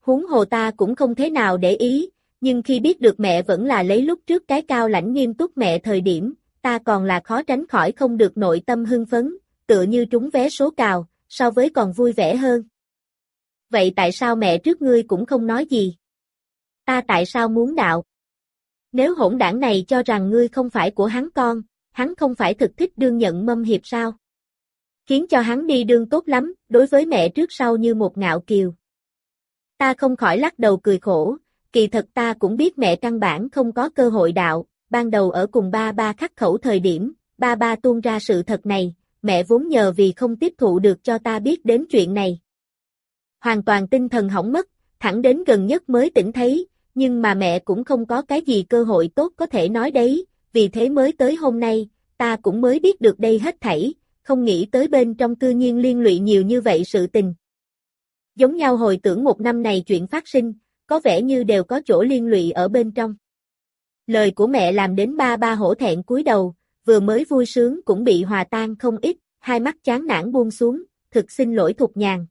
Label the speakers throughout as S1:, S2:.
S1: Huống hồ ta cũng không thế nào để ý, nhưng khi biết được mẹ vẫn là lấy lúc trước cái cao lãnh nghiêm túc mẹ thời điểm, ta còn là khó tránh khỏi không được nội tâm hưng phấn, tựa như trúng vé số cào, so với còn vui vẻ hơn. Vậy tại sao mẹ trước ngươi cũng không nói gì? Ta tại sao muốn đạo? Nếu hỗn đảng này cho rằng ngươi không phải của hắn con, hắn không phải thực thích đương nhận mâm hiệp sao? Khiến cho hắn đi đương tốt lắm, đối với mẹ trước sau như một ngạo kiều. Ta không khỏi lắc đầu cười khổ, kỳ thật ta cũng biết mẹ căn bản không có cơ hội đạo, ban đầu ở cùng ba ba khắc khẩu thời điểm, ba ba tuôn ra sự thật này, mẹ vốn nhờ vì không tiếp thụ được cho ta biết đến chuyện này. Hoàn toàn tinh thần hỏng mất, thẳng đến gần nhất mới tỉnh thấy, nhưng mà mẹ cũng không có cái gì cơ hội tốt có thể nói đấy, vì thế mới tới hôm nay, ta cũng mới biết được đây hết thảy, không nghĩ tới bên trong cư nhiên liên lụy nhiều như vậy sự tình. Giống nhau hồi tưởng một năm này chuyện phát sinh, có vẻ như đều có chỗ liên lụy ở bên trong. Lời của mẹ làm đến ba ba hổ thẹn cúi đầu, vừa mới vui sướng cũng bị hòa tan không ít, hai mắt chán nản buông xuống, thực xin lỗi Thục Nhàn.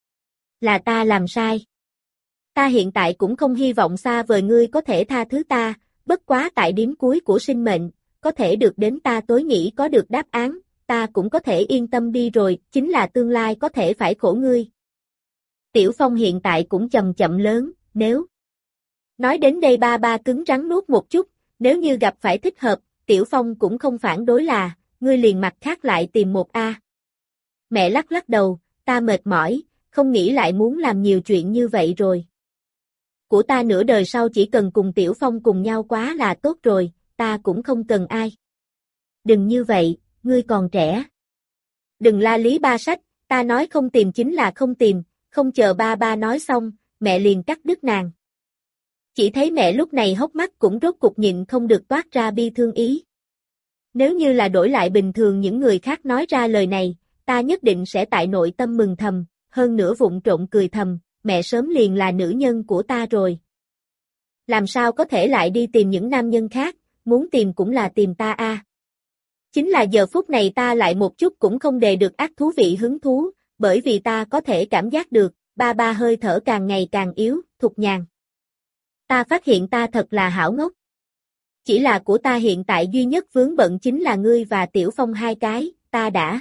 S1: Là ta làm sai. Ta hiện tại cũng không hy vọng xa vời ngươi có thể tha thứ ta, bất quá tại điểm cuối của sinh mệnh, có thể được đến ta tối nghĩ có được đáp án, ta cũng có thể yên tâm đi rồi, chính là tương lai có thể phải khổ ngươi. Tiểu Phong hiện tại cũng chậm chậm lớn, nếu. Nói đến đây ba ba cứng rắn nuốt một chút, nếu như gặp phải thích hợp, Tiểu Phong cũng không phản đối là, ngươi liền mặt khác lại tìm một A. Mẹ lắc lắc đầu, ta mệt mỏi, không nghĩ lại muốn làm nhiều chuyện như vậy rồi. Của ta nửa đời sau chỉ cần cùng Tiểu Phong cùng nhau quá là tốt rồi, ta cũng không cần ai. Đừng như vậy, ngươi còn trẻ. Đừng la lý ba sách, ta nói không tìm chính là không tìm, không chờ ba ba nói xong, mẹ liền cắt đứt nàng. Chỉ thấy mẹ lúc này hốc mắt cũng rốt cục nhịn không được toát ra bi thương ý. Nếu như là đổi lại bình thường những người khác nói ra lời này, ta nhất định sẽ tại nội tâm mừng thầm, hơn nữa vụng trộn cười thầm, mẹ sớm liền là nữ nhân của ta rồi. Làm sao có thể lại đi tìm những nam nhân khác, muốn tìm cũng là tìm ta a. Chính là giờ phút này ta lại một chút cũng không đề được ác thú vị hứng thú, bởi vì ta có thể cảm giác được, ba ba hơi thở càng ngày càng yếu, Thục Nhàn. Ta phát hiện ta thật là hảo ngốc. Chỉ là của ta hiện tại duy nhất vướng bận chính là ngươi và Tiểu Phong hai cái, ta đã.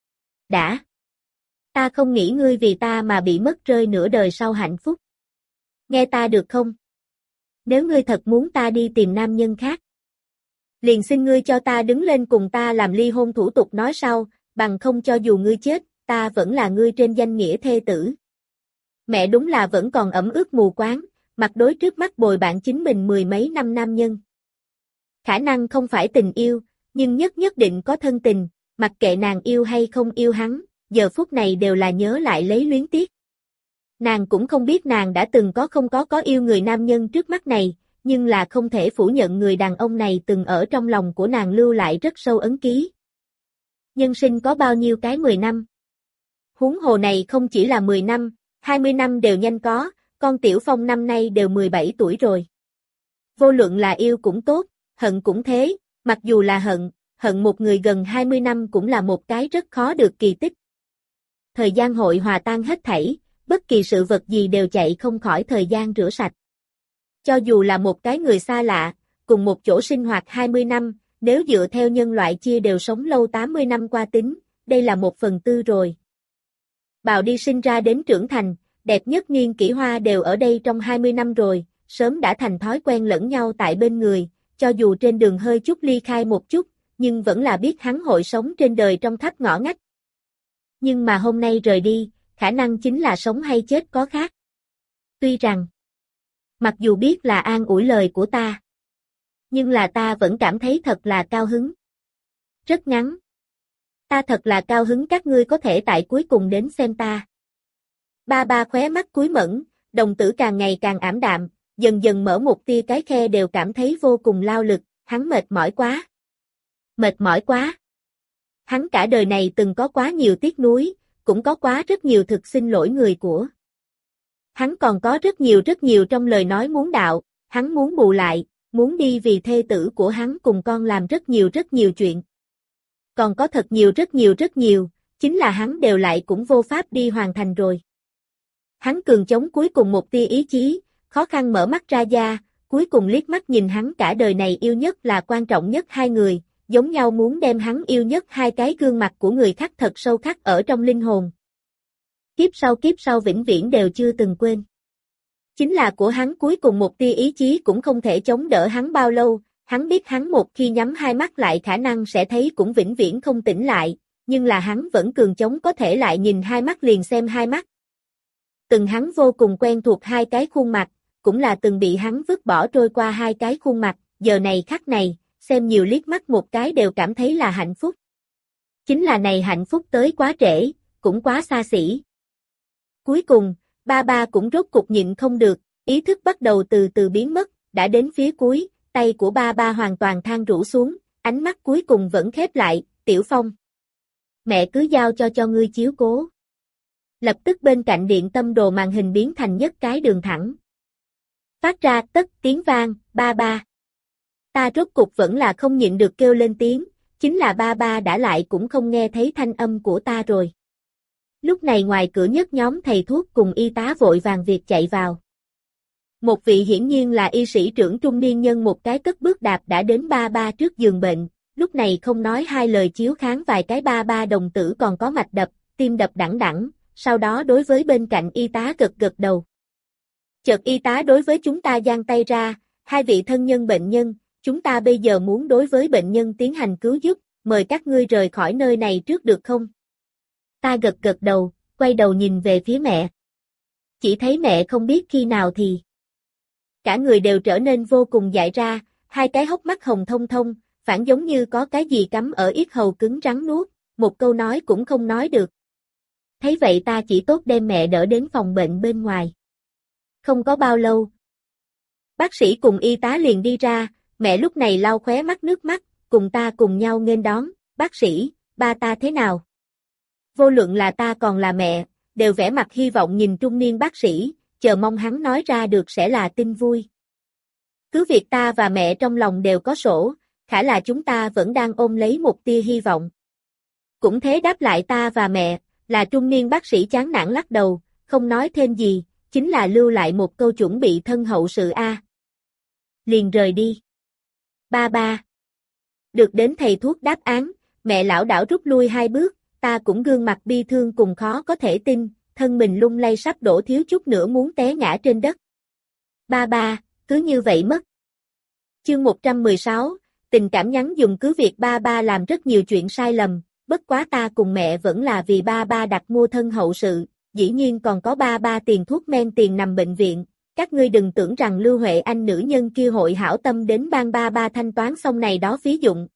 S1: Ta không nghĩ ngươi vì ta mà bị mất rơi nửa đời sau hạnh phúc. Nghe ta được không? Nếu ngươi thật muốn ta đi tìm nam nhân khác, liền xin ngươi cho ta đứng lên cùng ta làm ly hôn thủ tục nói sau, bằng không cho dù ngươi chết, ta vẫn là ngươi trên danh nghĩa thê tử. Mẹ đúng là vẫn còn ẩm ướt mù quáng, mặt đối trước mắt bồi bạn chính mình mười mấy năm nam nhân. Khả năng không phải tình yêu, nhưng nhất định có thân tình, mặc kệ nàng yêu hay không yêu hắn, giờ phút này đều là nhớ lại lấy luyến tiếc. Nàng cũng không biết nàng đã từng không có yêu người nam nhân trước mắt này, nhưng là không thể phủ nhận người đàn ông này từng ở trong lòng của nàng lưu lại rất sâu ấn ký. Nhân sinh có bao nhiêu cái 10 năm? Huống hồ này không chỉ là 10 năm, 20 năm đều nhanh có, con Tiểu Phong năm nay đều 17 tuổi rồi. Vô luận là yêu cũng tốt, hận cũng thế, mặc dù là hận một người gần 20 năm cũng là một cái rất khó được kỳ tích. Thời gian hội hòa tan hết thảy, bất kỳ sự vật gì đều chạy không khỏi thời gian rửa sạch. Cho dù là một cái người xa lạ, cùng một chỗ sinh hoạt 20 năm, nếu dựa theo nhân loại chia đều sống lâu 80 năm qua tính, đây là 1/4 rồi. Bào đi sinh ra đến trưởng thành, đẹp nhất niên kỷ hoa đều ở đây trong 20 năm rồi, sớm đã thành thói quen lẫn nhau tại bên người, cho dù trên đường hơi chút ly khai một chút, nhưng vẫn là biết hắn hội sống trên đời trong tháp ngõ ngách. Nhưng mà hôm nay rời đi, khả năng chính là sống hay chết có khác. Tuy rằng, mặc dù biết là an ủi lời của ta, nhưng là ta vẫn cảm thấy thật là cao hứng. Rất ngắn. Ta thật là cao hứng các ngươi có thể tại cuối cùng đến xem ta. Ba ba khóe mắt cúi mẫn, đồng tử càng ngày càng ảm đạm, dần dần mở một tia cái khe đều cảm thấy vô cùng lao lực, hắn mệt mỏi quá. Mệt mỏi quá. Hắn cả đời này từng có quá nhiều tiếc nuối, cũng có quá rất nhiều thực xin lỗi người của. Hắn còn có rất nhiều trong lời nói muốn đạo, hắn muốn bù lại, muốn đi vì thê tử của hắn cùng con làm rất nhiều chuyện. Còn có thật nhiều rất nhiều, chính là hắn đều lại cũng vô pháp đi hoàn thành rồi. Hắn cường chống cuối cùng một tia ý chí, khó khăn mở mắt ra da, cuối cùng liếc mắt nhìn hắn cả đời này yêu nhất là quan trọng nhất hai người, giống nhau muốn đem hắn yêu nhất hai cái gương mặt của người khác thật sâu khắc ở trong linh hồn. Kiếp sau vĩnh viễn đều chưa từng quên. Chính là của hắn cuối cùng một tia ý chí cũng không thể chống đỡ hắn bao lâu, hắn biết hắn một khi nhắm hai mắt lại khả năng sẽ thấy cũng vĩnh viễn không tỉnh lại, nhưng là hắn vẫn cường chống có thể lại nhìn hai mắt liền xem hai mắt. Từng hắn vô cùng quen thuộc hai cái khuôn mặt, cũng là từng bị hắn vứt bỏ trôi qua hai cái khuôn mặt, giờ này khắc này, xem nhiều liếc mắt một cái đều cảm thấy là hạnh phúc. Chính là này hạnh phúc tới quá trễ, cũng quá xa xỉ. Cuối cùng, ba ba cũng rốt cục nhịn không được, ý thức bắt đầu từ từ biến mất, đã đến phía cuối, tay của ba ba hoàn toàn than rũ xuống, ánh mắt cuối cùng vẫn khép lại, Tiểu Phong. Mẹ cứ giao cho ngươi chiếu cố. Lập tức bên cạnh điện tâm đồ màn hình biến thành nhất cái đường thẳng. Phát ra tất tiếng vang, ba ba. Ta rốt cục vẫn là không nhịn được kêu lên tiếng, chính là ba ba đã lại cũng không nghe thấy thanh âm của ta rồi. Lúc này ngoài cửa nhất nhóm thầy thuốc cùng y tá vội vàng việc chạy vào. Một vị hiển nhiên là y sĩ trưởng trung niên nhân một cái cất bước đạp đã đến ba ba trước giường bệnh, lúc này không nói hai lời chiếu kháng vài cái ba ba đồng tử còn có mạch đập, tim đập đẳng đẳng, sau đó đối với bên cạnh y tá gật đầu. Chợt y tá đối với chúng ta giang tay ra, hai vị thân nhân bệnh nhân, chúng ta bây giờ muốn đối với bệnh nhân tiến hành cứu giúp, mời các ngươi rời khỏi nơi này trước được không? Ta gật đầu, quay đầu nhìn về phía mẹ. Chỉ thấy mẹ không biết khi nào thì. Cả người đều trở nên vô cùng dại ra, hai cái hốc mắt hồng thông thông, phản giống như có cái gì cắm ở yết hầu cứng rắn nuốt, một câu nói cũng không nói được. Thấy vậy ta chỉ tốt đem mẹ đỡ đến phòng bệnh bên ngoài. Không có bao lâu. Bác sĩ cùng y tá liền đi ra, mẹ lúc này lau khóe mắt nước mắt, cùng ta cùng nhau nghênh đón, bác sĩ, ba ta thế nào? Vô luận là ta còn là mẹ, đều vẻ mặt hy vọng nhìn trung niên bác sĩ, chờ mong hắn nói ra được sẽ là tin vui. Cứ việc ta và mẹ trong lòng đều có sổ, khả là chúng ta vẫn đang ôm lấy một tia hy vọng. Cũng thế đáp lại ta và mẹ, là trung niên bác sĩ chán nản lắc đầu, không nói thêm gì, chính là lưu lại một câu chuẩn bị thân hậu sự a. Liền rời đi. Ba ba. Được đến thầy thuốc đáp án, mẹ lão đảo rút lui hai bước, ta cũng gương mặt bi thương cùng khó có thể tin, thân mình lung lay sắp đổ thiếu chút nữa muốn té ngã trên đất. Ba ba, cứ như vậy mất. Chương 116, tình cảm nhắn dùng cứ việc ba ba làm rất nhiều chuyện sai lầm, bất quá ta cùng mẹ vẫn là vì ba ba đặt mua thân hậu sự, dĩ nhiên còn có ba ba tiền thuốc men tiền nằm bệnh viện, các ngươi đừng tưởng rằng Lưu Huệ Anh nữ nhân kia hội hảo tâm đến ban ba ba thanh toán xong này đó phí dụng.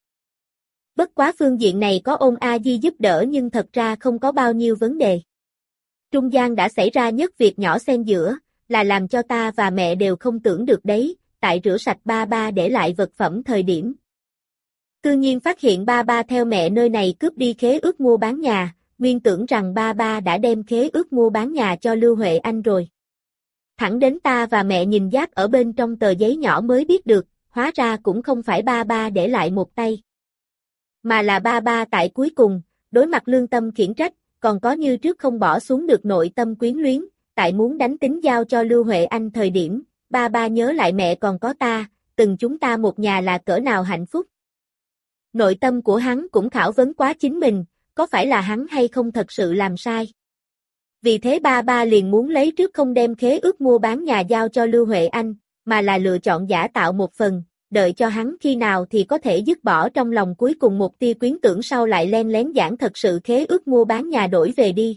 S1: Bất quá phương diện này có ôn A Di giúp đỡ nhưng thật ra không có bao nhiêu vấn đề. Trung gian đã xảy ra nhất việc nhỏ xen giữa, là làm cho ta và mẹ đều không tưởng được đấy, tại rửa sạch ba ba để lại vật phẩm thời điểm. Tự nhiên phát hiện ba ba theo mẹ nơi này cướp đi khế ước mua bán nhà, nguyên tưởng rằng ba ba đã đem khế ước mua bán nhà cho Lưu Huệ Anh rồi. Thẳng đến ta và mẹ nhìn giáp ở bên trong tờ giấy nhỏ mới biết được, hóa ra cũng không phải ba ba để lại một tay. Mà là ba ba tại cuối cùng, đối mặt lương tâm khiển trách, còn có như trước không bỏ xuống được nội tâm quyến luyến, tại muốn đánh tính giao cho Lưu Huệ Anh thời điểm, ba ba nhớ lại mẹ còn có ta, từng chúng ta một nhà là cỡ nào hạnh phúc. Nội tâm của hắn cũng khảo vấn quá chính mình, có phải là hắn hay không thật sự làm sai. Vì thế ba ba liền muốn lấy trước không đem khế ước mua bán nhà giao cho Lưu Huệ Anh, mà là lựa chọn giả tạo một phần, đợi cho hắn khi nào thì có thể dứt bỏ trong lòng cuối cùng một tia quyến tưởng sau lại len lén giảng thật sự khế ước mua bán nhà đổi về đi.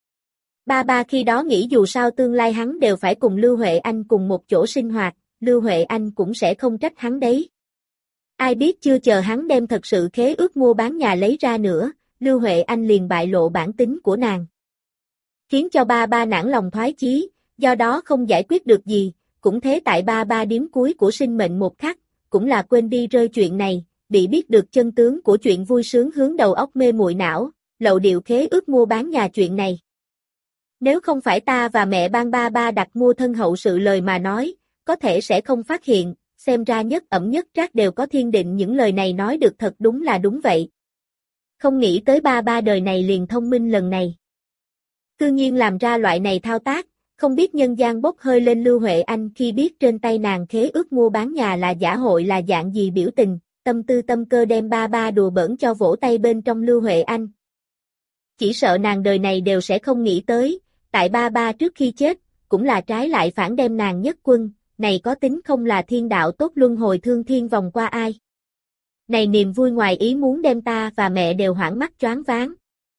S1: Ba ba khi đó nghĩ dù sao tương lai hắn đều phải cùng Lưu Huệ Anh cùng một chỗ sinh hoạt, Lưu Huệ Anh cũng sẽ không trách hắn đấy. Ai biết chưa chờ hắn đem thật sự khế ước mua bán nhà lấy ra nữa, Lưu Huệ Anh liền bại lộ bản tính của nàng. Khiến cho ba ba nản lòng thoái chí, do đó không giải quyết được gì, cũng thế tại ba ba điếm cuối của sinh mệnh một khắc, cũng là quên đi rơi chuyện này, bị biết được chân tướng của chuyện vui sướng hướng đầu óc mê muội não, lậu điệu khế ước mua bán nhà chuyện này. Nếu không phải ta và mẹ ban ba ba đặt mua thân hậu sự lời mà nói, có thể sẽ không phát hiện, xem ra nhất ẩm nhất trác đều có thiên định những lời này nói được thật đúng là đúng vậy. Không nghĩ tới ba ba đời này liền thông minh lần này. Tự nhiên làm ra loại này thao tác, Không biết nhân gian bốc hơi lên Lưu Huệ Anh khi biết trên tay nàng khế ước mua bán nhà là giả hội là dạng gì biểu tình, tâm tư tâm cơ đem ba ba đùa bỡn cho vỗ tay bên trong Lưu Huệ Anh. Chỉ sợ nàng đời này đều sẽ không nghĩ tới, tại ba ba trước khi chết, cũng là trái lại phản đem nàng nhất quân, này có tính không là thiên đạo tốt luân hồi thương thiên vòng qua ai. Này niềm vui ngoài ý muốn đem ta và mẹ đều hoảng mắt choáng váng.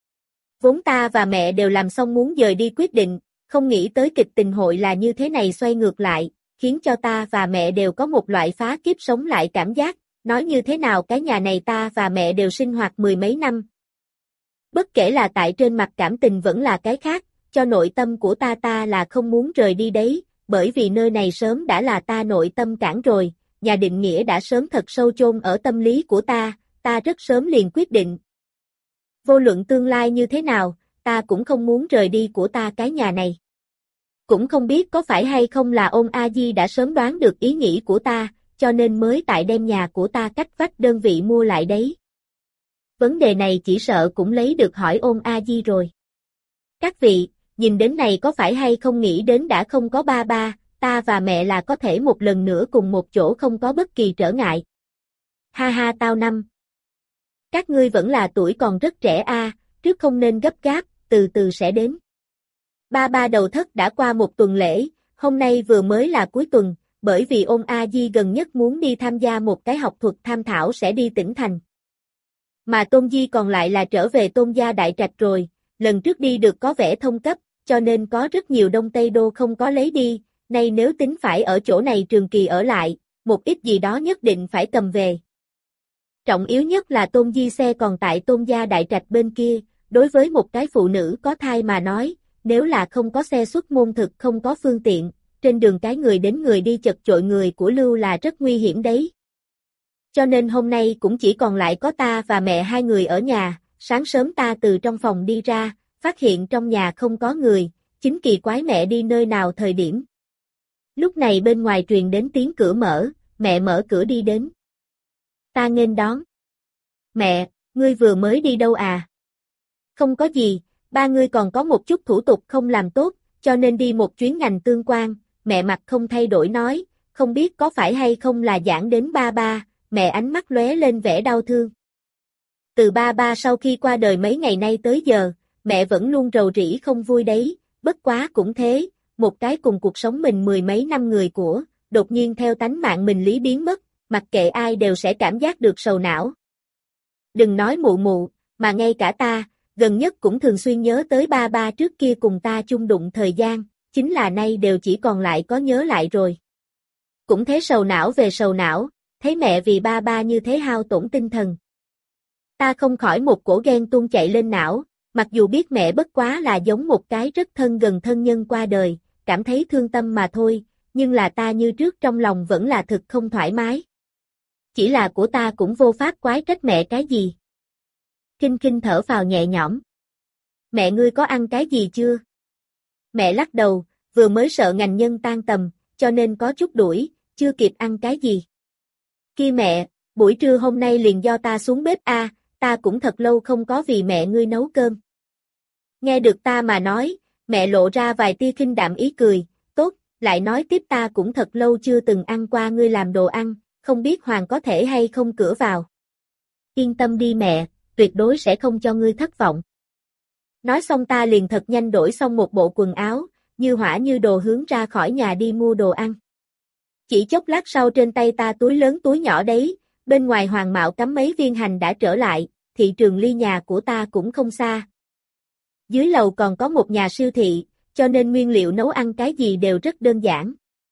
S1: Vốn ta và mẹ đều làm xong muốn dời đi quyết định, không nghĩ tới kịch tình hội là như thế này xoay ngược lại, khiến cho ta và mẹ đều có một loại phá kiếp sống lại cảm giác, nói như thế nào cái nhà này ta và mẹ đều sinh hoạt mười mấy năm. Bất kể là tại trên mặt cảm tình vẫn là cái khác, cho nội tâm của ta là không muốn rời đi đấy, bởi vì nơi này sớm đã là ta nội tâm cản rồi, nhà định nghĩa đã sớm thật sâu chôn ở tâm lý của ta rất sớm liền quyết định. Vô luận tương lai như thế nào, ta cũng không muốn rời đi của ta cái nhà này. Cũng không biết có phải hay không là Ôn A Di đã sớm đoán được ý nghĩ của ta, cho nên mới tại đem nhà của ta cách vách đơn vị mua lại đấy. Vấn đề này chỉ sợ cũng lấy được hỏi Ôn A Di rồi. Các vị, nhìn đến này có phải hay không nghĩ đến đã không có ba ba, ta và mẹ là có thể một lần nữa cùng một chỗ không có bất kỳ trở ngại. Ha ha tao năm. Các ngươi vẫn là tuổi còn rất trẻ trước không nên gấp gáp, từ từ sẽ đến. Ba ba đầu thất đã qua một tuần lễ, hôm nay vừa mới là cuối tuần, bởi vì Ôn A Di gần nhất muốn đi tham gia một cái học thuật tham thảo sẽ đi tỉnh thành. Mà Tôn Di còn lại là trở về Tôn gia đại trạch rồi, lần trước đi được có vẻ thông cấp, cho nên có rất nhiều Đông Tây Đô không có lấy đi, nay nếu tính phải ở chỗ này trường kỳ ở lại, một ít gì đó nhất định phải cầm về. Trọng yếu nhất là Tôn Di xe còn tại Tôn gia đại trạch bên kia, đối với một cái phụ nữ có thai mà nói, nếu là không có xe xuất môn thực không có phương tiện, trên đường cái người đến người đi chật chội người của Lưu là rất nguy hiểm đấy. Cho nên hôm nay cũng chỉ còn lại có ta và mẹ hai người ở nhà, sáng sớm ta từ trong phòng đi ra, phát hiện trong nhà không có người, chính kỳ quái mẹ đi nơi nào thời điểm. Lúc này bên ngoài truyền đến tiếng cửa mở, mẹ mở cửa đi đến. Ta nghênh đón. Mẹ, ngươi vừa mới đi đâu à? Không có gì, ba ngươi còn có một chút thủ tục không làm tốt, cho nên đi một chuyến ngành tương quan, mẹ mặt không thay đổi nói, không biết có phải hay không là giảng đến ba ba, mẹ ánh mắt lóe lên vẻ đau thương. Từ ba ba sau khi qua đời mấy ngày nay tới giờ, mẹ vẫn luôn rầu rĩ không vui đấy, bất quá cũng thế, một cái cùng cuộc sống mình mười mấy năm người của, đột nhiên theo tánh mạng mình lý biến mất, mặc kệ ai đều sẽ cảm giác được sầu não. Đừng nói mụ mụ, mà ngay cả ta, gần nhất cũng thường xuyên nhớ tới ba ba trước kia cùng ta chung đụng thời gian, chính là nay đều chỉ còn lại có nhớ lại rồi. Cũng thế sầu não về sầu não, thấy mẹ vì ba ba như thế hao tổn tinh thần. Ta không khỏi một cổ ghen tuông chạy lên não, mặc dù biết mẹ bất quá là giống một cái rất thân gần thân nhân qua đời, cảm thấy thương tâm mà thôi, nhưng là ta như trước trong lòng vẫn là thực không thoải mái. Chỉ là của ta cũng vô pháp quái trách mẹ cái gì. Kinh Kinh thở phào nhẹ nhõm. Mẹ ngươi có ăn cái gì chưa? Mẹ lắc đầu, vừa mới sợ ngành nhân tan tầm, cho nên có chút đuổi, chưa kịp ăn cái gì. Kia mẹ, buổi trưa hôm nay liền do ta xuống bếp ta cũng thật lâu không có vì mẹ ngươi nấu cơm. Nghe được ta mà nói, mẹ lộ ra vài tia khinh đạm ý cười, tốt, lại nói tiếp ta cũng thật lâu chưa từng ăn qua ngươi làm đồ ăn, không biết Hoàng có thể hay không cửa vào. Yên tâm đi mẹ, tuyệt đối sẽ không cho ngươi thất vọng. Nói xong ta liền thật nhanh đổi xong một bộ quần áo, như hỏa như đồ hướng ra khỏi nhà đi mua đồ ăn. Chỉ chốc lát sau trên tay ta túi lớn túi nhỏ đấy, bên ngoài Hoàng Mạo cắm mấy viên hành đã trở lại, thị trường ly nhà của ta cũng không xa. Dưới lầu còn có một nhà siêu thị, cho nên nguyên liệu nấu ăn cái gì đều rất đơn giản.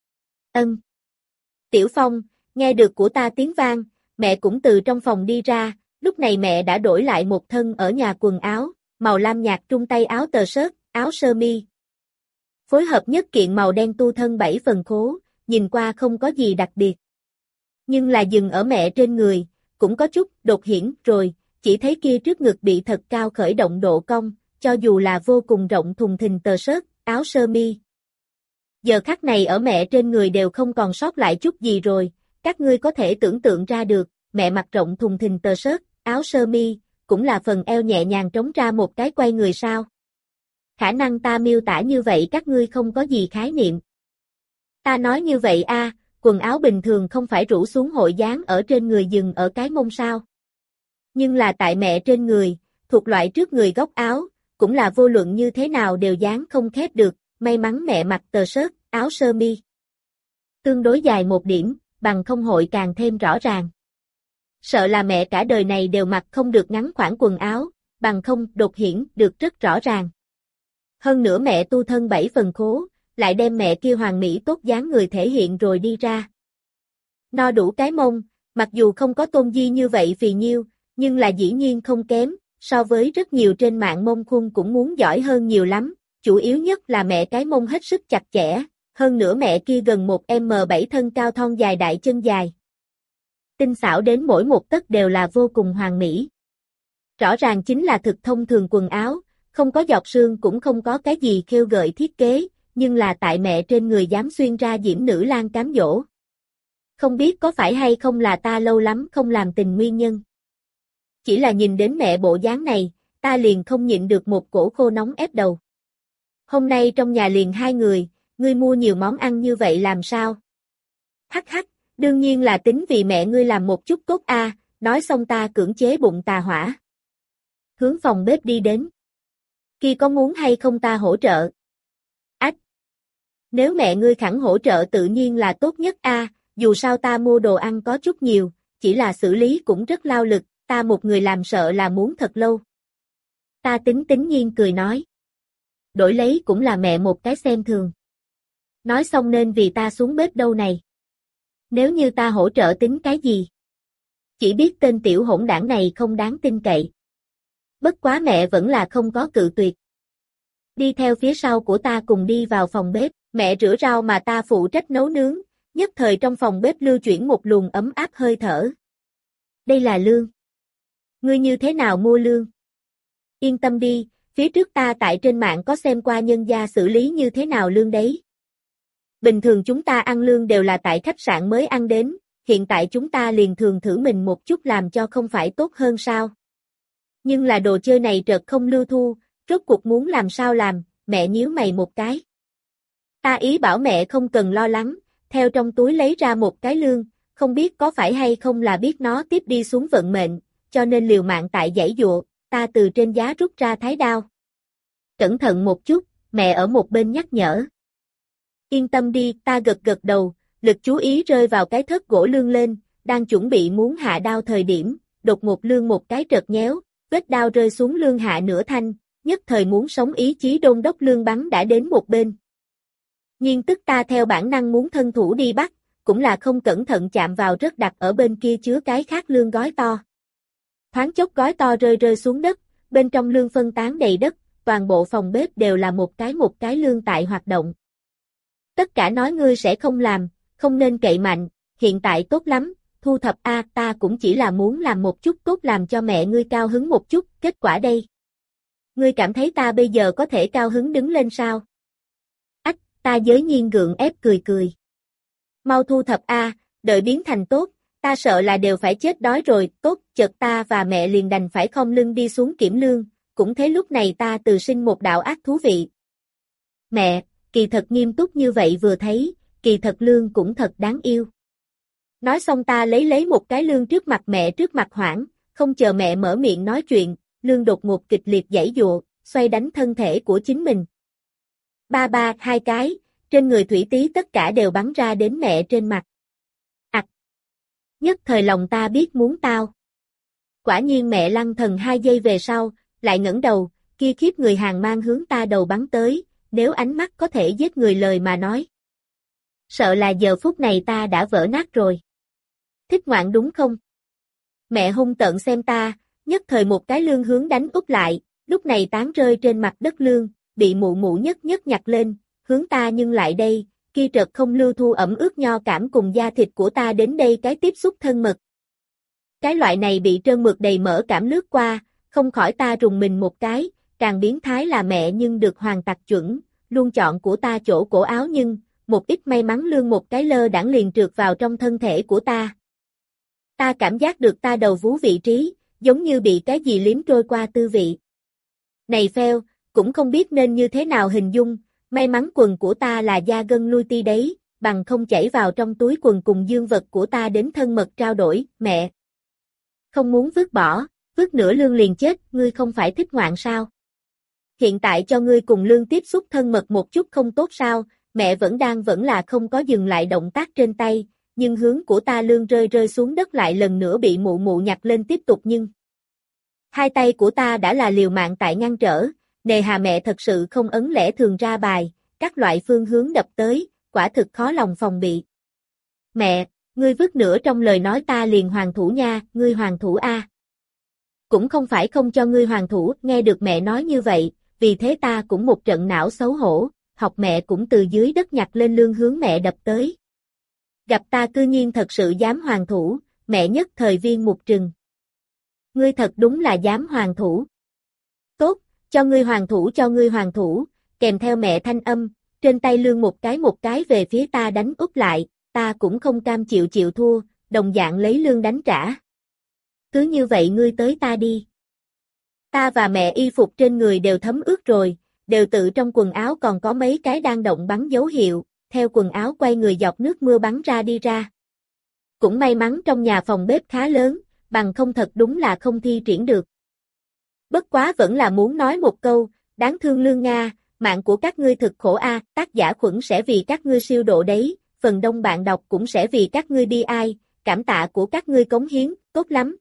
S1: Ân. Tiểu Phong, nghe được của ta tiếng vang, mẹ cũng từ trong phòng đi ra, lúc này mẹ đã đổi lại một thân ở nhà quần áo, màu lam nhạt trung tay áo tờ sớt, áo sơ mi. Phối hợp nhất kiện màu đen tu thân 7 phần khố, nhìn qua không có gì đặc biệt. Nhưng là dừng ở mẹ trên người, cũng có chút đột hiển rồi, chỉ thấy kia trước ngực bị thật cao khởi động độ cong, cho dù là vô cùng rộng thùng thình tờ sớt, áo sơ mi. Giờ khắc này ở mẹ trên người đều không còn sót lại chút gì rồi, các ngươi có thể tưởng tượng ra được, mẹ mặc rộng thùng thình tờ sớt, áo sơ mi, cũng là phần eo nhẹ nhàng trống ra một cái quay người sao. Khả năng ta miêu tả như vậy các ngươi không có gì khái niệm. Ta nói như vậy a, quần áo bình thường không phải rủ xuống hội dán ở trên người dừng ở cái mông sao. Nhưng là tại mẹ trên người, thuộc loại trước người góc áo, cũng là vô luận như thế nào đều dán không khép được, may mắn mẹ mặc tờ sớt, áo sơ mi. Tương đối dài một điểm, bằng không hội càng thêm rõ ràng. Sợ là mẹ cả đời này đều mặc không được ngắn khoảng quần áo, bằng không đột hiển được rất rõ ràng. Hơn nữa mẹ tu thân 7 phần khố, lại đem mẹ kia hoàn mỹ tốt dáng người thể hiện rồi đi ra. No đủ cái mông, mặc dù không có Tôn Di như vậy phì nhiêu, nhưng là dĩ nhiên không kém, so với rất nhiều trên mạng mông khuôn cũng muốn giỏi hơn nhiều lắm, chủ yếu nhất là mẹ cái mông hết sức chặt chẽ, hơn nữa mẹ kia gần 1m7 thân cao thon dài đại chân dài. Tinh xảo đến mỗi một tấc đều là vô cùng hoàn mỹ. Rõ ràng chính là thực thông thường quần áo, không có giọt sương cũng không có cái gì khêu gợi thiết kế, nhưng là tại mẹ trên người dám xuyên ra diễm nữ lang cám dỗ. Không biết có phải hay không là ta lâu lắm không làm tình nguyên nhân. Chỉ là nhìn đến mẹ bộ dáng này, ta liền không nhịn được một cổ khô nóng ép đầu. Hôm nay trong nhà liền 2 người, ngươi mua nhiều món ăn như vậy làm sao? Hắc hắc, đương nhiên là tính vì mẹ ngươi làm một chút tốt a, nói xong ta cưỡng chế bụng tà hỏa. Hướng phòng bếp đi đến. Kia có muốn hay không ta hỗ trợ? Ách! Nếu mẹ ngươi khẳng hỗ trợ tự nhiên là tốt nhất a, dù sao ta mua đồ ăn có chút nhiều, chỉ là xử lý cũng rất lao lực, ta một người làm sợ là muốn thật lâu. Ta tính nhiên cười nói. Đổi lấy cũng là mẹ một cái xem thường. Nói xong nên vì ta xuống bếp đâu này. Nếu như ta hỗ trợ tính cái gì? Chỉ biết tên tiểu hỗn đảng này không đáng tin cậy. Bất quá mẹ vẫn là không có cự tuyệt. Đi theo phía sau của ta cùng đi vào phòng bếp, mẹ rửa rau mà ta phụ trách nấu nướng, nhất thời trong phòng bếp lưu chuyển một luồng ấm áp hơi thở. Đây là lương. Ngươi như thế nào mua lương? Yên tâm đi, phía trước ta tại trên mạng có xem qua nhân gia xử lý như thế nào lương đấy. Bình thường chúng ta ăn lương đều là tại khách sạn mới ăn đến, hiện tại chúng ta liền thường thử mình một chút làm cho không phải tốt hơn sao. Nhưng là đồ chơi này chợt không lưu thu, rốt cuộc muốn làm sao làm, mẹ nhíu mày một cái. Ta ý bảo mẹ không cần lo lắng, theo trong túi lấy ra một cái lương, không biết có phải hay không là biết nó tiếp đi xuống vận mệnh, cho nên liều mạng tại giãy giụa, ta từ trên giá rút ra thái đao. Cẩn thận một chút, mẹ ở một bên nhắc nhở. Yên tâm đi, ta gật gật đầu, lực chú ý rơi vào cái thớt gỗ lương lên, đang chuẩn bị muốn hạ đao thời điểm, đột ngột lương một cái trật nhéo, vết đao rơi xuống lương hạ nửa thanh, nhất thời muốn sống ý chí đôn đốc lương bắn đã đến một bên. Nhưng tức ta theo bản năng muốn thân thủ đi bắt, cũng là không cẩn thận chạm vào rất đặt ở bên kia chứa cái khác lương gói to. Thoáng chốc gói to rơi xuống đất, bên trong lương phân tán đầy đất, toàn bộ phòng bếp đều là một cái lương tại hoạt động. Tất cả nói ngươi sẽ không làm, không nên cậy mạnh, hiện tại tốt lắm, thu thập a, ta cũng chỉ là muốn làm một chút tốt làm cho mẹ ngươi cao hứng một chút, kết quả đây. Ngươi cảm thấy ta bây giờ có thể cao hứng đứng lên sao? Ách, ta giới nhiên gượng ép cười. Mau thu thập a, đợi biến thành tốt, ta sợ là đều phải chết đói rồi, tốt, chợt ta và mẹ liền đành phải khom lưng đi xuống kiểm lương, cũng thế lúc này ta từ sinh một đạo ác thú vị. Mẹ, kỳ thật nghiêm túc như vậy vừa thấy, kỳ thật lương cũng thật đáng yêu. Nói xong ta lấy một cái lương trước mặt mẹ trước mặt hoảng, không chờ mẹ mở miệng nói chuyện, lương đột ngột kịch liệt giãy giụa, xoay đánh thân thể của chính mình. Ba, 2 cái, trên người thủy tí tất cả đều bắn ra đến mẹ trên mặt. Nhất thời lòng ta biết muốn tao. Quả nhiên mẹ lăng thần 2 giây về sau, lại ngẩng đầu, kia khiếp người hàng mang hướng ta đầu bắn tới, nếu ánh mắt có thể giết người lời mà nói. Sợ là giờ phút này ta đã vỡ nát rồi. Thích ngoạn đúng không? Mẹ hung tợn xem ta, nhất thời một cái lương hướng đánh úp lại, lúc này tán rơi trên mặt đất lương, bị mụ mụ nhất nhặt lên, hướng ta nhưng lại đây, kia trật không lưu thu ẩm ướt nho cảm cùng da thịt của ta đến đây cái tiếp xúc thân mật. Cái loại này bị trơn mượt đầy mỡ cảm lướt qua, không khỏi ta rùng mình một cái, càng biến thái là mẹ nhưng được hoàng tặc chuẩn, luôn chọn của ta chỗ cổ áo nhưng, một ít may mắn lương một cái lơ đãng liền trượt vào trong thân thể của ta. Ta cảm giác được ta đầu vú vị trí, giống như bị cái gì liếm trôi qua tư vị. Này pheo, Cũng không biết nên như thế nào hình dung, may mắn quần của ta là da gân lui ti đấy, bằng không chảy vào trong túi quần cùng dương vật của ta đến thân mật trao đổi, mẹ. Không muốn vứt bỏ, vứt nửa lương liền chết, ngươi không phải thích ngoạn sao? Hiện tại cho ngươi cùng lương tiếp xúc thân mật một chút không tốt sao, mẹ vẫn là không có dừng lại động tác trên tay, nhưng hướng của ta lương rơi xuống đất lại lần nữa bị mụ mụ nhặt lên tiếp tục nhưng. Hai tay của ta đã là liều mạng tại ngăn trở, nề hà mẹ thật sự không ấn lẽ thường ra bài, các loại phương hướng đập tới, quả thực khó lòng phòng bị. Mẹ, ngươi vứt nữa trong lời nói ta liền hoàng thủ nha, ngươi hoàng thủ a. Cũng không phải không cho ngươi hoàng thủ, nghe được mẹ nói như vậy, vì thế ta cũng một trận não xấu hổ, học mẹ cũng từ dưới đất nhặt lên lương hướng mẹ đập tới. Gặp ta cư nhiên thật sự dám hoàng thủ, mẹ nhất thời viên mục trừng. Ngươi thật đúng là dám hoàng thủ. Tốt, cho ngươi hoàng thủ, kèm theo mẹ thanh âm, trên tay lương một cái về phía ta đánh úp lại, ta cũng không cam chịu thua, đồng dạng lấy lương đánh trả. Cứ như vậy ngươi tới ta đi. Ta và mẹ y phục trên người đều thấm ướt rồi, đều tự trong quần áo còn có mấy cái đang động bắn dấu hiệu, theo quần áo quay người dọc nước mưa bắn ra đi ra. Cũng may mắn trong nhà phòng bếp khá lớn, bằng không thật đúng là không thi triển được. Bất quá vẫn là muốn nói một câu, đáng thương lương Nga, mạng của các ngươi thực khổ a, tác giả Khuẩn sẽ vì các ngươi siêu độ đấy, phần đông bạn đọc cũng sẽ vì các ngươi bi ai, cảm tạ của các ngươi cống hiến, tốt lắm.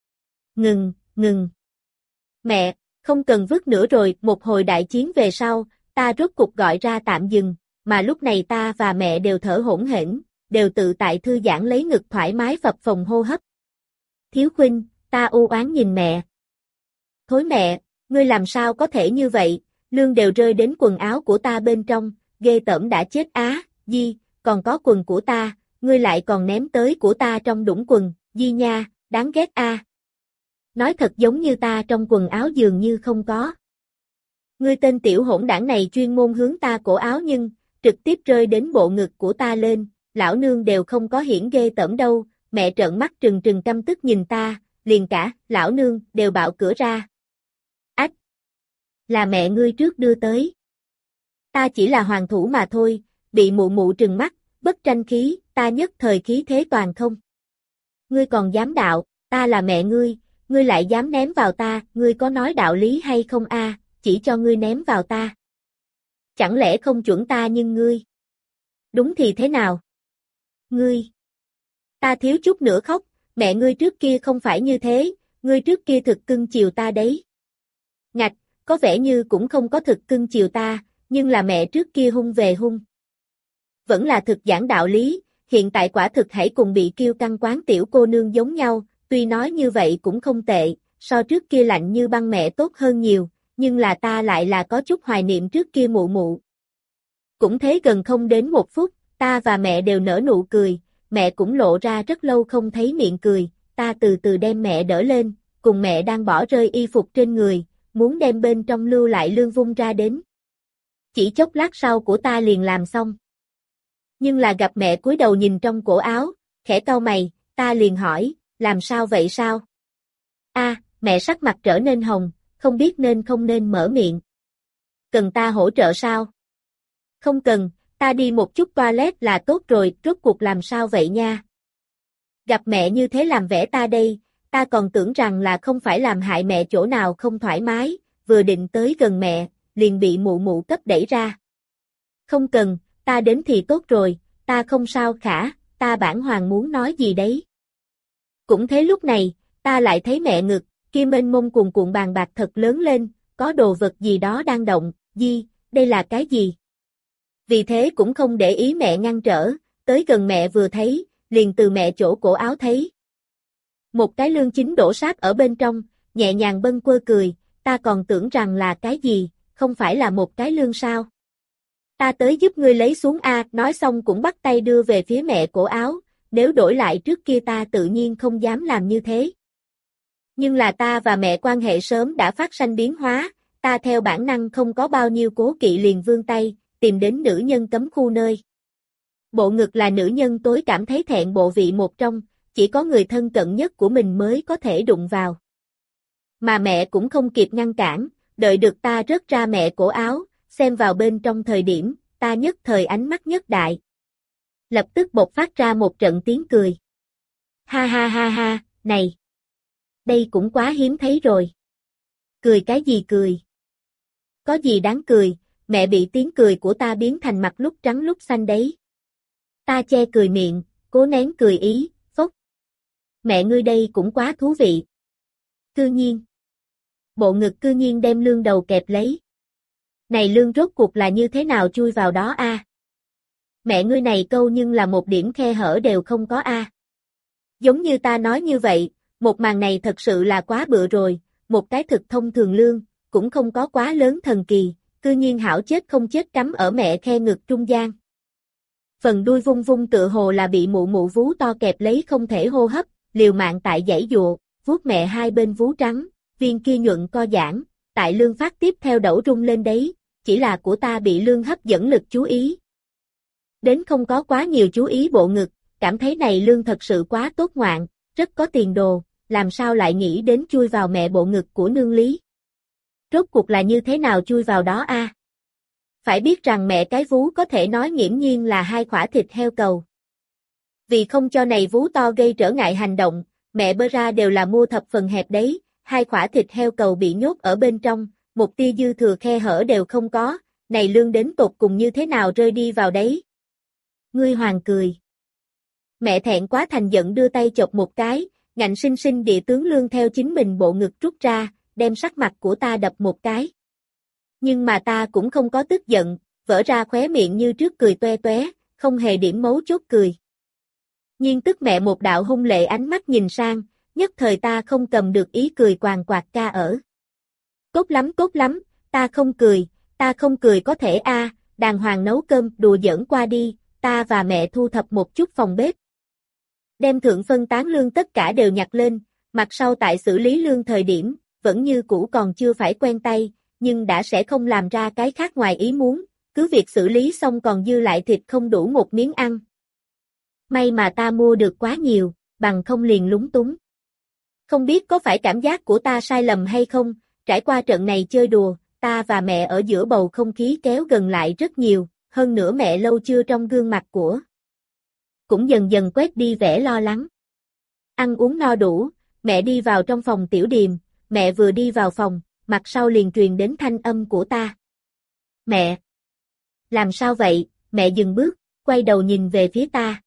S1: Ngừng. Mẹ, không cần vứt nữa rồi, một hồi đại chiến về sau, ta rốt cục gọi ra tạm dừng, mà lúc này ta và mẹ đều thở hổn hển, đều tự tại thư giãn lấy ngực thoải mái phập phồng hô hấp. Thiếu Khuynh, ta u oán nhìn mẹ. Thối mẹ, ngươi làm sao có thể như vậy, lương đều rơi đến quần áo của ta bên trong, ghê tởm đã chết á, Di, còn có quần của ta, ngươi lại còn ném tới của ta trong đũng quần, Di nha, đáng ghét a. Nói thật giống như ta trong quần áo dường như không có. Ngươi tên tiểu hỗn đảng này chuyên môn hướng ta cổ áo nhưng, trực tiếp rơi đến bộ ngực của ta lên, lão nương đều không có hiển ghê tởm đâu, mẹ trợn mắt trừng trừng căm tức nhìn ta, liền cả, lão nương, đều bạo cửa ra. Ách! Là mẹ ngươi trước đưa tới. Ta chỉ là hoàng thủ mà thôi, bị mụ mụ trừng mắt, bất tranh khí, ta nhất thời khí thế toàn không. Ngươi còn dám đạo, ta là mẹ ngươi lại dám ném vào ta, ngươi có nói đạo lý hay không a? Chỉ cho ngươi ném vào ta. Chẳng lẽ không chuẩn ta nhưng ngươi? Đúng thì thế nào? Ngươi! Ta thiếu chút nữa khóc, mẹ ngươi trước kia không phải như thế, ngươi trước kia thực cưng chiều ta đấy. Ngạch, có vẻ như cũng không có thực cưng chiều ta, nhưng là mẹ trước kia hung về hung. Vẫn là thực giảng đạo lý, hiện tại quả thực hãy cùng bị kiêu căng quán tiểu cô nương giống nhau, tuy nói như vậy cũng không tệ, so trước kia lạnh như băng mẹ tốt hơn nhiều, nhưng là ta lại là có chút hoài niệm trước kia mụ mụ. Cũng thế gần không đến một phút, ta và mẹ đều nở nụ cười, mẹ cũng lộ ra rất lâu không thấy miệng cười, ta từ từ đem mẹ đỡ lên, cùng mẹ đang bỏ rơi y phục trên người, muốn đem bên trong lưu lại lương vung ra đến. Chỉ chốc lát sau của ta liền làm xong. Nhưng là gặp mẹ cúi đầu nhìn trong cổ áo, khẽ cau mày, ta liền hỏi, làm sao vậy sao? Mẹ sắc mặt trở nên hồng, không biết nên không nên mở miệng. Cần ta hỗ trợ sao? Không cần, ta đi một chút toilet là tốt rồi, rốt cuộc làm sao vậy nha? Gặp mẹ như thế làm vẻ ta đây, ta còn tưởng rằng là không phải làm hại mẹ chỗ nào không thoải mái, vừa định tới gần mẹ, liền bị mụ mụ cấp đẩy ra. Không cần, ta đến thì tốt rồi, ta không sao cả, ta bản hoàng muốn nói gì đấy. Cũng thế lúc này, ta lại thấy mẹ ngực, kia mênh mông cuồn cuộn bàn bạc thật lớn lên, có đồ vật gì đó đang động, Di, đây là cái gì? Vì thế cũng không để ý mẹ ngăn trở, tới gần mẹ vừa thấy, liền từ mẹ chỗ cổ áo thấy. Một cái lương chính đổ sáp ở bên trong, nhẹ nhàng bâng quơ cười, ta còn tưởng rằng là cái gì, không phải là một cái lương sao? Ta tới giúp ngươi lấy xuống a, nói xong cũng bắt tay đưa về phía mẹ cổ áo, nếu đổi lại trước kia ta tự nhiên không dám làm như thế. Nhưng là ta và mẹ quan hệ sớm đã phát sinh biến hóa, ta theo bản năng không có bao nhiêu cố kỵ liền vươn tay, tìm đến nữ nhân cấm khu nơi. Bộ ngực là nữ nhân tối cảm thấy thẹn bộ vị một trong, chỉ có người thân cận nhất của mình mới có thể đụng vào. Mà mẹ cũng không kịp ngăn cản, đợi được ta rớt ra mẹ cổ áo, xem vào bên trong thời điểm, ta nhất thời ánh mắt nhất đại. Lập tức bộc phát ra một trận tiếng cười. Ha ha ha ha, này! Đây cũng quá hiếm thấy rồi. Cười cái gì cười? Có gì đáng cười, mẹ bị tiếng cười của ta biến thành mặt lúc trắng lúc xanh đấy. Ta che cười miệng, cố nén cười ý, phốc. Mẹ ngươi đây cũng quá thú vị. Cư nhiên. Bộ ngực cư nhiên đem lương đầu kẹp lấy. Này lương rốt cuộc là như thế nào chui vào đó a? Mẹ ngươi này câu nhưng là một điểm khe hở đều không có a. Giống như ta nói như vậy, một màn này thật sự là quá bựa rồi, một cái thực thông thường lương, cũng không có quá lớn thần kỳ, cư nhiên hảo chết không chết cắm ở mẹ khe ngực trung gian. Phần đuôi vung vung tựa hồ là bị mụ mụ vú to kẹp lấy không thể hô hấp, liều mạng tại giãy giụa, vuốt mẹ hai bên vú trắng, viên kia nhuận co giãn, tại lương phát tiếp theo đẩu rung lên đấy, chỉ là của ta bị lương hấp dẫn lực chú ý. Đến không có quá nhiều chú ý bộ ngực, cảm thấy này lương thật sự quá tốt ngoạn, rất có tiền đồ, làm sao lại nghĩ đến chui vào mẹ bộ ngực của nương lý. Rốt cuộc là như thế nào chui vào đó a? Phải biết rằng mẹ cái vú có thể nói nghiễm nhiên là hai khỏa thịt heo cầu. Vì không cho này vú to gây trở ngại hành động, mẹ bơ ra đều là mua thập phần hẹp đấy, hai khỏa thịt heo cầu bị nhốt ở bên trong, một tia dư thừa khe hở đều không có, này lương đến tột cùng như thế nào rơi đi vào đấy. Ngươi hoàng cười. Mẹ thẹn quá thành giận đưa tay chộp một cái, ngạnh sinh sinh địa tướng lương theo chính mình bộ ngực rút ra, đem sắc mặt của ta đập một cái. Nhưng mà ta cũng không có tức giận, vỡ ra khóe miệng như trước cười toe toé, không hề điểm mấu chốt cười. Nhưng tức mẹ một đạo hung lệ ánh mắt nhìn sang, nhất thời ta không cầm được ý cười quàng quạt ca ở. Tốt lắm, ta không cười có thể a, đàng hoàng nấu cơm đùa giỡn qua đi, ta và mẹ thu thập một chút phòng bếp. Đem thượng phân tán lương tất cả đều nhặt lên, mặt sau tại xử lý lương thời điểm, vẫn như cũ còn chưa phải quen tay, nhưng đã sẽ không làm ra cái khác ngoài ý muốn, cứ việc xử lý xong còn dư lại thịt không đủ một miếng ăn. May mà ta mua được quá nhiều, bằng không liền lúng túng. Không biết có phải cảm giác của ta sai lầm hay không, trải qua trận này chơi đùa, ta và mẹ ở giữa bầu không khí kéo gần lại rất nhiều, hơn nữa mẹ lâu chưa trong gương mặt của. Cũng dần dần quét đi vẻ lo lắng. Ăn uống no đủ, mẹ đi vào trong phòng tiểu điềm, mẹ vừa đi vào phòng, mặt sau liền truyền đến thanh âm của ta. Mẹ! Làm sao vậy? Mẹ dừng bước, quay đầu nhìn về phía ta.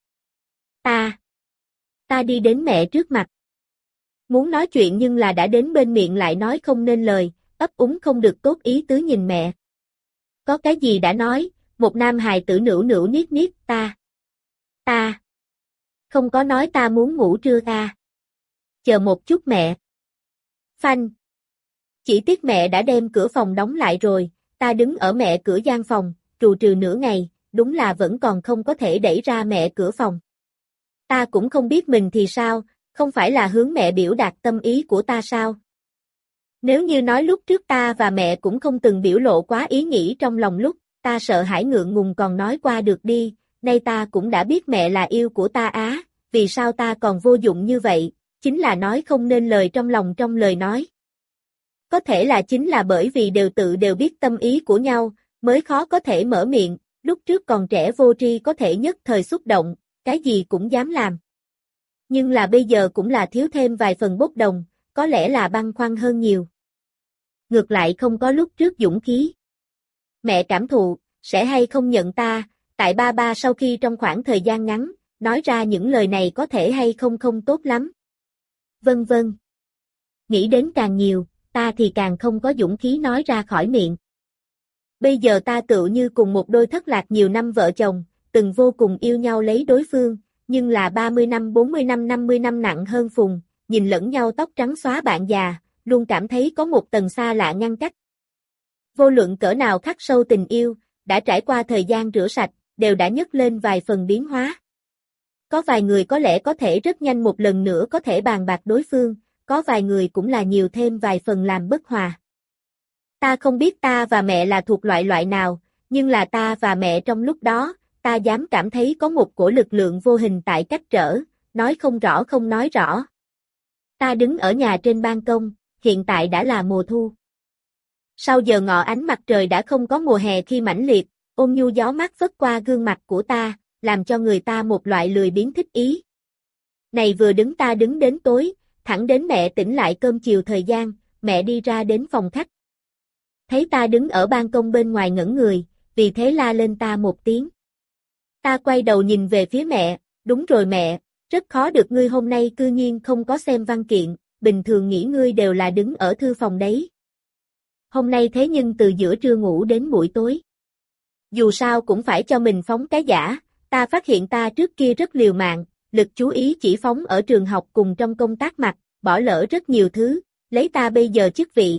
S1: Ta đi đến mẹ trước mặt. Muốn nói chuyện nhưng là đã đến bên miệng lại nói không nên lời, ấp úng không được tốt ý tứ nhìn mẹ. Có cái gì đã nói, một nam hài tử nữu nữu niết niết, ta. Không có nói ta muốn ngủ trưa ta. Chờ một chút mẹ. Phanh. Chỉ tiếc mẹ đã đem cửa phòng đóng lại rồi, ta đứng ở mẹ cửa gian phòng, trù trừ nửa ngày, đúng là vẫn còn không có thể đẩy ra mẹ cửa phòng. Ta cũng không biết mình thì sao, không phải là hướng mẹ biểu đạt tâm ý của ta sao? Nếu như nói lúc trước ta và mẹ cũng không từng biểu lộ quá ý nghĩ trong lòng lúc, ta sợ hãi ngượng ngùng còn nói qua được đi, nay ta cũng đã biết mẹ là yêu của ta á, vì sao ta còn vô dụng như vậy, chính là nói không nên lời trong lòng trong lời nói. Có thể là chính là bởi vì đều biết tâm ý của nhau, mới khó có thể mở miệng, lúc trước còn trẻ vô tri có thể nhất thời xúc động, cái gì cũng dám làm. Nhưng là bây giờ cũng là thiếu thêm vài phần bốc đồng, có lẽ là băn khoăn hơn nhiều. Ngược lại không có lúc trước dũng khí. Mẹ cảm thụ, sẽ hay không nhận ta, tại ba sau khi trong khoảng thời gian ngắn, nói ra những lời này có thể hay không không tốt lắm. Vân vân. Nghĩ đến càng nhiều, ta thì càng không có dũng khí nói ra khỏi miệng. Bây giờ ta tựu như cùng một đôi thất lạc nhiều năm vợ chồng, từng vô cùng yêu nhau lấy đối phương, nhưng là 30 năm 40 năm 50 năm nặng hơn phùng, nhìn lẫn nhau tóc trắng xóa bạn già, luôn cảm thấy có một tầng xa lạ ngăn cách. Vô luận cỡ nào khắc sâu tình yêu, đã trải qua thời gian rửa sạch, đều đã nhấc lên vài phần biến hóa. Có vài người có lẽ có thể rất nhanh một lần nữa có thể bàn bạc đối phương, có vài người cũng là nhiều thêm vài phần làm bất hòa. Ta không biết ta và mẹ là thuộc loại nào, nhưng là ta và mẹ trong lúc đó, ta dám cảm thấy có một cổ lực lượng vô hình tại cách trở, nói không rõ không nói rõ. Ta đứng ở nhà trên ban công, hiện tại đã là mùa thu. Sau giờ ngọ ánh mặt trời đã không có mùa hè khi mãnh liệt, ôn nhu gió mát phất qua gương mặt của ta, làm cho người ta một loại lười biếng thích ý. Này vừa đứng ta đứng đến tối, thẳng đến mẹ tỉnh lại cơm chiều thời gian, mẹ đi ra đến phòng khách. Thấy ta đứng ở ban công bên ngoài ngẩn người, vì thế la lên ta một tiếng. Ta quay đầu nhìn về phía mẹ, đúng rồi mẹ, rất khó được ngươi hôm nay cư nhiên không có xem văn kiện, bình thường nghĩ ngươi đều là đứng ở thư phòng đấy. Hôm nay thế nhưng từ giữa trưa ngủ đến buổi tối. Dù sao cũng phải cho mình phóng cái giả, ta phát hiện ta trước kia rất liều mạng, lực chú ý chỉ phóng ở trường học cùng trong công tác mặt, bỏ lỡ rất nhiều thứ, lấy ta bây giờ chức vị.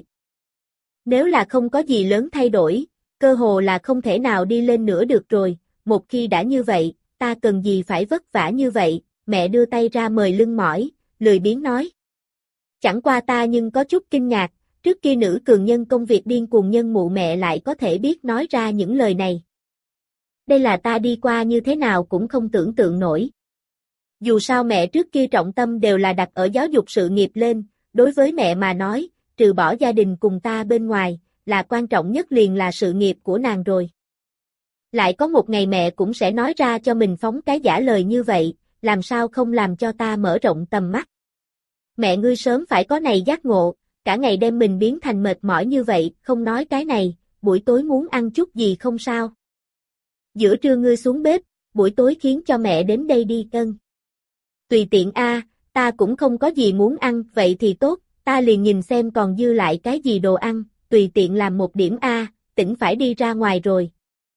S1: Nếu là không có gì lớn thay đổi, cơ hồ là không thể nào đi lên nữa được rồi, một khi đã như vậy, ta cần gì phải vất vả như vậy, mẹ đưa tay ra mời lưng mỏi, lười biếng nói. Chẳng qua ta nhưng có chút kinh ngạc, trước kia nữ cường nhân công việc điên cuồng nhân mụ mẹ lại có thể biết nói ra những lời này. Đây là ta đi qua như thế nào cũng không tưởng tượng nổi. Dù sao mẹ trước kia trọng tâm đều là đặt ở giáo dục sự nghiệp lên, đối với mẹ mà nói, trừ bỏ gia đình cùng ta bên ngoài, là quan trọng nhất liền là sự nghiệp của nàng rồi. Lại có một ngày mẹ cũng sẽ nói ra cho mình phóng cái giả lời như vậy, làm sao không làm cho ta mở rộng tầm mắt. Mẹ ngươi sớm phải có này giác ngộ, cả ngày đem mình biến thành mệt mỏi như vậy, không nói cái này, buổi tối muốn ăn chút gì không sao. Giữa trưa ngươi xuống bếp, buổi tối khiến cho mẹ đến đây đi cân. Tùy tiện a, ta cũng không có gì muốn ăn, vậy thì tốt, ta liền nhìn xem còn dư lại cái gì đồ ăn, tùy tiện làm một điểm a, tỉnh phải đi ra ngoài rồi.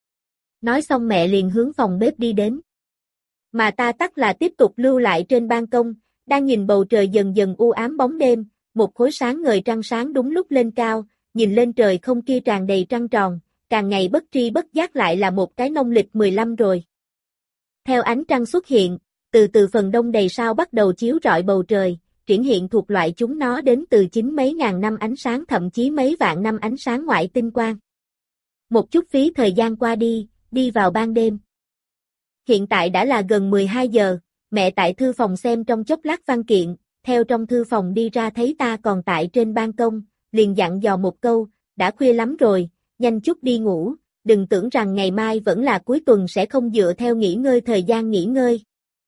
S1: Nói xong mẹ liền hướng phòng bếp đi đến. Mà ta tắc là tiếp tục lưu lại trên ban công, đang nhìn bầu trời dần dần u ám bóng đêm, một khối sáng ngời trăng sáng đúng lúc lên cao, nhìn lên trời không kia tràn đầy trăng tròn, càng ngày bất tri bất giác lại là một cái nông lịch 15 rồi. Theo ánh trăng xuất hiện, từ từ phần đông đầy sao bắt đầu chiếu rọi bầu trời, triển hiện thuộc loại chúng nó đến từ chín mấy ngàn năm ánh sáng thậm chí mấy vạn năm ánh sáng ngoại tinh quang. Một chút phí thời gian qua đi vào ban đêm. Hiện tại đã là gần 12 giờ, mẹ tại thư phòng xem trong chốc lát văn kiện, theo trong thư phòng đi ra thấy ta còn tại trên ban công, liền dặn dò một câu, đã khuya lắm rồi, nhanh chút đi ngủ, đừng tưởng rằng ngày mai vẫn là cuối tuần sẽ không dựa theo nghỉ ngơi thời gian nghỉ ngơi.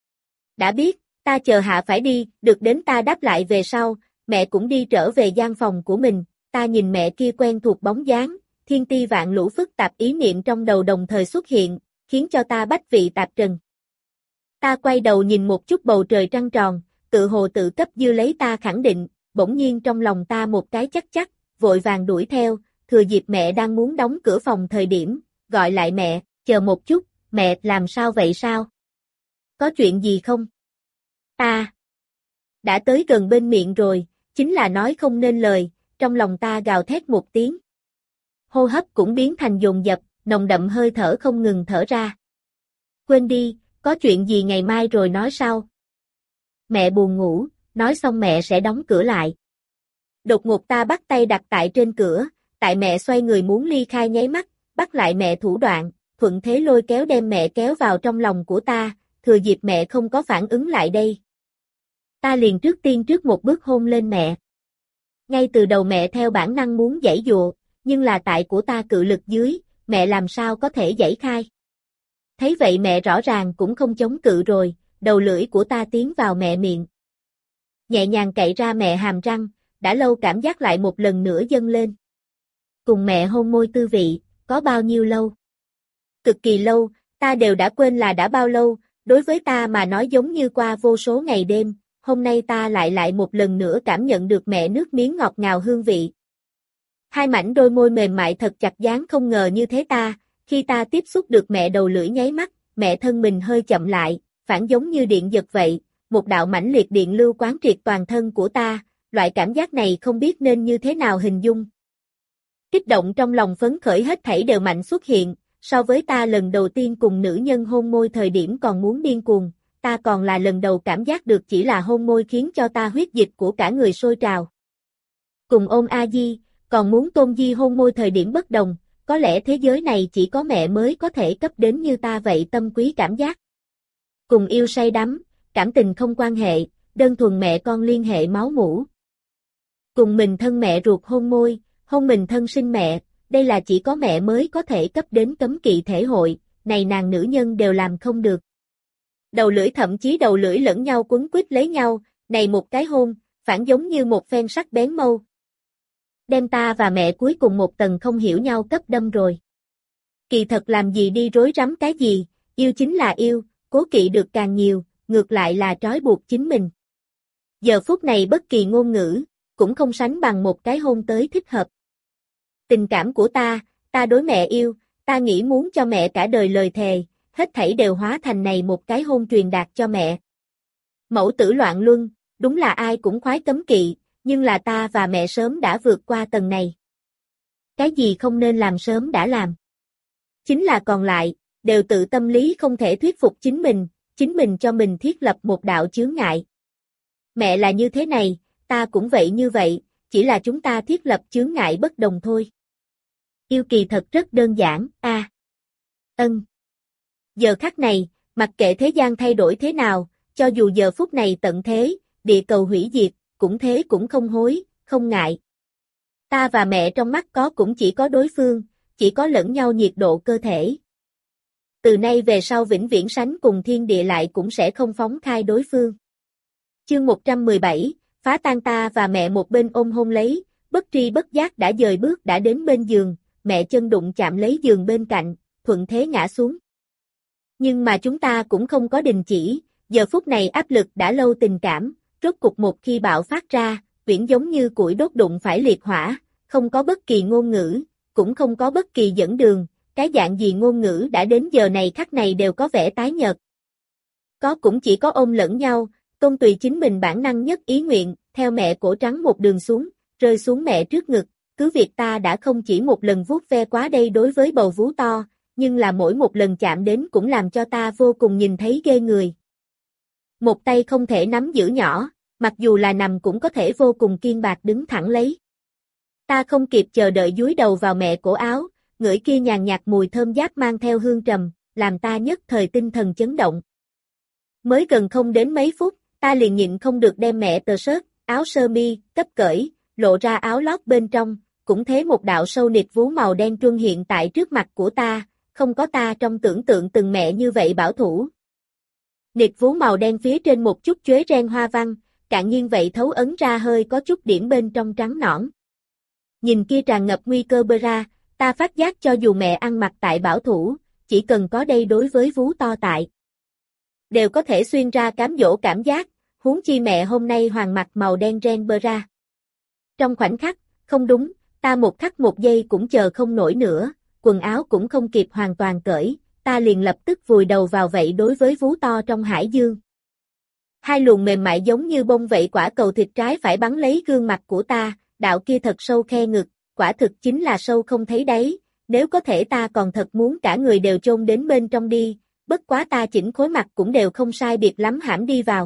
S1: Đã biết, ta chờ hạ phải đi, được đến ta đáp lại về sau, mẹ cũng đi trở về gian phòng của mình, ta nhìn mẹ kia quen thuộc bóng dáng, thiên ti vạn lũ phức tạp ý niệm trong đầu đồng thời xuất hiện, khiến cho ta bách vị tạp trần. Ta quay đầu nhìn một chút bầu trời trăng tròn, tự hồ tự cấp dư lấy ta khẳng định, bỗng nhiên trong lòng ta một cái chắc, vội vàng đuổi theo, thừa dịp mẹ đang muốn đóng cửa phòng thời điểm, gọi lại mẹ, chờ một chút, mẹ làm sao vậy sao? Có chuyện gì không? Ta đã tới gần bên miệng rồi, chính là nói không nên lời, trong lòng ta gào thét một tiếng. Hô hấp cũng biến thành dồn dập, nồng đậm hơi thở không ngừng thở ra. Quên đi, có chuyện gì ngày mai rồi nói sau. Mẹ buồn ngủ, nói xong mẹ sẽ đóng cửa lại. Đột ngột ta bắt tay đặt tại trên cửa, tại mẹ xoay người muốn ly khai nháy mắt, bắt lại mẹ thủ đoạn, thuận thế lôi kéo đem mẹ kéo vào trong lòng của ta, thừa dịp mẹ không có phản ứng lại đây. Ta liền trước một bước hôn lên mẹ. Ngay từ đầu mẹ theo bản năng muốn giãy giụa, nhưng là tại của ta cự lực dưới, mẹ làm sao có thể giãy khai. Thấy vậy mẹ rõ ràng cũng không chống cự rồi, đầu lưỡi của ta tiến vào mẹ miệng. Nhẹ nhàng cậy ra mẹ hàm răng, đã lâu cảm giác lại một lần nữa dâng lên. Cùng mẹ hôn môi tư vị, có bao nhiêu lâu? Cực kỳ lâu, ta đều đã quên là đã bao lâu, đối với ta mà nói giống như qua vô số ngày đêm, hôm nay ta lại một lần nữa cảm nhận được mẹ nước miếng ngọt ngào hương vị. Hai mảnh đôi môi mềm mại thật chặt dán không ngờ như thế ta, khi ta tiếp xúc được mẹ đầu lưỡi nháy mắt, mẹ thân mình hơi chậm lại, phản giống như điện giật vậy, một đạo mãnh liệt điện lưu quán triệt toàn thân của ta, loại cảm giác này không biết nên như thế nào hình dung. Kích động trong lòng phấn khởi hết thảy đều mạnh xuất hiện, so với ta lần đầu tiên cùng nữ nhân hôn môi thời điểm còn muốn điên cuồng, ta còn là lần đầu cảm giác được chỉ là hôn môi khiến cho ta huyết dịch của cả người sôi trào. Cùng ôm A Di, còn muốn Tôn Di hôn môi thời điểm bất đồng, có lẽ thế giới này chỉ có mẹ mới có thể cấp đến như ta vậy tâm quý cảm giác. Cùng yêu say đắm, cảm tình không quan hệ, đơn thuần mẹ con liên hệ máu mủ. Cùng mình thân mẹ ruột hôn môi, Hôn mình thân sinh mẹ, đây là chỉ có mẹ mới có thể cấp đến cấm kỵ thể hội, này nàng nữ nhân đều làm không được. Đầu lưỡi thậm chí đầu lưỡi lẫn nhau quấn quýt lấy nhau, này một cái hôn, phản giống như một phen sắc bén mâu. Đem ta và mẹ cuối cùng một tầng không hiểu nhau cấp đâm rồi. Kỳ thật làm gì đi rối rắm cái gì, yêu chính là yêu, cố kỵ được càng nhiều, ngược lại là trói buộc chính mình. Giờ phút này bất kỳ ngôn ngữ, cũng không sánh bằng một cái hôn tới thích hợp. Tình cảm của ta đối mẹ yêu, ta nghĩ muốn cho mẹ cả đời lời thề, hết thảy đều hóa thành này một cái hôn truyền đạt cho mẹ. Mẫu tử loạn luân, đúng là ai cũng khoái cấm kỵ, nhưng là ta và mẹ sớm đã vượt qua tầng này. Cái gì không nên làm sớm đã làm. Chính là còn lại, đều tự tâm lý không thể thuyết phục chính mình cho mình thiết lập một đạo chướng ngại. Mẹ là như thế này, ta cũng vậy như vậy, chỉ là chúng ta thiết lập chướng ngại bất đồng thôi. Yêu kỳ thật rất đơn giản, Giờ khắc này, mặc kệ thế gian thay đổi thế nào, cho dù giờ phút này tận thế, địa cầu hủy diệt, cũng thế cũng không hối, không ngại. Ta và mẹ trong mắt có cũng chỉ có đối phương, chỉ có lẫn nhau nhiệt độ cơ thể. Từ nay về sau vĩnh viễn sánh cùng thiên địa lại cũng sẽ không phóng khai đối phương. Chương 117, phá tan. Ta và mẹ một bên ôm hôn lấy, bất tri bất giác đã dời bước đã đến bên giường, mẹ chân đụng chạm lấy giường bên cạnh, thuận thế ngã xuống. Nhưng mà chúng ta cũng không có đình chỉ, giờ phút này áp lực đã lâu tình cảm, rốt cục một khi bạo phát ra, viễn giống như củi đốt đụng phải liệt hỏa, không có bất kỳ ngôn ngữ, cũng không có bất kỳ dẫn đường, cái dạng gì ngôn ngữ đã đến giờ này khắc này đều có vẻ tái nhợt. Có cũng chỉ có ôm lẫn nhau, tôn tùy chính mình bản năng nhất ý nguyện, theo mẹ cổ trắng một đường xuống, rơi xuống mẹ trước ngực, cứ việc ta đã không chỉ một lần vuốt ve quá đây đối với bầu vú to, nhưng là mỗi một lần chạm đến cũng làm cho ta vô cùng nhìn thấy ghê người. Một tay không thể nắm giữ nhỏ, mặc dù là nằm cũng có thể vô cùng kiên bạc đứng thẳng lấy. Ta không kịp chờ đợi dúi đầu vào mẹ cổ áo, ngửi kia nhàn nhạt mùi thơm giáp mang theo hương trầm, làm ta nhất thời tinh thần chấn động. Mới gần không đến mấy phút, ta liền nhịn không được đem mẹ tờ sớt, áo sơ mi, cấp cởi, lộ ra áo lót bên trong, cũng thế một đạo sâu nịt vú màu đen truân hiện tại trước mặt của ta, không có ta trong tưởng tượng từng mẹ như vậy bảo thủ. Nịt vú màu đen phía trên một chút chuế ren hoa văn, cạn nhiên vậy thấu ấn ra hơi có chút điểm bên trong trắng nõn. Nhìn kia tràn ngập nguy cơ bra, ta phát giác cho dù mẹ ăn mặc tại bảo thủ, chỉ cần có đây đối với vú to tại, đều có thể xuyên ra cám dỗ cảm giác, huống chi mẹ hôm nay hoàng mặc màu đen ren bra. Trong khoảnh khắc, không đúng, ta một khắc một giây cũng chờ không nổi nữa, quần áo cũng không kịp hoàn toàn cởi, ta liền lập tức vùi đầu vào vậy đối với vú to trong hải dương. Hai luồng mềm mại giống như bông vậy quả cầu thịt trái phải bắn lấy gương mặt của ta, đạo kia thật sâu khe ngực, quả thực chính là sâu không thấy đáy, nếu có thể ta còn thật muốn cả người đều chôn đến bên trong đi, bất quá ta chỉnh khối mặt cũng đều không sai biệt lắm hãm đi vào.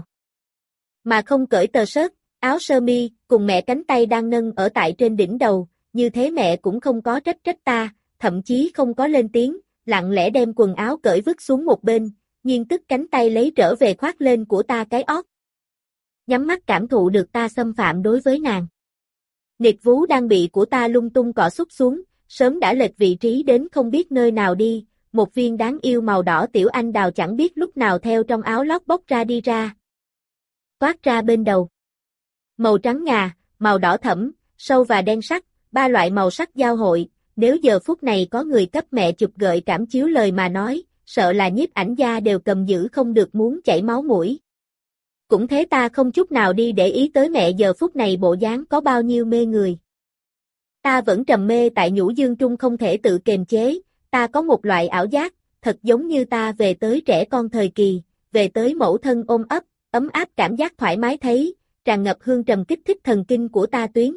S1: Mà không cởi tờ sớt, áo sơ mi, cùng mẹ cánh tay đang nâng ở tại trên đỉnh đầu, như thế mẹ cũng không có trách ta, thậm chí không có lên tiếng, lặng lẽ đem quần áo cởi vứt xuống một bên, nhiên tức cánh tay lấy trở về khoác lên của ta cái ót. Nhắm mắt cảm thụ được ta xâm phạm đối với nàng. Nịt vú đang bị của ta lung tung cọ xúc xuống, sớm đã lệch vị trí đến không biết nơi nào đi, một viên đáng yêu màu đỏ tiểu anh đào chẳng biết lúc nào theo trong áo lót bốc ra đi ra. Toát ra bên đầu. Màu trắng ngà, màu đỏ thẫm, sâu và đen sắc, ba loại màu sắc giao hội, nếu giờ phút này có người cấp mẹ chụp gợi cảm chiếu lời mà nói, sợ là nhiếp ảnh gia đều cầm giữ không được muốn chảy máu mũi. Cũng thế ta không chút nào đi để ý tới mẹ giờ phút này bộ dáng có bao nhiêu mê người. Ta vẫn trầm mê tại nhũ dương trung không thể tự kiềm chế, ta có một loại ảo giác, thật giống như ta về tới trẻ con thời kỳ, về tới mẫu thân ôm ấp, ấm áp cảm giác thoải mái thấy, tràn ngập hương trầm kích thích thần kinh của ta tuyến.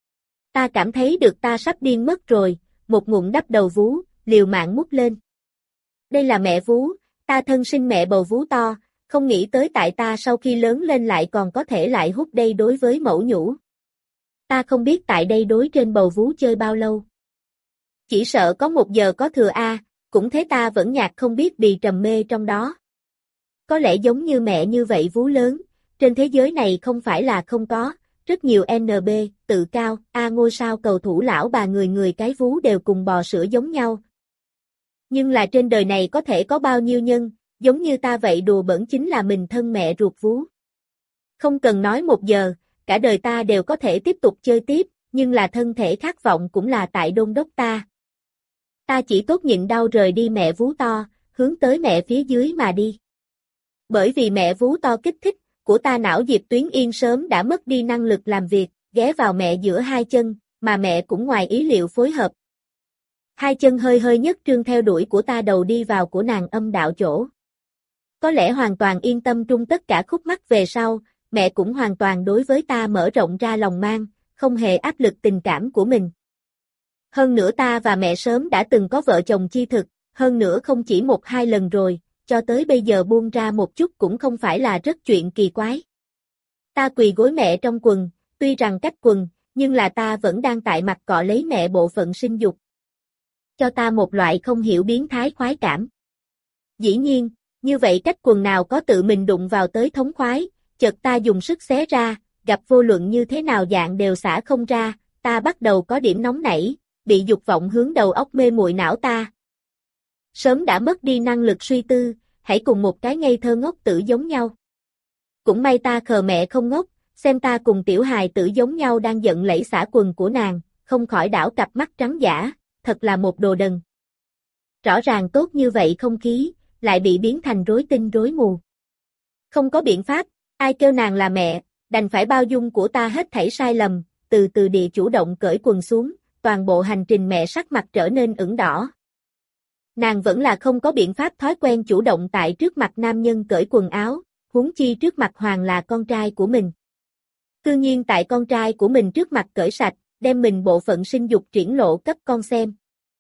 S1: Ta cảm thấy được ta sắp điên mất rồi, một ngụm đắp đầu vú, liều mạng mút lên. Đây là mẹ vú, ta thân sinh mẹ bầu vú to, không nghĩ tới tại ta sau khi lớn lên lại còn có thể lại hút đây đối với mẫu nhũ. Ta không biết tại đây đối trên bầu vú chơi bao lâu. Chỉ sợ có 1 giờ có thừa cũng thế ta vẫn nhạt không biết bị trầm mê trong đó. Có lẽ giống như mẹ như vậy vú lớn, trên thế giới này không phải là không có, rất nhiều NB, tự cao, ngôi sao cầu thủ lão bà người người cái vú đều cùng bò sữa giống nhau. Nhưng là trên đời này có thể có bao nhiêu nhân, giống như ta vậy đùa bỡn chính là mình thân mẹ ruột vú. Không cần nói 1 giờ, cả đời ta đều có thể tiếp tục chơi tiếp, nhưng là thân thể khát vọng cũng là tại đôn đốc ta. Ta chỉ tốt nhịn đau rời đi mẹ vú to, hướng tới mẹ phía dưới mà đi. Bởi vì mẹ vú to kích thích, của ta não Diệp Tuyến Yên sớm đã mất đi năng lực làm việc, ghé vào mẹ giữa hai chân, mà mẹ cũng ngoài ý liệu phối hợp. Hai chân hơi hơi nhất trương theo đuổi của ta đầu đi vào của nàng âm đạo chỗ. Có lẽ hoàn toàn yên tâm trung tất cả khúc mắc về sau, mẹ cũng hoàn toàn đối với ta mở rộng ra lòng mang, không hề áp lực tình cảm của mình. Hơn nữa ta và mẹ sớm đã từng có vợ chồng chi thực, hơn nữa không chỉ 1-2 lần rồi, cho tới bây giờ buông ra một chút cũng không phải là rất chuyện kỳ quái. Ta quỳ gối mẹ trong quần, tuy rằng cách quần, nhưng là ta vẫn đang tại mặt cọ lấy mẹ bộ phận sinh dục. Cho ta một loại không hiểu biến thái khoái cảm. Dĩ nhiên, như vậy cách quần nào có tự mình đụng vào tới thống khoái, chợt ta dùng sức xé ra, gặp vô luận như thế nào dạng đều xả không ra, ta bắt đầu có điểm nóng nảy, bị dục vọng hướng đầu óc mê muội não ta. Sớm đã mất đi năng lực suy tư, hãy cùng một cái ngây thơ ngốc tử giống nhau. Cũng may ta khờ mẹ không ngốc, xem ta cùng tiểu hài tử giống nhau đang giận lẫy xả quần của nàng, không khỏi đảo cặp mắt trắng dã, thật là một đồ đần. Rõ ràng tốt như vậy không khí, lại bị biến thành rối tinh rối mù. Không có biện pháp, ai kêu nàng là mẹ, đành phải bao dung của ta hết thảy sai lầm, từ từ địa chủ động cởi quần xuống, toàn bộ hành trình mẹ sắc mặt trở nên ửng đỏ. Nàng vẫn là không có biện pháp thói quen chủ động tại trước mặt nam nhân cởi quần áo, huống chi trước mặt Hoàng là con trai của mình. Tự nhiên tại con trai của mình trước mặt cởi sạch, đem mình bộ phận sinh dục triển lộ cấp con xem.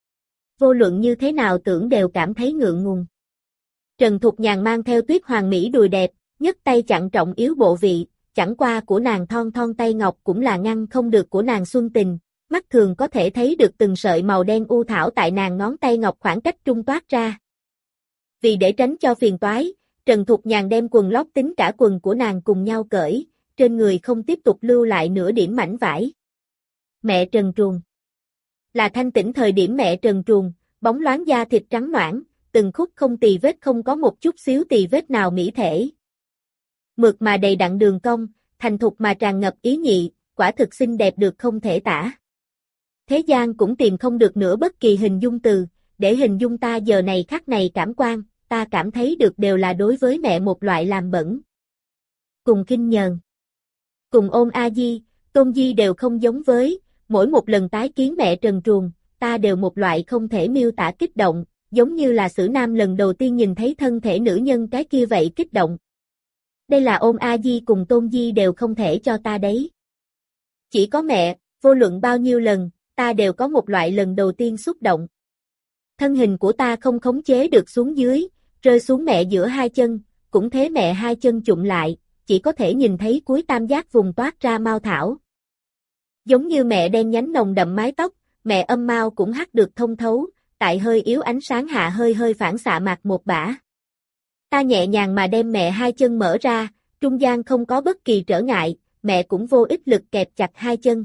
S1: Vô luận như thế nào tưởng đều cảm thấy ngượng ngùng. Trần Thục Nhàn mang theo Tuyết Hoàng Mỹ đùi đẹp, nhấc tay chặn trọng yếu bộ vị, chẳng qua của nàng thon thon tay ngọc cũng là ngăn không được của nàng xuân tình, mắt thường có thể thấy được từng sợi màu đen u thảo tại nàng ngón tay ngọc khoảng cách trung toát ra. Vì để tránh cho phiền toái, Trần Thục Nhàn đem quần lót tính cả quần của nàng cùng nhau cởi, trên người không tiếp tục lưu lại nửa điểm mảnh vải. Mẹ trần truồng. Là thanh tĩnh thời điểm mẹ trần truồng, bóng loáng da thịt trắng ноãn, từng khúc không tì vết không có một chút xíu tì vết nào mỹ thể. Mượt mà đầy đặn đường cong, thành thục mà tràn ngập ý nhị, quả thực xinh đẹp được không thể tả. Thế gian cũng tìm không được nữa bất kỳ hình dung từ, để hình dung ta giờ này khắc này cảm quan, ta cảm thấy được đều là đối với mẹ một loại làm bẩn. Cùng khinh nhờn, cùng ôm A Di, Tôn Di đều không giống với, mỗi một lần tái kiến mẹ trần truồng, ta đều một loại không thể miêu tả kích động, giống như là sử nam lần đầu tiên nhìn thấy thân thể nữ nhân cái kia vậy kích động. Đây là ôm A Di cùng Tôn Di đều không thể cho ta đấy. Chỉ có mẹ, vô luận bao nhiêu lần, ta đều có một loại lần đầu tiên xúc động. Thân hình của ta không khống chế được xuống dưới, rơi xuống mẹ giữa hai chân, cũng thế mẹ hai chân chụm lại, chỉ có thể nhìn thấy cuối tam giác vùng toát ra mao thảo. Giống như mẹ đen nhánh nồng đậm mái tóc, mẹ âm mao cũng hắt được thông thấu, tại hơi yếu ánh sáng hạ hơi hơi phản xạ mặt một bả. Ta nhẹ nhàng mà đem mẹ hai chân mở ra, trung gian không có bất kỳ trở ngại, mẹ cũng vô ích lực kẹp chặt hai chân.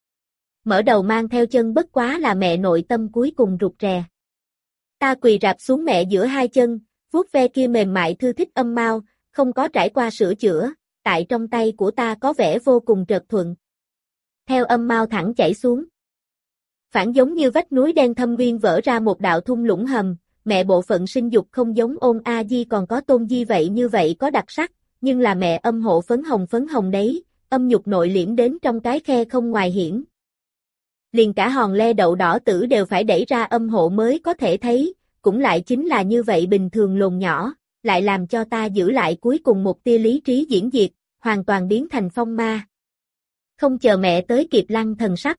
S1: Mở đầu mang theo chân bất quá là mẹ nội tâm cuối cùng rụt rè. Ta quỳ rạp xuống mẹ giữa hai chân, vuốt ve kia mềm mại thư thích âm mao, không có trải qua sửa chữa, tại trong tay của ta có vẻ vô cùng trật thuận. Theo âm mao thẳng chảy xuống. Phản giống như vách núi đen thâm uyên vỡ ra một đạo thung lũng hầm, mẹ bộ phận sinh dục không giống ôn A Di còn có Tôn Di vậy như vậy có đặc sắc, nhưng là mẹ âm hộ phấn hồng đấy, âm nhục nội liễm đến trong cái khe không ngoài hiển. Liền cả hòn le đậu đỏ tử đều phải đẩy ra âm hộ mới có thể thấy, cũng lại chính là như vậy bình thường lồn nhỏ, lại làm cho ta giữ lại cuối cùng một tia lý trí diễn diệt, hoàn toàn biến thành phong ma. Không chờ mẹ tới kịp lăng thần sắc.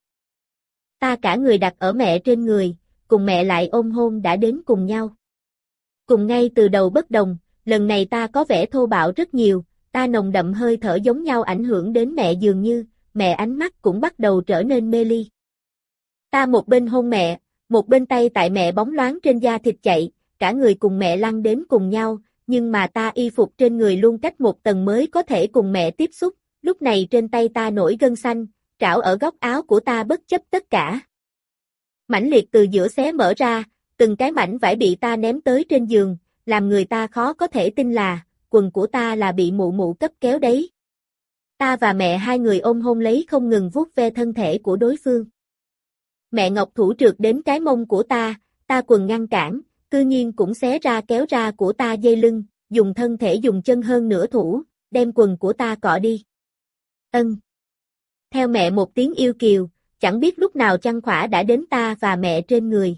S1: Ta cả người đặt ở mẹ trên người, cùng mẹ lại ôm hôn đã đến cùng nhau. Cùng ngay từ đầu bất đồng, lần này ta có vẻ thô bạo rất nhiều, ta nồng đậm hơi thở giống nhau ảnh hưởng đến mẹ dường như, mẹ ánh mắt cũng bắt đầu trở nên mê ly. Ta một bên hôn mẹ, một bên tay tại mẹ bóng loáng trên da thịt chạy, cả người cùng mẹ lăn đến cùng nhau, nhưng mà ta y phục trên người luôn cách một tầng mới có thể cùng mẹ tiếp xúc, lúc này trên tay ta nổi gân xanh, trảo ở góc áo của ta bất chấp tất cả. Mãnh liệt từ giữa xé mở ra, từng cái mảnh vải bị ta ném tới trên giường, làm người ta khó có thể tin là, quần của ta là bị mụ mụ cấp kéo đấy. Ta và mẹ hai người ôm hôn lấy không ngừng vuốt ve thân thể của đối phương. Mẹ Ngọc thủ trượt đến cái mông của ta quần ngăn cản, cư nhiên cũng xé ra kéo ra của ta dây lưng, dùng thân thể dùng chân hơn nửa thủ, đem quần của ta cọ đi. Ân. Theo mẹ một tiếng yêu kiều, chẳng biết lúc nào chăn khỏa đã đến ta và mẹ trên người.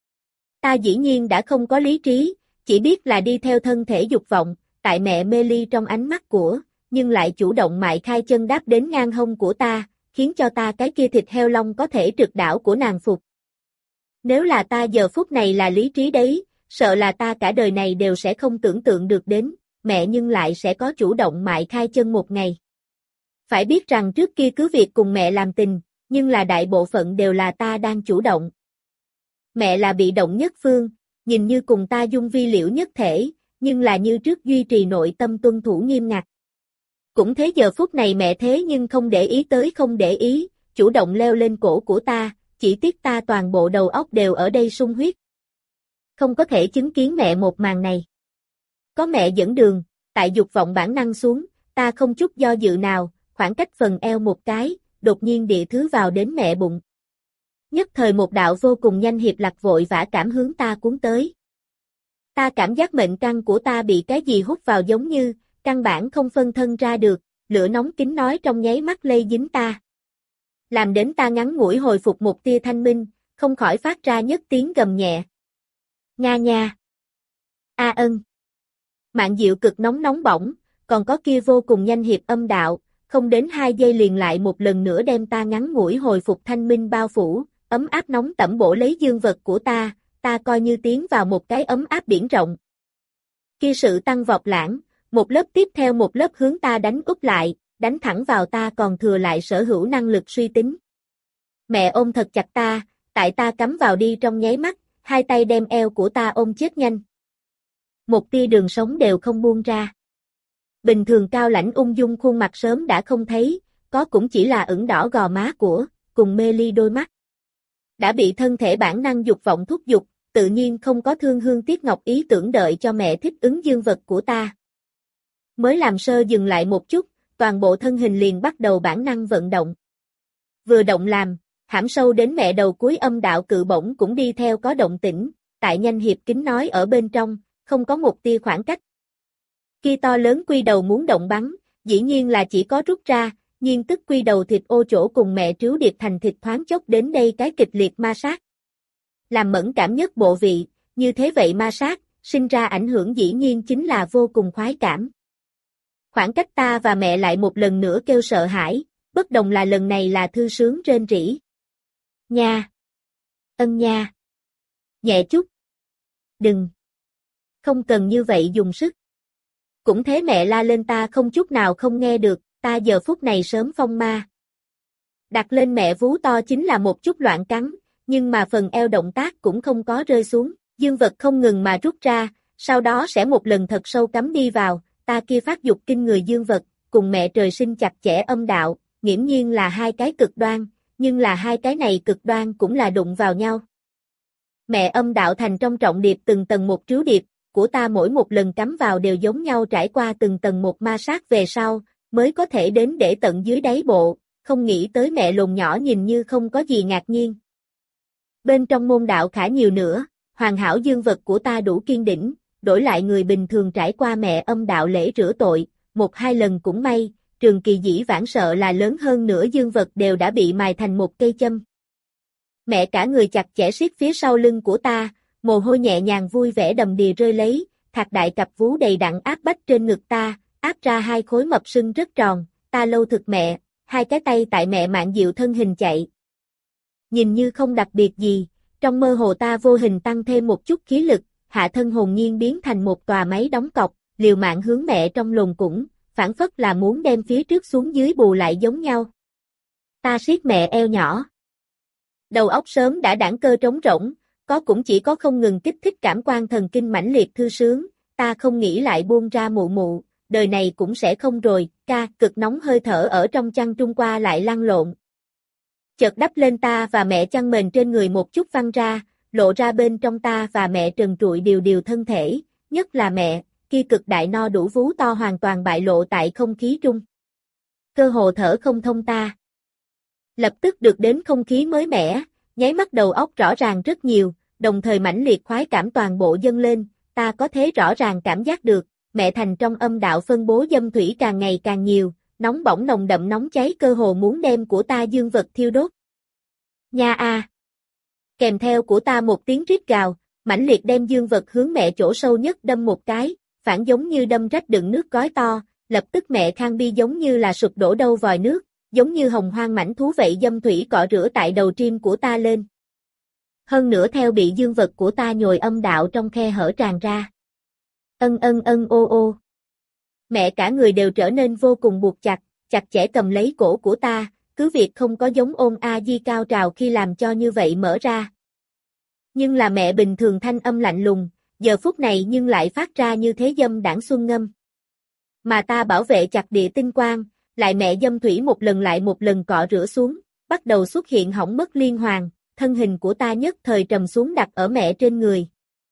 S1: Ta dĩ nhiên đã không có lý trí, chỉ biết là đi theo thân thể dục vọng, tại mẹ mê ly trong ánh mắt của, nhưng lại chủ động mại khai chân đáp đến ngang hông của ta, khiến cho ta cái kia thịt heo long có thể trực đảo của nàng phục. Nếu là ta giờ phút này là lý trí đấy, sợ là ta cả đời này đều sẽ không tưởng tượng được đến, mẹ nhưng lại sẽ có chủ động mại khai chân một ngày. Phải biết rằng trước kia cứ việc cùng mẹ làm tình, nhưng là đại bộ phận đều là ta đang chủ động. Mẹ là bị động nhất phương, nhìn như cùng ta dung vi liễu nhất thể, nhưng là như trước duy trì nội tâm tuân thủ nghiêm ngặt. Cũng thế giờ phút này mẹ thế nhưng không để ý tới không để ý, chủ động leo lên cổ của ta, chỉ tiếc ta toàn bộ đầu óc đều ở đây sung huyết. Không có thể chứng kiến mẹ một màn này. Có mẹ dẫn đường, tại dục vọng bản năng xuống, ta không chút do dự nào, khoảng cách phần eo một cái, đột nhiên địa thứ vào đến mẹ bụng. Nhất thời một đạo vô cùng nhanh hiệp lạc vội vã cảm hướng ta cuốn tới. Ta cảm giác mệnh căn của ta bị cái gì hút vào giống như, căn bản không phân thân ra được, lửa nóng kín nói trong nháy mắt lây dính ta. Làm đến ta ngắn ngủi hồi phục một tia thanh minh, không khỏi phát ra nhất tiếng gầm nhẹ. Nga nha. A ân. Mạng diệu cực nóng nóng bỏng, còn có kia vô cùng nhanh hiệp âm đạo, không đến 2 giây liền lại một lần nữa đem ta ngắn ngủi hồi phục thanh minh bao phủ, ấm áp nóng tẩm bổ lấy dương vật của ta coi như tiến vào một cái ấm áp biển rộng. Kia sự tăng vọt lãng, một lớp tiếp theo một lớp hướng ta đánh úp lại, đánh thẳng vào ta còn thừa lại sở hữu năng lực suy tính. Mẹ ôm thật chặt ta, tại ta cắm vào đi trong nháy mắt, hai tay đem eo của ta ôm chết nhanh. Một tia đường sống đều không buông ra. Bình thường cao lãnh ung dung khuôn mặt sớm đã không thấy, có cũng chỉ là ửng đỏ gò má của, cùng mê ly đôi mắt. Đã bị thân thể bản năng dục vọng thúc giục, tự nhiên không có thương hương tiếc ngọc ý tưởng đợi cho mẹ thích ứng dương vật của ta. Mới làm sơ dừng lại một chút, toàn bộ thân hình liền bắt đầu bản năng vận động. Vừa động làm, hãm sâu đến mẹ đầu cuối âm đạo cự bổng cũng đi theo có động tĩnh, tại nhanh hiệp kính nói ở bên trong, không có một tia khoảng cách. Kia to lớn quy đầu muốn động bắn, dĩ nhiên là chỉ có rút ra, nhiên tức quy đầu thịt ô chỗ cùng mẹ trứu điệp thành thịt thoáng chốc đến đây cái kịch liệt ma sát. Làm mẫn cảm nhất bộ vị, như thế vậy ma sát, sinh ra ảnh hưởng dĩ nhiên chính là vô cùng khoái cảm. Khoảng cách ta và mẹ lại một lần nữa kêu sợ hãi, bất đồng là lần này là thư sướng rên rỉ. Nha! Ân nha! Nhẹ chút! Đừng! Không cần như vậy dùng sức. Cũng thế mẹ la lên ta không chút nào không nghe được, ta giờ phút này sớm phong ma. Đặt lên mẹ vú to chính là một chút loạn cắn, nhưng mà phần eo động tác cũng không có rơi xuống, dương vật không ngừng mà rút ra, sau đó sẽ một lần thật sâu cắm đi vào, ta kia phát dục kinh người dương vật, cùng mẹ trời sinh chặt chẽ âm đạo, nghiễm nhiên là hai cái cực đoan, nhưng là hai cái này cực đoan cũng là đụng vào nhau. Mẹ âm đạo thành trong trọng điệp từng tầng một trứu điệp, của ta mỗi một lần cắm vào đều giống nhau trải qua từng tầng một ma sát về sau, mới có thể đến để tận dưới đáy bộ, không nghĩ tới mẹ lồn nhỏ nhìn như không có gì ngạc nhiên. Bên trong môn đạo khả nhiều nữa, hoàn hảo dương vật của ta đủ kiên đỉnh, đổi lại người bình thường trải qua mẹ âm đạo lễ rửa tội, 1-2 lần cũng may, trường kỳ dĩ vãng sợ là lớn hơn nữa dương vật đều đã bị mài thành một cây châm. Mẹ cả người chặt chẽ siết phía sau lưng của ta, mồ hôi nhẹ nhàng vui vẻ đầm đìa rơi lấy, thạc đại cặp vú đầy đặn áp bách trên ngực ta, áp ra hai khối mập sưng rất tròn, ta lâu thực mẹ, hai cái tay tại mẹ mạn dịu thân hình chạy. Nhìn như không đặc biệt gì, trong mơ hồ ta vô hình tăng thêm một chút khí lực, hạ thân hồn nhiên biến thành một tòa máy đóng cọc, liều mạng hướng mẹ trong lồng cũng, phản phất là muốn đem phía trước xuống dưới bù lại giống nhau. Ta siết mẹ eo nhỏ. Đầu óc sớm đã đãng cơ trống rỗng, có cũng chỉ có không ngừng kích thích cảm quan thần kinh mãnh liệt thư sướng, ta không nghĩ lại buông ra mụ mụ, đời này cũng sẽ không rồi, cực nóng hơi thở ở trong chăn trung qua lại lăn lộn. Chợt đắp lên ta và mẹ chăn mền trên người một chút văng ra, lộ ra bên trong ta và mẹ trần trụi điều điều thân thể, nhất là mẹ, kia cực đại no đủ vú to hoàn toàn bại lộ tại không khí trung. Cơ hồ thở không thông ta. Lập tức được đến không khí mới mẻ, nháy mắt đầu óc rõ ràng rất nhiều, đồng thời mãnh liệt khoái cảm toàn bộ dâng lên, ta có thể rõ ràng cảm giác được, mẹ thành trong âm đạo phân bố dâm thủy càng ngày càng nhiều, nóng bỏng nồng đậm nóng cháy cơ hồ muốn đem của ta dương vật thiêu đốt. Nha a! Kèm theo của ta một tiếng rít gào, mãnh liệt đem dương vật hướng mẹ chỗ sâu nhất đâm một cái, phản giống như đâm rách đựng nước gói to, lập tức mẹ Khang Bi giống như là sụp đổ đâu vòi nước, giống như hồng hoang mãnh thú vậy dâm thủy cọ rửa tại đầu trim của ta lên. Hơn nữa theo bị dương vật của ta nhồi âm đạo trong khe hở tràn ra. Ô ô. Mẹ cả người đều trở nên vô cùng buộc chặt, chặt chẽ cầm lấy cổ của ta, cứ việc không có giống ôn a di cao trào khi làm cho như vậy mở ra. Nhưng là mẹ bình thường thanh âm lạnh lùng, giờ phút này nhưng lại phát ra như thế dâm đảng xuân ngâm. Mà ta bảo vệ chặt địa tinh quang, lại mẹ dâm thủy một lần lại một lần cọ rửa xuống, bắt đầu xuất hiện hỏng mất liên hoàn, thân hình của ta nhất thời trầm xuống đặt ở mẹ trên người.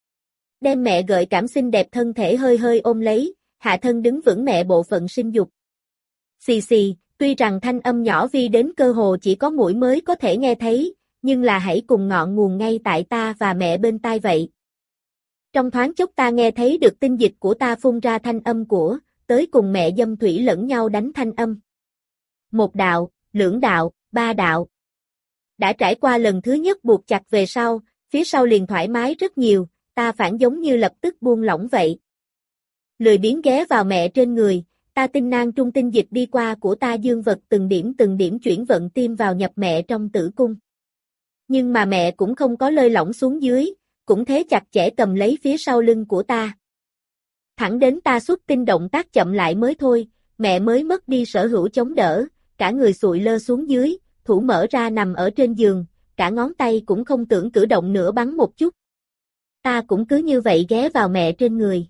S1: Đem mẹ gợi cảm xinh đẹp thân thể hơi hơi ôm lấy, hạ thân đứng vững mẹ bộ phận sinh dục. Xì xì, tuy rằng thanh âm nhỏ vi đến cơ hồ chỉ có mũi mới có thể nghe thấy, nhưng là hãy cùng ngọn nguồn ngay tại ta và mẹ bên tai vậy. Trong thoáng chốc ta nghe thấy được tinh dịch của ta phun ra thanh âm của, tới cùng mẹ dâm thủy lẫn nhau đánh thanh âm. Một đạo, lưỡng đạo, ba đạo. Đã trải qua lần thứ nhất buộc chặt về sau, phía sau liền thoải mái rất nhiều, ta phản giống như lập tức buông lỏng vậy. Lười biếng ghé vào mẹ trên người, ta tinh nang trung tinh dịch đi qua của ta dương vật từng điểm chuyển vận tim vào nhập mẹ trong tử cung. Nhưng mà mẹ cũng không có lơi lỏng xuống dưới, cũng thế chặt chẽ cầm lấy phía sau lưng của ta. Thẳng đến ta xuất tinh động tác chậm lại mới thôi, mẹ mới mất đi sở hữu chống đỡ, cả người sụi lơ xuống dưới, thủ mở ra nằm ở trên giường, cả ngón tay cũng không tưởng cử động nữa bắn một chút. Ta cũng cứ như vậy ghé vào mẹ trên người.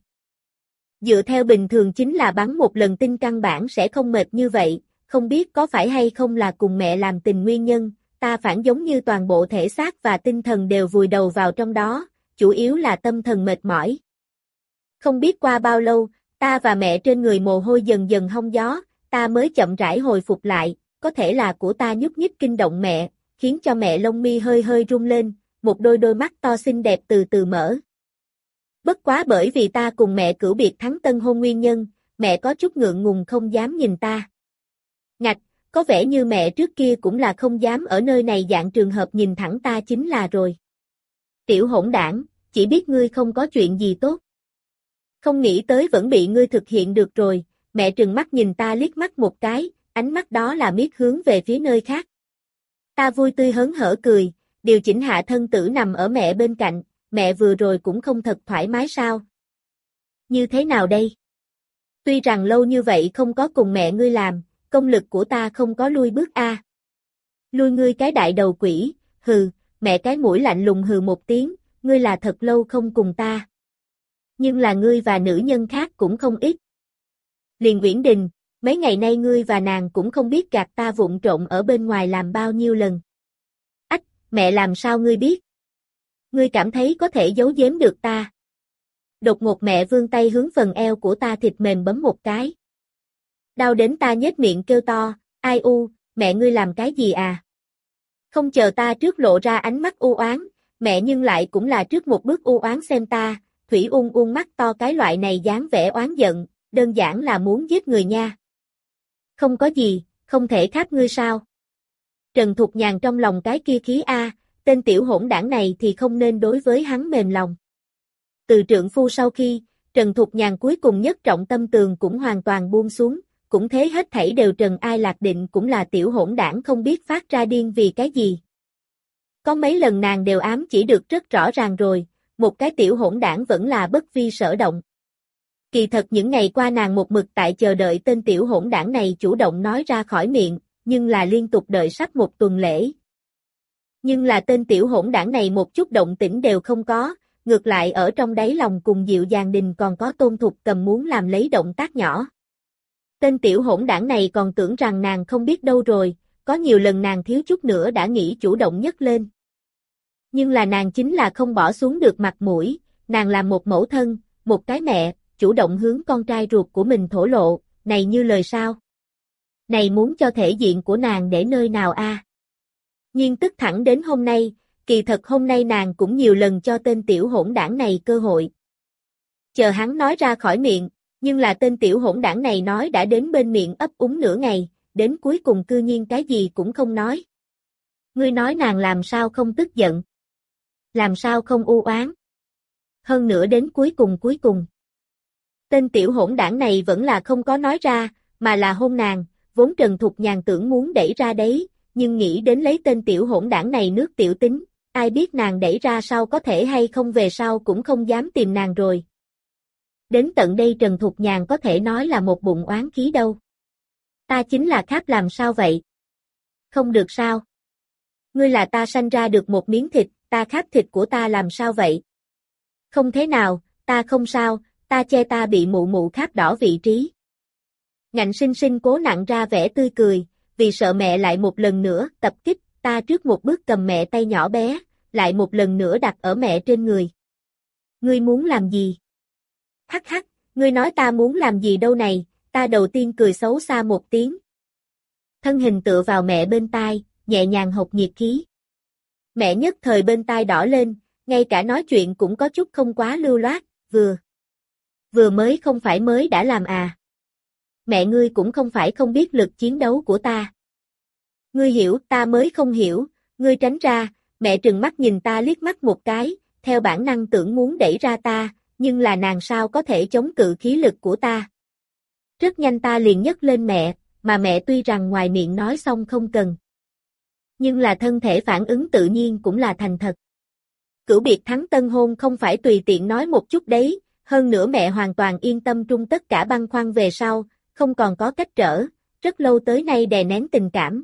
S1: Dựa theo bình thường chính là bắn một lần tinh căn bản sẽ không mệt như vậy, không biết có phải hay không là cùng mẹ làm tình nguyên nhân, ta phản giống như toàn bộ thể xác và tinh thần đều vùi đầu vào trong đó, chủ yếu là tâm thần mệt mỏi. Không biết qua bao lâu, ta và mẹ trên người mồ hôi dần dần hong gió, ta mới chậm rãi hồi phục lại, có thể là của ta nhúc nhích kinh động mẹ, khiến cho mẹ lông mi hơi hơi rung lên, một đôi mắt to xinh đẹp từ từ mở. Bất quá bởi vì ta cùng mẹ cửu biệt thắng tân hôn nguyên nhân, mẹ có chút ngượng ngùng không dám nhìn ta. Ngạch, có vẻ như mẹ trước kia cũng là không dám ở nơi này dạng trường hợp nhìn thẳng ta chính là rồi. Tiểu hỗn đảng, chỉ biết ngươi không có chuyện gì tốt. Không nghĩ tới vẫn bị ngươi thực hiện được rồi, mẹ trừng mắt nhìn ta liếc mắt một cái, ánh mắt đó là miết hướng về phía nơi khác. Ta vui tươi hớn hở cười, điều chỉnh hạ thân tử nằm ở mẹ bên cạnh, mẹ vừa rồi cũng không thật thoải mái sao? Như thế nào đây? Tuy rằng lâu như vậy không có cùng mẹ ngươi làm, công lực của ta không có lui bước a. Lui ngươi cái đại đầu quỷ, hừ, mẹ cái mũi lạnh lùng hừ một tiếng, ngươi là thật lâu không cùng ta. Nhưng là ngươi và nữ nhân khác cũng không ít. Liền Uyển Đình, mấy ngày nay ngươi và nàng cũng không biết gạt ta vụng trộn ở bên ngoài làm bao nhiêu lần. Ách, mẹ làm sao ngươi biết? Ngươi cảm thấy có thể giấu giếm được ta. Đột ngột mẹ vươn tay hướng phần eo của ta thịt mềm bấm một cái. Đau đến ta nhếch miệng kêu to, ai u, mẹ ngươi làm cái gì à? Không chờ ta trước lộ ra ánh mắt u oán, mẹ nhưng lại cũng là trước một bước u oán xem ta, thủy mắt to cái loại này dáng vẻ oán giận, đơn giản là muốn giết người nha. Không có gì, không thể khác ngươi sao? Trần Thục Nhàn trong lòng cái kia khí a, tên tiểu hỗn đảng này thì không nên đối với hắn mềm lòng. Từ trượng phu sau khi, Trần Thục Nhàn cuối cùng nhất trọng tâm tường cũng hoàn toàn buông xuống, cũng thế hết thảy đều trần ai lạc định cũng là tiểu hỗn đảng không biết phát ra điên vì cái gì. Có mấy lần nàng đều ám chỉ được rất rõ ràng rồi, một cái tiểu hỗn đảng vẫn là bất vi sở động. Kỳ thật những ngày qua nàng một mực tại chờ đợi tên tiểu hỗn đảng này chủ động nói ra khỏi miệng, nhưng là liên tục đợi sắp một tuần lễ. Nhưng là tên tiểu hỗn đảng này một chút động tĩnh đều không có, ngược lại ở trong đáy lòng cùng Dịu Dàng Đình còn có Tôn Thục Cầm muốn làm lấy động tác nhỏ. Tên tiểu hỗn đảng này còn tưởng rằng nàng không biết đâu rồi, có nhiều lần nàng thiếu chút nữa đã nghĩ chủ động nhấc lên. Nhưng là nàng chính là không bỏ xuống được mặt mũi, nàng là một mẫu thân, một cái mẹ, chủ động hướng con trai ruột của mình thổ lộ, này như lời sao? Này muốn cho thể diện của nàng để nơi nào a? Nhưng tức thẳng đến hôm nay, kỳ thật hôm nay nàng cũng nhiều lần cho tên tiểu hỗn đảng này cơ hội. Chờ hắn nói ra khỏi miệng, nhưng là tên tiểu hỗn đảng này nói đã đến bên miệng ấp úng nửa ngày, đến cuối cùng cư nhiên cái gì cũng không nói. Ngươi nói nàng làm sao không tức giận? Làm sao không u oán? Hơn nữa đến cuối cùng. Tên tiểu hỗn đảng này vẫn là không có nói ra, mà là hôn nàng, vốn Trần Thục Nhàn tưởng muốn đẩy ra đấy, nhưng nghĩ đến lấy tên tiểu hỗn đảng này nước tiểu tính, ai biết nàng đẩy ra sau có thể hay không về sau cũng không dám tìm nàng rồi. Đến tận đây Trần Thục Nhàn có thể nói là một bụng oán khí đâu. Ta chính là kháp làm sao vậy? Không được sao? Ngươi là ta sanh ra được một miếng thịt, ta kháp thịt của ta làm sao vậy? Không thế nào, ta không sao, ta che ta bị mụ mụ kháp đỏ vị trí. Ngạnh sinh sinh cố nặng ra vẻ tươi cười, vì sợ mẹ lại một lần nữa tập kích, ta trước một bước cầm mẹ tay nhỏ bé, lại một lần nữa đặt ở mẹ trên người. Ngươi muốn làm gì? Hắc hắc, ngươi nói ta muốn làm gì đâu này, ta đầu tiên cười xấu xa một tiếng. Thân hình tựa vào mẹ bên tai, nhẹ nhàng hộc nhiệt khí. Mẹ nhất thời bên tai đỏ lên, ngay cả nói chuyện cũng có chút không quá lưu loát, vừa mới không phải mới đã làm à. Mẹ ngươi cũng không phải không biết lực chiến đấu của ta. Ngươi hiểu, ta mới không hiểu, ngươi tránh ra, mẹ trừng mắt nhìn ta liếc mắt một cái, theo bản năng tưởng muốn đẩy ra ta, nhưng là nàng sao có thể chống cự khí lực của ta. Rất nhanh ta liền nhấc lên mẹ, mà mẹ tuy rằng ngoài miệng nói xong không cần. Nhưng là thân thể phản ứng tự nhiên cũng là thành thật. Cửu biệt thắng tân hôn không phải tùy tiện nói một chút đấy, hơn nữa mẹ hoàn toàn yên tâm trung tất cả băn khoăn về sau, không còn có cách trở, rất lâu tới nay đè nén tình cảm.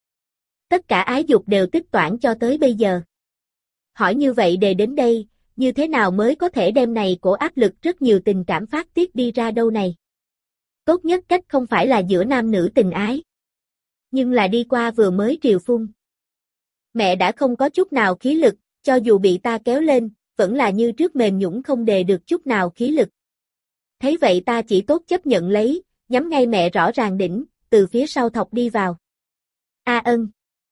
S1: Tất cả ái dục đều tích toản cho tới bây giờ. Hỏi như vậy đề đến đây, như thế nào mới có thể đem này cổ áp lực rất nhiều tình cảm phát tiết đi ra đâu này? Tốt nhất cách không phải là giữa nam nữ tình ái, nhưng là đi qua vừa mới triều phun. Mẹ đã không có chút nào khí lực, cho dù bị ta kéo lên, vẫn là như trước mềm nhũn không đề được chút nào khí lực. Thấy vậy ta chỉ tốt chấp nhận lấy, nhắm ngay mẹ rõ ràng đỉnh, từ phía sau thọc đi vào. A ân.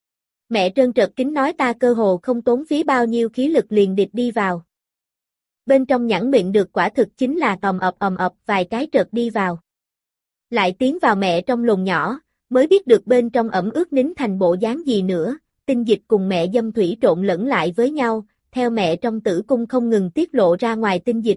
S1: Mẹ trơn trợt kính nói ta cơ hồ không tốn phí bao nhiêu khí lực liền địch đi vào. Bên trong nhẵn miệng được quả thực chính là ầm ập vài cái trợt đi vào. Lại tiến vào mẹ trong lồng nhỏ, mới biết được bên trong ẩm ướt nín thành bộ dáng gì nữa, tinh dịch cùng mẹ dâm thủy trộn lẫn lại với nhau, theo mẹ trong tử cung không ngừng tiết lộ ra ngoài tinh dịch.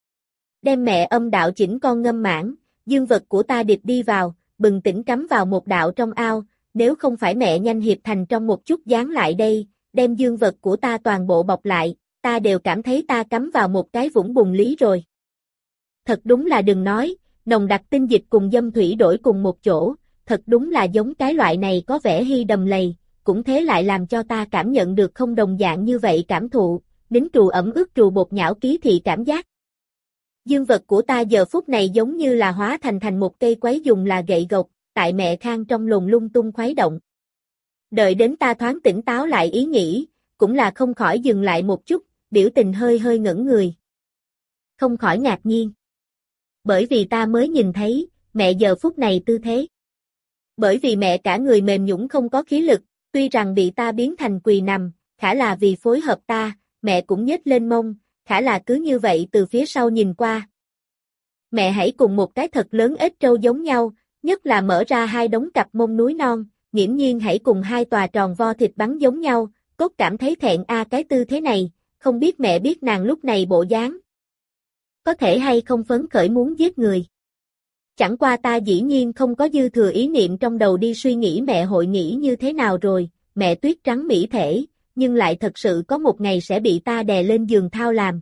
S1: Đem mẹ âm đạo chỉnh con ngâm mãn, dương vật của ta địch đi vào, bừng tỉnh cắm vào một đạo trong ao, nếu không phải mẹ nhanh hiệp thành trong một chút dán lại đây, đem dương vật của ta toàn bộ bọc lại, ta đều cảm thấy ta cắm vào một cái vũng bùn lý rồi. Thật đúng là đừng nói, nồng đặc tinh dịch cùng dâm thủy đổi cùng một chỗ, thật đúng là giống cái loại này có vẻ hy đầm lầy, cũng thế lại làm cho ta cảm nhận được không đồng dạng như vậy cảm thụ, nín trù ẩm ướt trù bột nhão ký thị cảm giác. Dương vật của ta giờ phút này giống như là hóa thành một cây quấy dùng là gậy gộc, tại mẹ khang trong lùng lung tung khuấy động. Đợi đến ta thoáng tỉnh táo lại ý nghĩ, cũng là không khỏi dừng lại một chút, biểu tình hơi hơi ngẩn người. Không khỏi ngạc nhiên. Bởi vì ta mới nhìn thấy, mẹ giờ phút này tư thế. Bởi vì mẹ cả người mềm nhũn không có khí lực, tuy rằng bị ta biến thành quỳ nằm, khả là vì phối hợp ta, mẹ cũng nhếch lên mông, khả là cứ như vậy từ phía sau nhìn qua. Mẹ hãy cùng một cái thật lớn ếch trâu giống nhau, nhất là mở ra hai đống cặp mông núi non, nghiễm nhiên hãy cùng hai tòa tròn vo thịt bắn giống nhau, cốt cảm thấy thẹn cái tư thế này, không biết mẹ biết nàng lúc này bộ dáng. Có thể hay không phấn khởi muốn giết người. Chẳng qua ta dĩ nhiên không có dư thừa ý niệm trong đầu đi suy nghĩ mẹ hội nghĩ như thế nào rồi, mẹ tuyết trắng mỹ thể, nhưng lại thật sự có một ngày sẽ bị ta đè lên giường thao làm.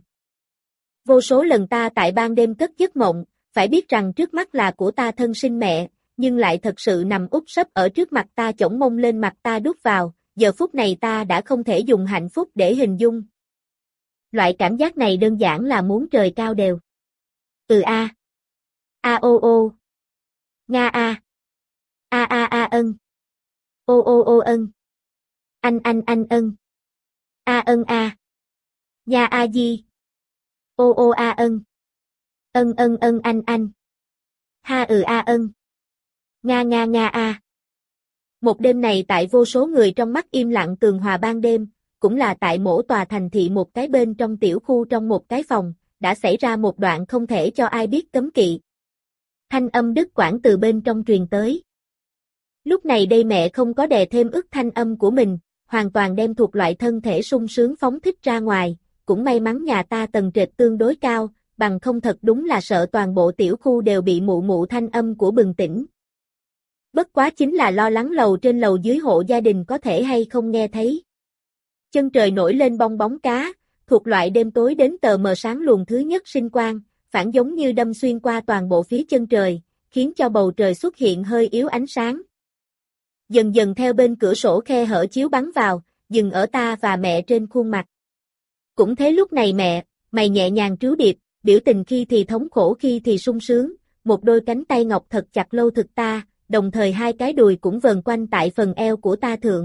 S1: Vô số lần ta tại ban đêm cất giấc mộng, phải biết rằng trước mắt là của ta thân sinh mẹ, nhưng lại thật sự nằm úp sấp ở trước mặt ta chổng mông lên mặt ta đút vào, giờ phút này ta đã không thể dùng hạnh phúc để hình dung. Loại cảm giác này đơn giản là muốn trời cao đều. A ô ô. Nga a. A ân. Ô ân. Anh ân. A ân a. Nha a di. Ô a ân. Ân anh. Ha a ân. Nga a. Một đêm này tại vô số người trong mắt im lặng tường hòa ban đêm, cũng là tại mỗi tòa thành thị một cái bên trong tiểu khu trong một cái phòng, đã xảy ra một đoạn không thể cho ai biết cấm kỵ. Thanh âm đứt quãng từ bên trong truyền tới. Lúc này đây mẹ không có đè thêm ức thanh âm của mình, hoàn toàn đem thuộc loại thân thể sung sướng phóng thích ra ngoài, cũng may mắn nhà ta tầng trệt tương đối cao, bằng không thật đúng là sợ toàn bộ tiểu khu đều bị mụ mụ thanh âm của bừng tỉnh. Bất quá chính là lo lắng lầu trên lầu dưới hộ gia đình có thể hay không nghe thấy. Chân trời nổi lên bong bóng cá, thuộc loại đêm tối đến tờ mờ sáng luồng thứ nhất sinh quang, phản giống như đâm xuyên qua toàn bộ phía chân trời, khiến cho bầu trời xuất hiện hơi yếu ánh sáng. Dần dần theo bên cửa sổ khe hở chiếu bắn vào, dừng ở ta và mẹ trên khuôn mặt. Cũng thế lúc này mẹ, mày nhẹ nhàng trứu điệp, biểu tình khi thì thống khổ khi thì sung sướng, một đôi cánh tay ngọc thật chặt lâu thực ta, đồng thời hai cái đùi cũng vờn quanh tại phần eo của ta thượng.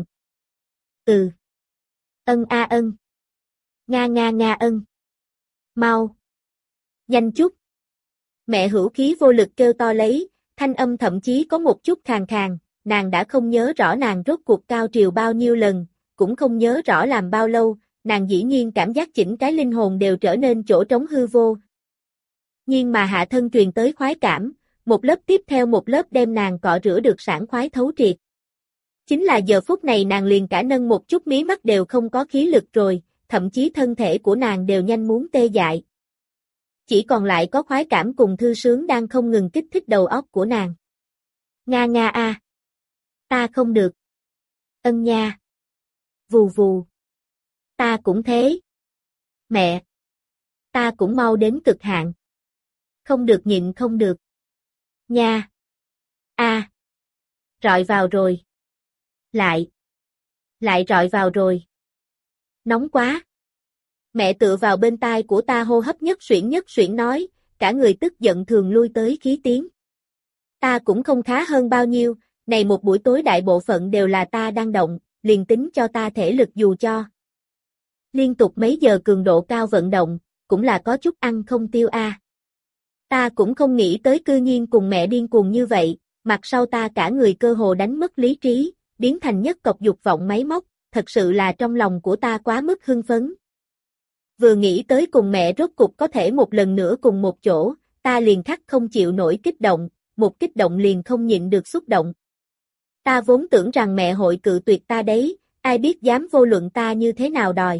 S1: Ân a ân. Nga ân. Mau. Nhanh chút. Mẹ hữu khí vô lực kêu to lấy, thanh âm thậm chí có một chút khàn khàn, nàng đã không nhớ rõ nàng rốt cuộc cao triều bao nhiêu lần, cũng không nhớ rõ làm bao lâu, nàng dĩ nhiên cảm giác chỉnh cái linh hồn đều trở nên chỗ trống hư vô. Nhưng mà hạ thân truyền tới khoái cảm, một lớp tiếp theo một lớp đem nàng cọ rửa được sảng khoái thấu triệt. Chính là giờ phút này nàng liền cả nâng một chút mí mắt đều không có khí lực rồi, thậm chí thân thể của nàng đều nhanh muốn tê dại. Chỉ còn lại có khoái cảm cùng thư sướng đang không ngừng kích thích đầu óc của nàng. Nga a. Ta không được. Ân nha. Vù vù. Ta cũng thế. Mẹ. Ta cũng mau đến cực hạn. Không được nhịn không được. Nha. A. Rọi vào rồi. Lại rọi vào rồi. Nóng quá. Mẹ tựa vào bên tai của ta hô hấp nhất xuyển nói, cả người tức giận thường lui tới khí tiếng. Ta cũng không khá hơn bao nhiêu, này một buổi tối đại bộ phận đều là ta đang động, liền tính cho ta thể lực dù cho. Liên tục mấy giờ cường độ cao vận động, cũng là có chút ăn không tiêu a. Ta cũng không nghĩ tới cư nhiên cùng mẹ điên cuồng như vậy, mặt sau ta cả người cơ hồ đánh mất lý trí, biến thành nhất cọc dục vọng máy móc, thật sự là trong lòng của ta quá mức hưng phấn. Vừa nghĩ tới cùng mẹ rốt cục có thể một lần nữa cùng một chỗ, ta liền khắc không chịu nổi kích động, một kích động liền không nhịn được xúc động. Ta vốn tưởng rằng mẹ hội cự tuyệt ta đấy, ai biết dám vô luận ta như thế nào đòi.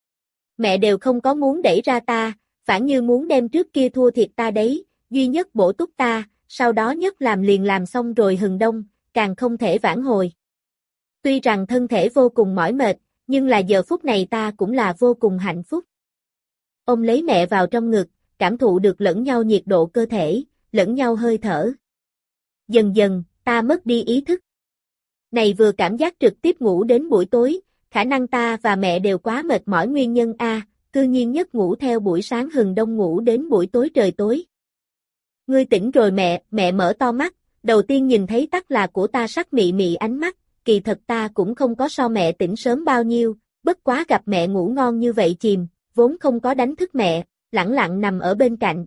S1: Mẹ đều không có muốn đẩy ra ta, phản như muốn đem trước kia thua thiệt ta đấy, duy nhất bổ túc ta, sau đó nhất làm liền làm xong rồi hừng đông, càng không thể vãn hồi. Tuy rằng thân thể vô cùng mỏi mệt, nhưng là giờ phút này ta cũng là vô cùng hạnh phúc. Ôm lấy mẹ vào trong ngực, cảm thụ được lẫn nhau nhiệt độ cơ thể, lẫn nhau hơi thở. Dần dần, ta mất đi ý thức. Này vừa cảm giác trực tiếp ngủ đến buổi tối, khả năng ta và mẹ đều quá mệt mỏi nguyên nhân a, cư nhiên nhất ngủ theo buổi sáng hừng đông ngủ đến buổi tối trời tối. Ngươi tỉnh rồi mẹ mở to mắt, đầu tiên nhìn thấy tắc là của ta sắc mị mị ánh mắt, kỳ thật ta cũng không có so mẹ tỉnh sớm bao nhiêu, bất quá gặp mẹ ngủ ngon như vậy chìm, vốn không có đánh thức mẹ, lẳng lặng nằm ở bên cạnh.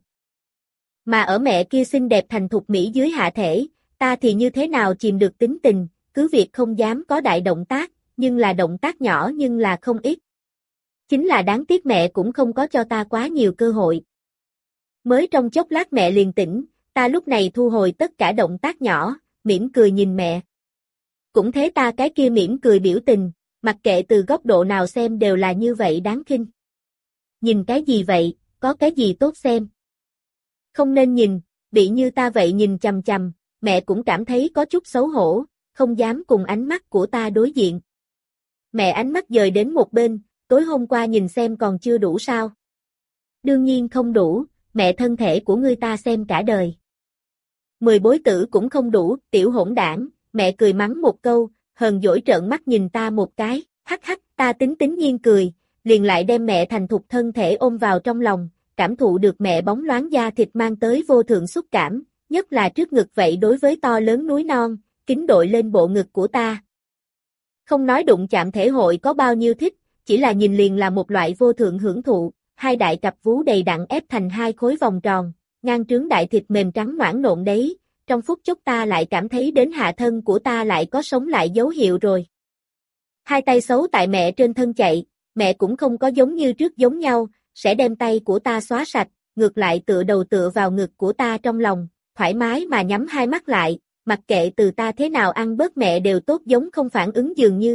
S1: Mà ở mẹ kia xinh đẹp thành thục mỹ dưới hạ thể, ta thì như thế nào chìm được tính tình, cứ việc không dám có đại động tác, nhưng là động tác nhỏ nhưng là không ít. Chính là đáng tiếc mẹ cũng không có cho ta quá nhiều cơ hội. Mới trong chốc lát mẹ liền tỉnh, ta lúc này thu hồi tất cả động tác nhỏ, mỉm cười nhìn mẹ. Cũng thế ta cái kia mỉm cười biểu tình, mặc kệ từ góc độ nào xem đều là như vậy đáng khinh. Nhìn cái gì vậy, có cái gì tốt xem? Không nên nhìn, bị như ta vậy nhìn chằm chằm, mẹ cũng cảm thấy có chút xấu hổ, không dám cùng ánh mắt của ta đối diện. Mẹ ánh mắt dời đến một bên, tối hôm qua nhìn xem còn chưa đủ sao? Đương nhiên không đủ, mẹ thân thể của ngươi ta xem cả đời. 10 bối tử cũng không đủ, tiểu hỗn đảng, mẹ cười mắng một câu, hờn dỗi trợn mắt nhìn ta một cái, hắc hắc, ta tính nhiên cười, liền lại đem mẹ thành thục thân thể ôm vào trong lòng, cảm thụ được mẹ bóng loáng da thịt mang tới vô thượng xúc cảm, nhất là trước ngực vậy đối với to lớn núi non, kính đội lên bộ ngực của ta. Không nói đụng chạm thể hội có bao nhiêu thích, chỉ là nhìn liền là một loại vô thượng hưởng thụ, hai đại cặp vú đầy đặn ép thành hai khối vòng tròn, ngang trướng đại thịt mềm trắng ngoãn nộn đấy, trong phút chốc ta lại cảm thấy đến hạ thân của ta lại có sống lại dấu hiệu rồi. Hai tay xấu tại mẹ trên thân chạy, mẹ cũng không có giống như trước giống nhau, sẽ đem tay của ta xóa sạch, ngược lại tựa đầu tựa vào ngực của ta trong lòng, thoải mái mà nhắm hai mắt lại, mặc kệ từ ta thế nào ăn bớt mẹ đều tốt giống không phản ứng dường như.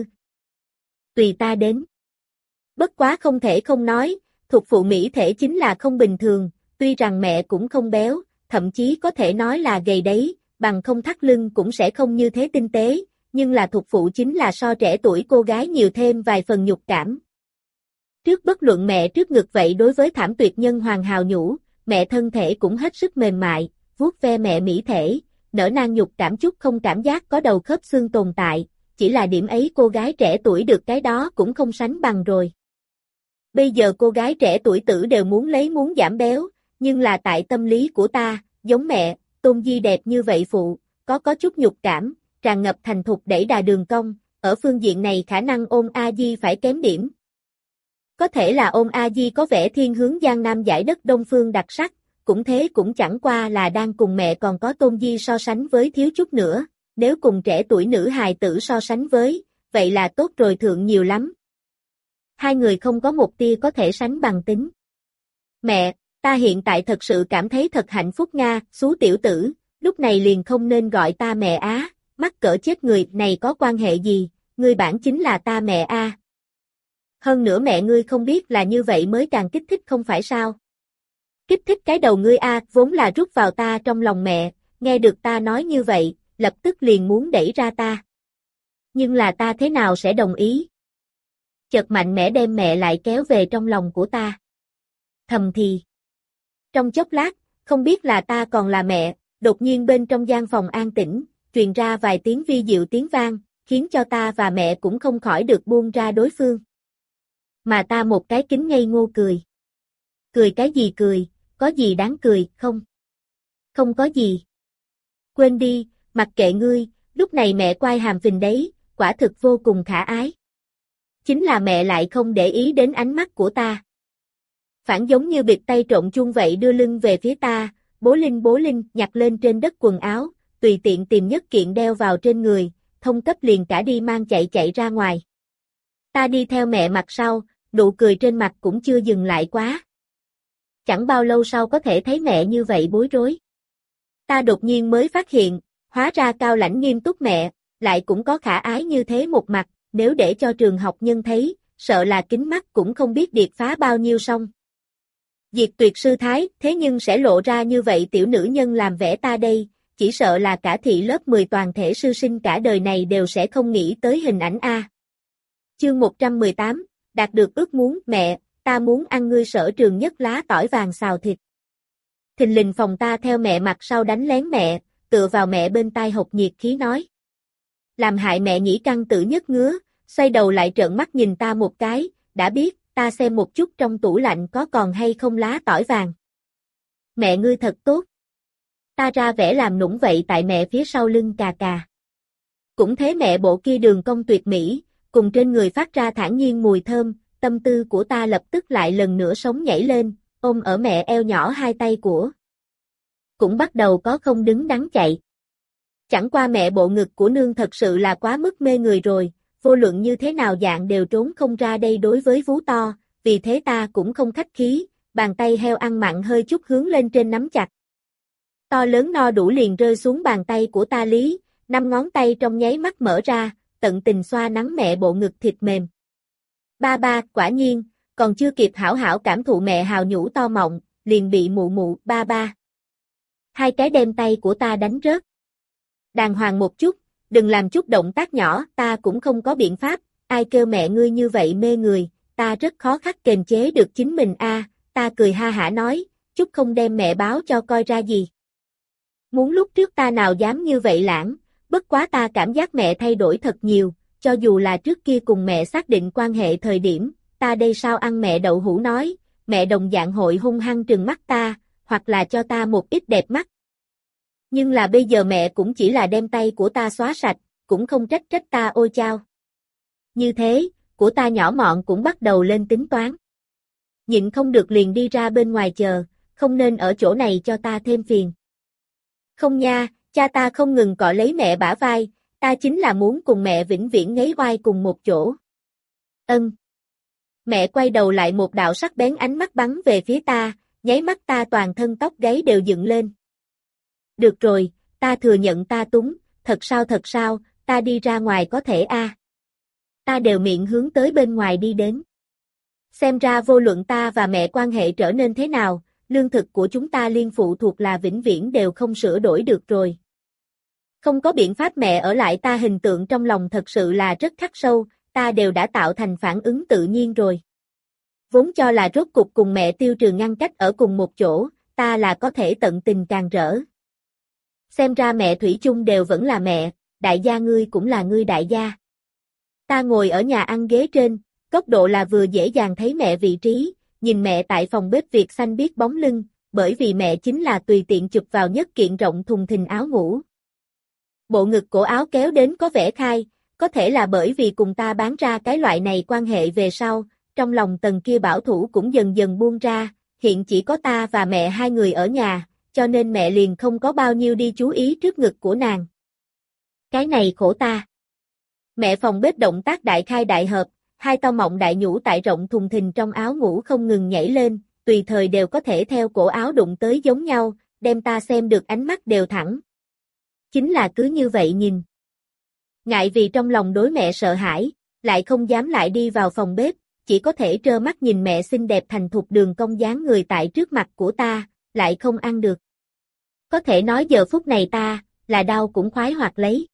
S1: Tùy ta đến. Bất quá không thể không nói, thuộc phụ mỹ thể chính là không bình thường, tuy rằng mẹ cũng không béo, thậm chí có thể nói là gầy đấy, bằng không thắt lưng cũng sẽ không như thế tinh tế, nhưng là thuộc phụ chính là so trẻ tuổi cô gái nhiều thêm vài phần nhục cảm. Trước bất luận mẹ trước ngực vậy đối với thảm tuyệt nhân hoàng hào nhũ, mẹ thân thể cũng hết sức mềm mại, vuốt ve mẹ mỹ thể, nở nang nhục cảm chút không cảm giác có đầu khớp xương tồn tại, chỉ là điểm ấy cô gái trẻ tuổi được cái đó cũng không sánh bằng rồi. Bây giờ cô gái trẻ tuổi tử đều muốn giảm béo, nhưng là tại tâm lý của ta, giống mẹ, tôn di đẹp như vậy phụ, có chút nhục cảm, tràn ngập thành thục đẩy đà đường cong, ở phương diện này khả năng Ôn A Di phải kém điểm. Có thể là Ôn A Di có vẻ thiên hướng Giang Nam giải đất Đông Phương đặc sắc, cũng thế cũng chẳng qua là đang cùng mẹ còn có tôn di so sánh với thiếu chút nữa, nếu cùng trẻ tuổi nữ hài tử so sánh với, vậy là tốt rồi thượng nhiều lắm. Hai người không có một tia có thể sánh bằng tính. Mẹ, ta hiện tại thật sự cảm thấy thật hạnh phúc Nga, xú tiểu tử, lúc này liền không nên gọi ta mẹ á, mắc cỡ chết người này có quan hệ gì, ngươi bản chính là ta mẹ a. Hơn nữa mẹ ngươi không biết là như vậy mới càng kích thích không phải sao? Kích thích cái đầu ngươi a, vốn là rút vào ta trong lòng mẹ, nghe được ta nói như vậy, lập tức liền muốn đẩy ra ta. Nhưng là ta thế nào sẽ đồng ý? Chợt mạnh mẽ đem mẹ lại kéo về trong lòng của ta. Thầm thì. Trong chốc lát, không biết là ta còn là mẹ, đột nhiên bên trong gian phòng an tĩnh, truyền ra vài tiếng vi diệu tiếng vang, khiến cho ta và mẹ cũng không khỏi được buông ra đối phương. Mà ta một cái kính ngây ngô cười. Cười cái gì cười, có gì đáng cười, không? Không có gì. Quên đi, mặc kệ ngươi, lúc này mẹ quay hàm phình đấy, quả thực vô cùng khả ái. Chính là mẹ lại không để ý đến ánh mắt của ta. Phản giống như bịt tay trộn chuông vậy đưa lưng về phía ta, bố linh nhặt lên trên đất quần áo, tùy tiện tìm nhất kiện đeo vào trên người, thông cấp liền cả đi mang chạy ra ngoài. Ta đi theo mẹ mặt sau, nụ cười trên mặt cũng chưa dừng lại quá. Chẳng bao lâu sau có thể thấy mẹ như vậy bối rối. Ta đột nhiên mới phát hiện, hóa ra cao lãnh nghiêm túc mẹ, lại cũng có khả ái như thế một mặt, nếu để cho trường học nhân thấy, sợ là kính mắt cũng không biết điệt phá bao nhiêu xong. Diệt tuyệt sư thái, thế nhưng sẽ lộ ra như vậy tiểu nữ nhân làm vẻ ta đây, chỉ sợ là cả thị lớp 10 toàn thể sư sinh cả đời này đều sẽ không nghĩ tới hình ảnh A. Chương 118, đạt được ước muốn, mẹ, ta muốn ăn ngươi sở trường nhất lá tỏi vàng xào thịt. Thình lình phòng ta theo mẹ mặt sau đánh lén mẹ, tựa vào mẹ bên tai hộc nhiệt khí nói. Làm hại mẹ nhĩ căng tử nhất ngứa, xoay đầu lại trợn mắt nhìn ta một cái, đã biết, ta xem một chút trong tủ lạnh có còn hay không lá tỏi vàng. Mẹ ngươi thật tốt. Ta ra vẻ làm nũng vậy tại mẹ phía sau lưng cà cà. Cũng thế mẹ bộ kia đường cong tuyệt mỹ, cùng trên người phát ra thản nhiên mùi thơm, tâm tư của ta lập tức lại lần nữa sống nhảy lên, ôm ở mẹ eo nhỏ hai tay của. Cũng bắt đầu có không đứng đắn chạy. Chẳng qua mẹ bộ ngực của nương thật sự là quá mức mê người rồi, vô luận như thế nào dạng đều trốn không ra đây đối với vú to, vì thế ta cũng không khách khí, bàn tay heo ăn mặn hơi chút hướng lên trên nắm chặt. To lớn no đủ liền rơi xuống bàn tay của ta lý, 5 ngón tay trong nháy mắt mở ra, tận tình xoa nắng mẹ bộ ngực thịt mềm. Ba, quả nhiên, còn chưa kịp hảo hảo cảm thụ mẹ hào nhũ to mọng, liền bị mụ, ba. Hai cái đem tay của ta đánh rớt. Đàng hoàng một chút, đừng làm chút động tác nhỏ, ta cũng không có biện pháp, ai kêu mẹ ngươi như vậy mê người, ta rất khó khắc kềm chế được chính mình a. Ta cười ha hả nói, chút không đem mẹ báo cho coi ra gì. Muốn lúc trước ta nào dám như vậy lãng, bất quá ta cảm giác mẹ thay đổi thật nhiều, cho dù là trước kia cùng mẹ xác định quan hệ thời điểm, ta đây sao ăn mẹ đậu hũ nói, mẹ đồng dạng hội hung hăng trừng mắt ta, hoặc là cho ta một ít đẹp mắt. Nhưng là bây giờ mẹ cũng chỉ là đem tay của ta xóa sạch, cũng không trách trách ta ôi chao. Như thế, của ta nhỏ mọn cũng bắt đầu lên tính toán. Nhịn không được liền đi ra bên ngoài chờ, không nên ở chỗ này cho ta thêm phiền. Không nha, cha ta không ngừng cọ lấy mẹ bả vai, ta chính là muốn cùng mẹ vĩnh viễn ngấy oai cùng một chỗ. Ân. Mẹ quay đầu lại, một đạo sắc bén ánh mắt bắn về phía ta, nháy mắt ta toàn thân tóc gáy đều dựng lên. Được rồi, ta thừa nhận ta túng, thật sao, ta đi ra ngoài có thể a? Ta đều miệng hướng tới bên ngoài đi đến. Xem ra vô luận ta và mẹ quan hệ trở nên thế nào, lương thực của chúng ta liên phụ thuộc là vĩnh viễn đều không sửa đổi được rồi. Không có biện pháp, mẹ ở lại ta hình tượng trong lòng thật sự là rất khắc sâu, ta đều đã tạo thành phản ứng tự nhiên rồi. Vốn cho là rốt cục cùng mẹ Tiêu Trừ ngăn cách ở cùng một chỗ, ta là có thể tận tình càng rỡ. Xem ra mẹ thủy chung đều vẫn là mẹ, đại gia ngươi cũng là ngươi đại gia. Ta ngồi ở nhà ăn ghế trên, góc độ là vừa dễ dàng thấy mẹ vị trí, nhìn mẹ tại phòng bếp việc xanh biết bóng lưng, bởi vì mẹ chính là tùy tiện chụp vào nhất kiện rộng thùng thình áo ngủ. Bộ ngực cổ áo kéo đến có vẻ khai, có thể là bởi vì cùng ta bán ra cái loại này quan hệ về sau, trong lòng tầng kia bảo thủ cũng dần dần buông ra, hiện chỉ có ta và mẹ hai người ở nhà, cho nên mẹ liền không có bao nhiêu đi chú ý trước ngực của nàng. Cái này khổ ta. Mẹ phòng bếp động tác đại khai đại hợp, hai to mọng đại nhũ tại rộng thùng thình trong áo ngủ không ngừng nhảy lên, tùy thời đều có thể theo cổ áo đụng tới giống nhau, đem ta xem được ánh mắt đều thẳng. Chính là cứ như vậy nhìn. Ngại vì trong lòng đối mẹ sợ hãi, lại không dám lại đi vào phòng bếp, chỉ có thể trơ mắt nhìn mẹ xinh đẹp thành thục đường cong dáng người tại trước mặt của ta, lại không ăn được. Có thể nói giờ phút này ta, là đau cũng khoái hoạt lấy.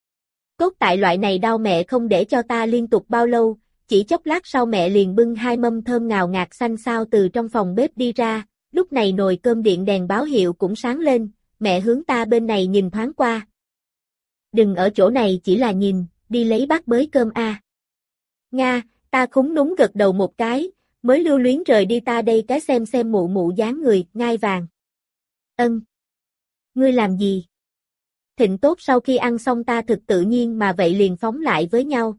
S1: Cốt tại loại này đau mẹ không để cho ta liên tục bao lâu, chỉ chốc lát sau mẹ liền bưng hai mâm thơm ngào ngạt xanh xao từ trong phòng bếp đi ra, lúc này nồi cơm điện đèn báo hiệu cũng sáng lên, mẹ hướng ta bên này nhìn thoáng qua. Đừng ở chỗ này chỉ là nhìn, đi lấy bát bới cơm a. Nga, ta khúng núng gật đầu một cái, mới lưu luyến rời đi, ta đây cái xem mụ mụ dáng người, ngai vàng. Ân. Ngươi làm gì? Thịnh tốt sau khi ăn xong ta thực tự nhiên mà vậy liền phóng lại với nhau.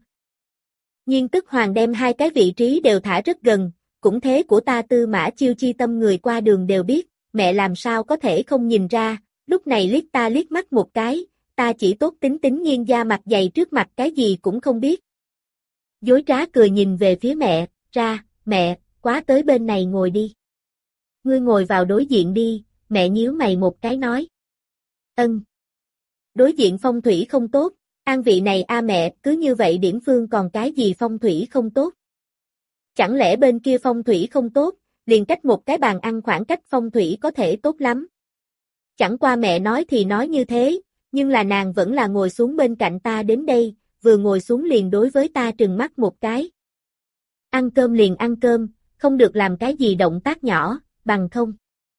S1: Nhiên tức hoàng đem hai cái vị trí đều thả rất gần, cũng thế của ta Tư Mã Chiêu chi tâm người qua đường đều biết, mẹ làm sao có thể không nhìn ra, lúc này liếc ta liếc mắt một cái, ta chỉ tốt tính tính Nhiên da mặt dày trước mặt cái gì cũng không biết. Dối trá cười nhìn về phía mẹ, ra, mẹ, quá tới bên này ngồi đi. Ngươi ngồi vào đối diện đi, mẹ nhíu mày một cái nói. Ân. Đối diện phong thủy không tốt, an vị này a mẹ, cứ như vậy điểm phương còn cái gì phong thủy không tốt? Chẳng lẽ bên kia phong thủy không tốt, liền cách một cái bàn ăn khoảng cách phong thủy có thể tốt lắm? Chẳng qua mẹ nói thì nói như thế, nhưng là nàng vẫn là ngồi xuống bên cạnh ta đến đây, vừa ngồi xuống liền đối với ta trừng mắt một cái. Ăn cơm liền ăn cơm, không được làm cái gì động tác nhỏ, bằng không.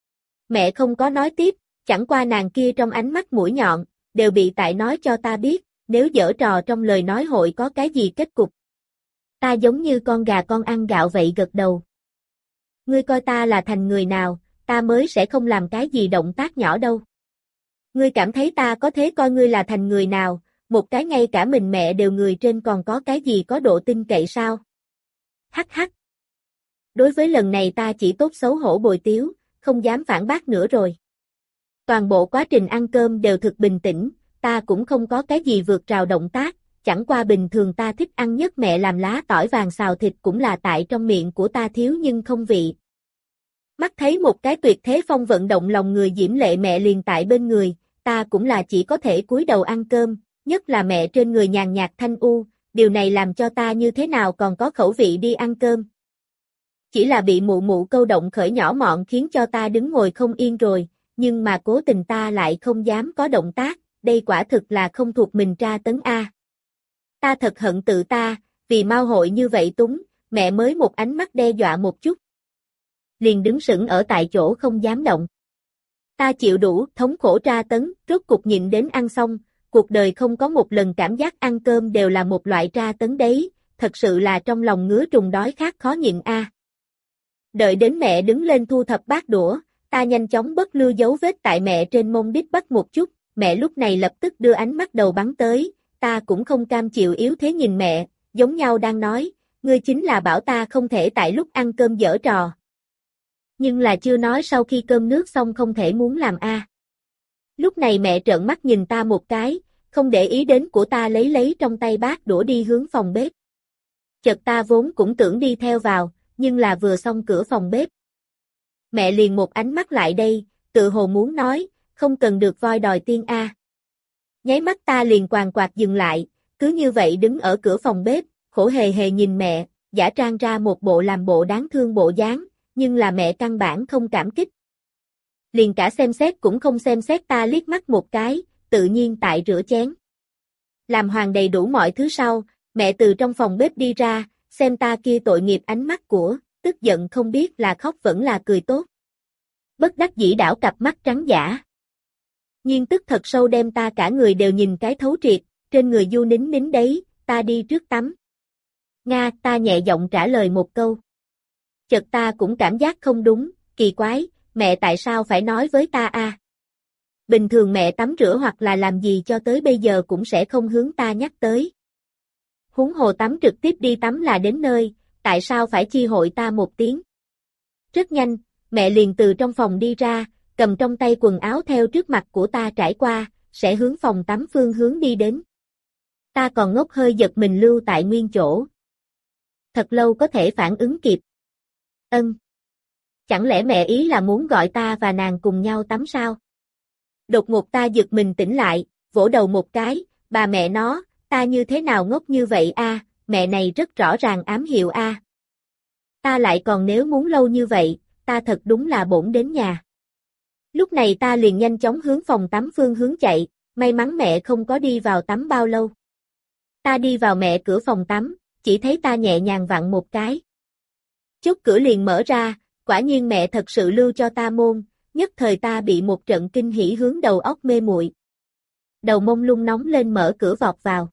S1: Mẹ không có nói tiếp, chẳng qua nàng kia trong ánh mắt mũi nhọn, đều bị tại nói cho ta biết, nếu giở trò trong lời nói hội có cái gì kết cục. Ta giống như con gà con ăn gạo vậy gật đầu. Ngươi coi ta là thành người nào, ta mới sẽ không làm cái gì động tác nhỏ đâu. Ngươi cảm thấy ta có thế coi ngươi là thành người nào, một cái ngay cả mình mẹ đều người trên còn có cái gì có độ tin cậy sao? Hắc hắc. Đối với lần này ta chỉ tốt xấu hổ bồi tiếu, không dám phản bác nữa rồi. Toàn bộ quá trình ăn cơm đều thực bình tĩnh, ta cũng không có cái gì vượt rào động tác, chẳng qua bình thường ta thích ăn nhất mẹ làm lá tỏi vàng xào thịt cũng là tại trong miệng của ta thiếu nhưng không vị. Mắt thấy một cái tuyệt thế phong vận động lòng người diễm lệ mẹ liền tại bên người, ta cũng là chỉ có thể cúi đầu ăn cơm, nhất là mẹ trên người nhàn nhạt thanh u, điều này làm cho ta như thế nào còn có khẩu vị đi ăn cơm. Chỉ là bị mụ mụ câu động khởi nhỏ mọn khiến cho ta đứng ngồi không yên rồi, nhưng mà cố tình ta lại không dám có động tác, đây quả thực là không thuộc mình tra tấn a. Ta thật hận tự ta, vì mau hội như vậy túng, mẹ mới một ánh mắt đe dọa một chút. Liền đứng sững ở tại chỗ không dám động. Ta chịu đủ thống khổ tra tấn, rốt cục nhịn đến ăn xong, cuộc đời không có một lần cảm giác ăn cơm đều là một loại tra tấn đấy, thật sự là trong lòng ngứa trùng đói khát khó nhịn a. Đợi đến mẹ đứng lên thu thập bát đũa, ta nhanh chóng bất lưu dấu vết tại mẹ trên mông đít bắt một chút, mẹ lúc này lập tức đưa ánh mắt đầu bắn tới, ta cũng không cam chịu yếu thế nhìn mẹ, giống nhau đang nói, ngươi chính là bảo ta không thể tại lúc ăn cơm giở trò. Nhưng là chưa nói sau khi cơm nước xong không thể muốn làm a. Lúc này mẹ trợn mắt nhìn ta một cái, không để ý đến của ta lấy trong tay bát đũa đi hướng phòng bếp. Chợt ta vốn cũng tưởng đi theo vào, nhưng là vừa xong cửa phòng bếp. Mẹ liền một ánh mắt lại đây, tự hồ muốn nói, không cần được voi đòi tiên a. Nháy mắt ta liền quàng quạt dừng lại, cứ như vậy đứng ở cửa phòng bếp, khổ hề hề nhìn mẹ, giả trang ra một bộ làm bộ đáng thương bộ dáng, nhưng là mẹ căn bản không cảm kích. Liền cả xem xét cũng không xem xét ta liếc mắt một cái, tự nhiên tại rửa chén. Làm hoàn đầy đủ mọi thứ sau, mẹ từ trong phòng bếp đi ra, xem ta kia tội nghiệp ánh mắt của, tức giận không biết là khóc vẫn là cười tốt. Bất đắc dĩ đảo cặp mắt trắng dã. Nhiên tức thật sâu đem ta cả người đều nhìn cái thấu triệt, trên người du nín nín đấy, ta đi trước tắm. Nga, ta nhẹ giọng trả lời một câu. Chợt ta cũng cảm giác không đúng, kỳ quái, mẹ tại sao phải nói với ta a? Bình thường mẹ tắm rửa hoặc là làm gì cho tới bây giờ cũng sẽ không hướng ta nhắc tới. Huống hồ tắm trực tiếp đi tắm là đến nơi, tại sao phải chi hội ta một tiếng? Rất nhanh, mẹ liền từ trong phòng đi ra, cầm trong tay quần áo theo trước mặt của ta trải qua, sẽ hướng phòng tắm phương hướng đi đến. Ta còn ngốc hơi giật mình lưu tại nguyên chỗ. Thật lâu có thể phản ứng kịp. Chẳng lẽ mẹ ý là muốn gọi ta và nàng cùng nhau tắm sao? Đột ngột ta giật mình tỉnh lại, vỗ đầu một cái, bà mẹ nó, ta như thế nào ngốc như vậy a? Mẹ này rất rõ ràng ám hiệu a. Ta lại còn nếu muốn lâu như vậy, ta thật đúng là bổn đến nhà. Lúc này ta liền nhanh chóng hướng phòng tắm phương hướng chạy, may mắn mẹ không có đi vào tắm bao lâu. Ta đi vào mẹ cửa phòng tắm, chỉ thấy ta nhẹ nhàng vặn một cái. Chốt cửa liền mở ra, quả nhiên mẹ thật sự lưu cho ta môn, nhất thời ta bị một trận kinh hỉ hướng đầu óc mê muội. Đầu mông lung nóng lên mở cửa vọt vào.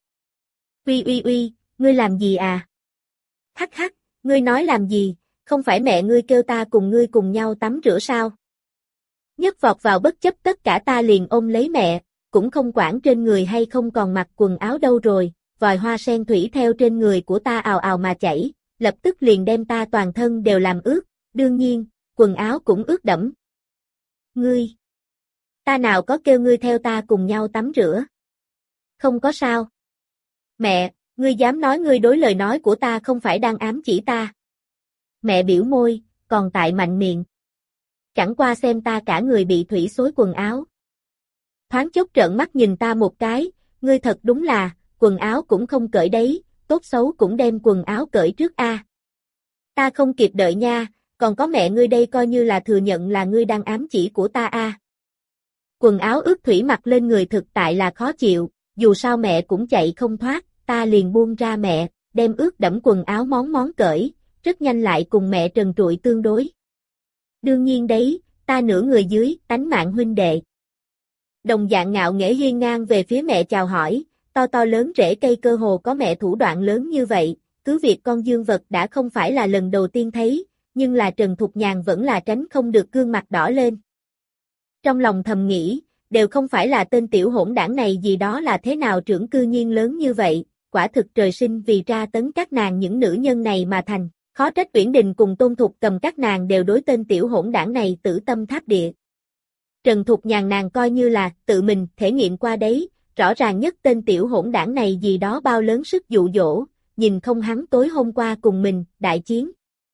S1: Uy, ngươi làm gì à? Hắc hắc, ngươi nói làm gì, không phải mẹ ngươi kêu ta cùng ngươi cùng nhau tắm rửa sao? Nhất vọt vào bất chấp tất cả ta liền ôm lấy mẹ, cũng không quản trên người hay không còn mặc quần áo đâu rồi, vòi hoa sen thủy theo trên người của ta ào ào mà chảy, lập tức liền đem ta toàn thân đều làm ướt, đương nhiên, quần áo cũng ướt đẫm. Ngươi! Ta nào có kêu ngươi theo ta cùng nhau tắm rửa? Không có sao. Mẹ, ngươi dám nói ngươi đối lời nói của ta không phải đang ám chỉ ta. Mẹ biểu môi, còn tại mạnh miệng. Chẳng qua xem ta cả người bị thủy xối quần áo. Thoáng chốc trợn mắt nhìn ta một cái, ngươi thật đúng là, quần áo cũng không cởi đấy, tốt xấu cũng đem quần áo cởi trước a. Ta không kịp đợi nha, còn có mẹ ngươi đây coi như là thừa nhận là ngươi đang ám chỉ của ta a. Quần áo ướt thủy mặc lên người thực tại là khó chịu, dù sao mẹ cũng chạy không thoát, ta liền buông ra mẹ, đem ướt đẫm quần áo món cởi, rất nhanh lại cùng mẹ trần trụi tương đối. Đương nhiên đấy, ta nửa người dưới, tánh mạng huynh đệ. Đồng dạng ngạo nghễ hiên ngang về phía mẹ chào hỏi, to lớn rễ cây cơ hồ có mẹ thủ đoạn lớn như vậy, cứ việc con dương vật đã không phải là lần đầu tiên thấy, nhưng là Trần Thục Nhàn vẫn là tránh không được gương mặt đỏ lên. Trong lòng thầm nghĩ, đều không phải là tên tiểu hỗn đảng này gì đó là thế nào trưởng cư nhiên lớn như vậy, quả thực trời sinh vì tra tấn các nàng những nữ nhân này mà thành, khó trách Uyển Đình cùng Tôn Thục Cầm các nàng đều đối tên tiểu hỗn đảng này tử tâm tháp địa. Trần Thục Nhàn nàng coi như là tự mình thể nghiệm qua đấy, rõ ràng nhất tên tiểu hỗn đảng này gì đó bao lớn sức dụ dỗ, nhìn không hắn tối hôm qua cùng mình, đại chiến.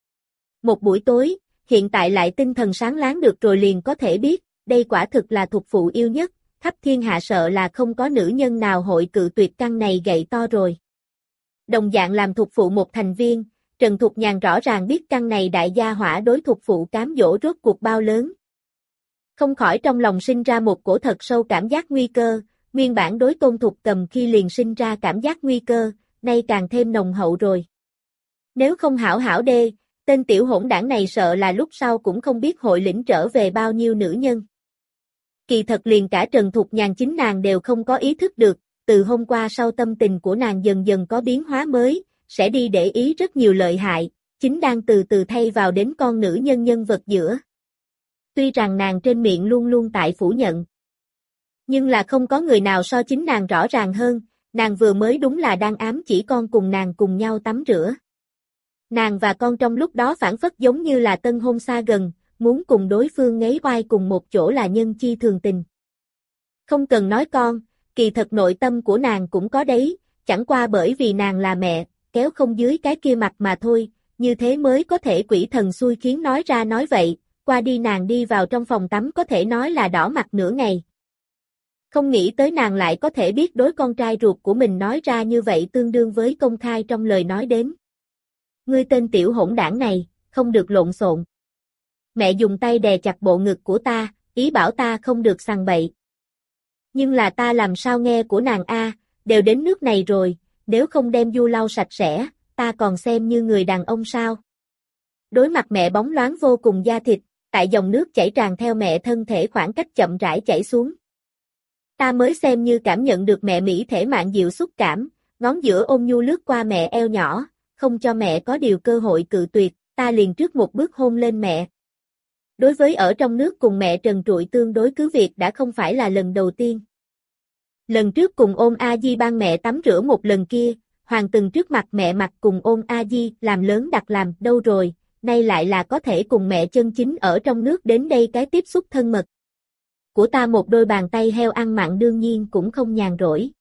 S1: Một buổi tối, hiện tại lại tinh thần sáng láng được rồi liền có thể biết, đây quả thực là thục phụ yêu nhất, khắp thiên hạ sợ là không có nữ nhân nào hội cự tuyệt căn này gậy to rồi. Đồng dạng làm thục phụ một thành viên, Trần Thục Nhàn rõ ràng biết căn này đại gia hỏa đối thục phụ cám dỗ rốt cuộc bao lớn. Không khỏi trong lòng sinh ra một cổ thật sâu cảm giác nguy cơ, nguyên bản đối Tôn Thục Cầm khi liền sinh ra cảm giác nguy cơ, nay càng thêm nồng hậu rồi. Nếu không hảo hảo đê, tên tiểu hỗn đảng này sợ là lúc sau cũng không biết hội lĩnh trở về bao nhiêu nữ nhân. Kỳ thật liền cả Trần Thục Nhàn chính nàng đều không có ý thức được, từ hôm qua sau tâm tình của nàng dần dần có biến hóa mới, sẽ đi để ý rất nhiều lợi hại, chính đang từ từ thay vào đến con nữ nhân nhân vật giữa. Tuy rằng nàng trên miệng luôn luôn tại phủ nhận. Nhưng là không có người nào so chính nàng rõ ràng hơn, nàng vừa mới đúng là đang ám chỉ con cùng nàng cùng nhau tắm rửa. Nàng và con trong lúc đó phản phất giống như là tân hôn xa gần, muốn cùng đối phương ngấy oai cùng một chỗ là nhân chi thường tình. Không cần nói con, kỳ thật nội tâm của nàng cũng có đấy, chẳng qua bởi vì nàng là mẹ, kéo không dưới cái kia mặt mà thôi, như thế mới có thể quỷ thần xui khiến nói ra nói vậy, qua đi nàng đi vào trong phòng tắm có thể nói là đỏ mặt nửa ngày. Không nghĩ tới nàng lại có thể biết đối con trai ruột của mình nói ra như vậy tương đương với công khai trong lời nói đến. Ngươi tên tiểu hỗn đảng này, không được lộn xộn. Mẹ dùng tay đè chặt bộ ngực của ta, ý bảo ta không được sằng bậy. Nhưng là ta làm sao nghe của nàng a, đều đến nước này rồi, nếu không đem du lau sạch sẽ, ta còn xem như người đàn ông sao. Đối mặt mẹ bóng loáng vô cùng da thịt, tại dòng nước chảy tràn theo mẹ thân thể khoảng cách chậm rãi chảy xuống. Ta mới xem như cảm nhận được mẹ mỹ thể mạn dịu xúc cảm, ngón giữa ôm nhu lướt qua mẹ eo nhỏ, không cho mẹ có điều cơ hội cự tuyệt, ta liền trước một bước hôn lên mẹ. Đối với ở trong nước cùng mẹ trần trụi tương đối cứ việc đã không phải là lần đầu tiên. Lần trước cùng ôm A Di ban mẹ tắm rửa một lần kia, Hoàng từng trước mặt mẹ mặt cùng ôm A Di làm lớn đặt làm đâu rồi, nay lại là có thể cùng mẹ chân chính ở trong nước đến đây cái tiếp xúc thân mật. Của ta một đôi bàn tay heo ăn mặn đương nhiên cũng không nhàn rỗi.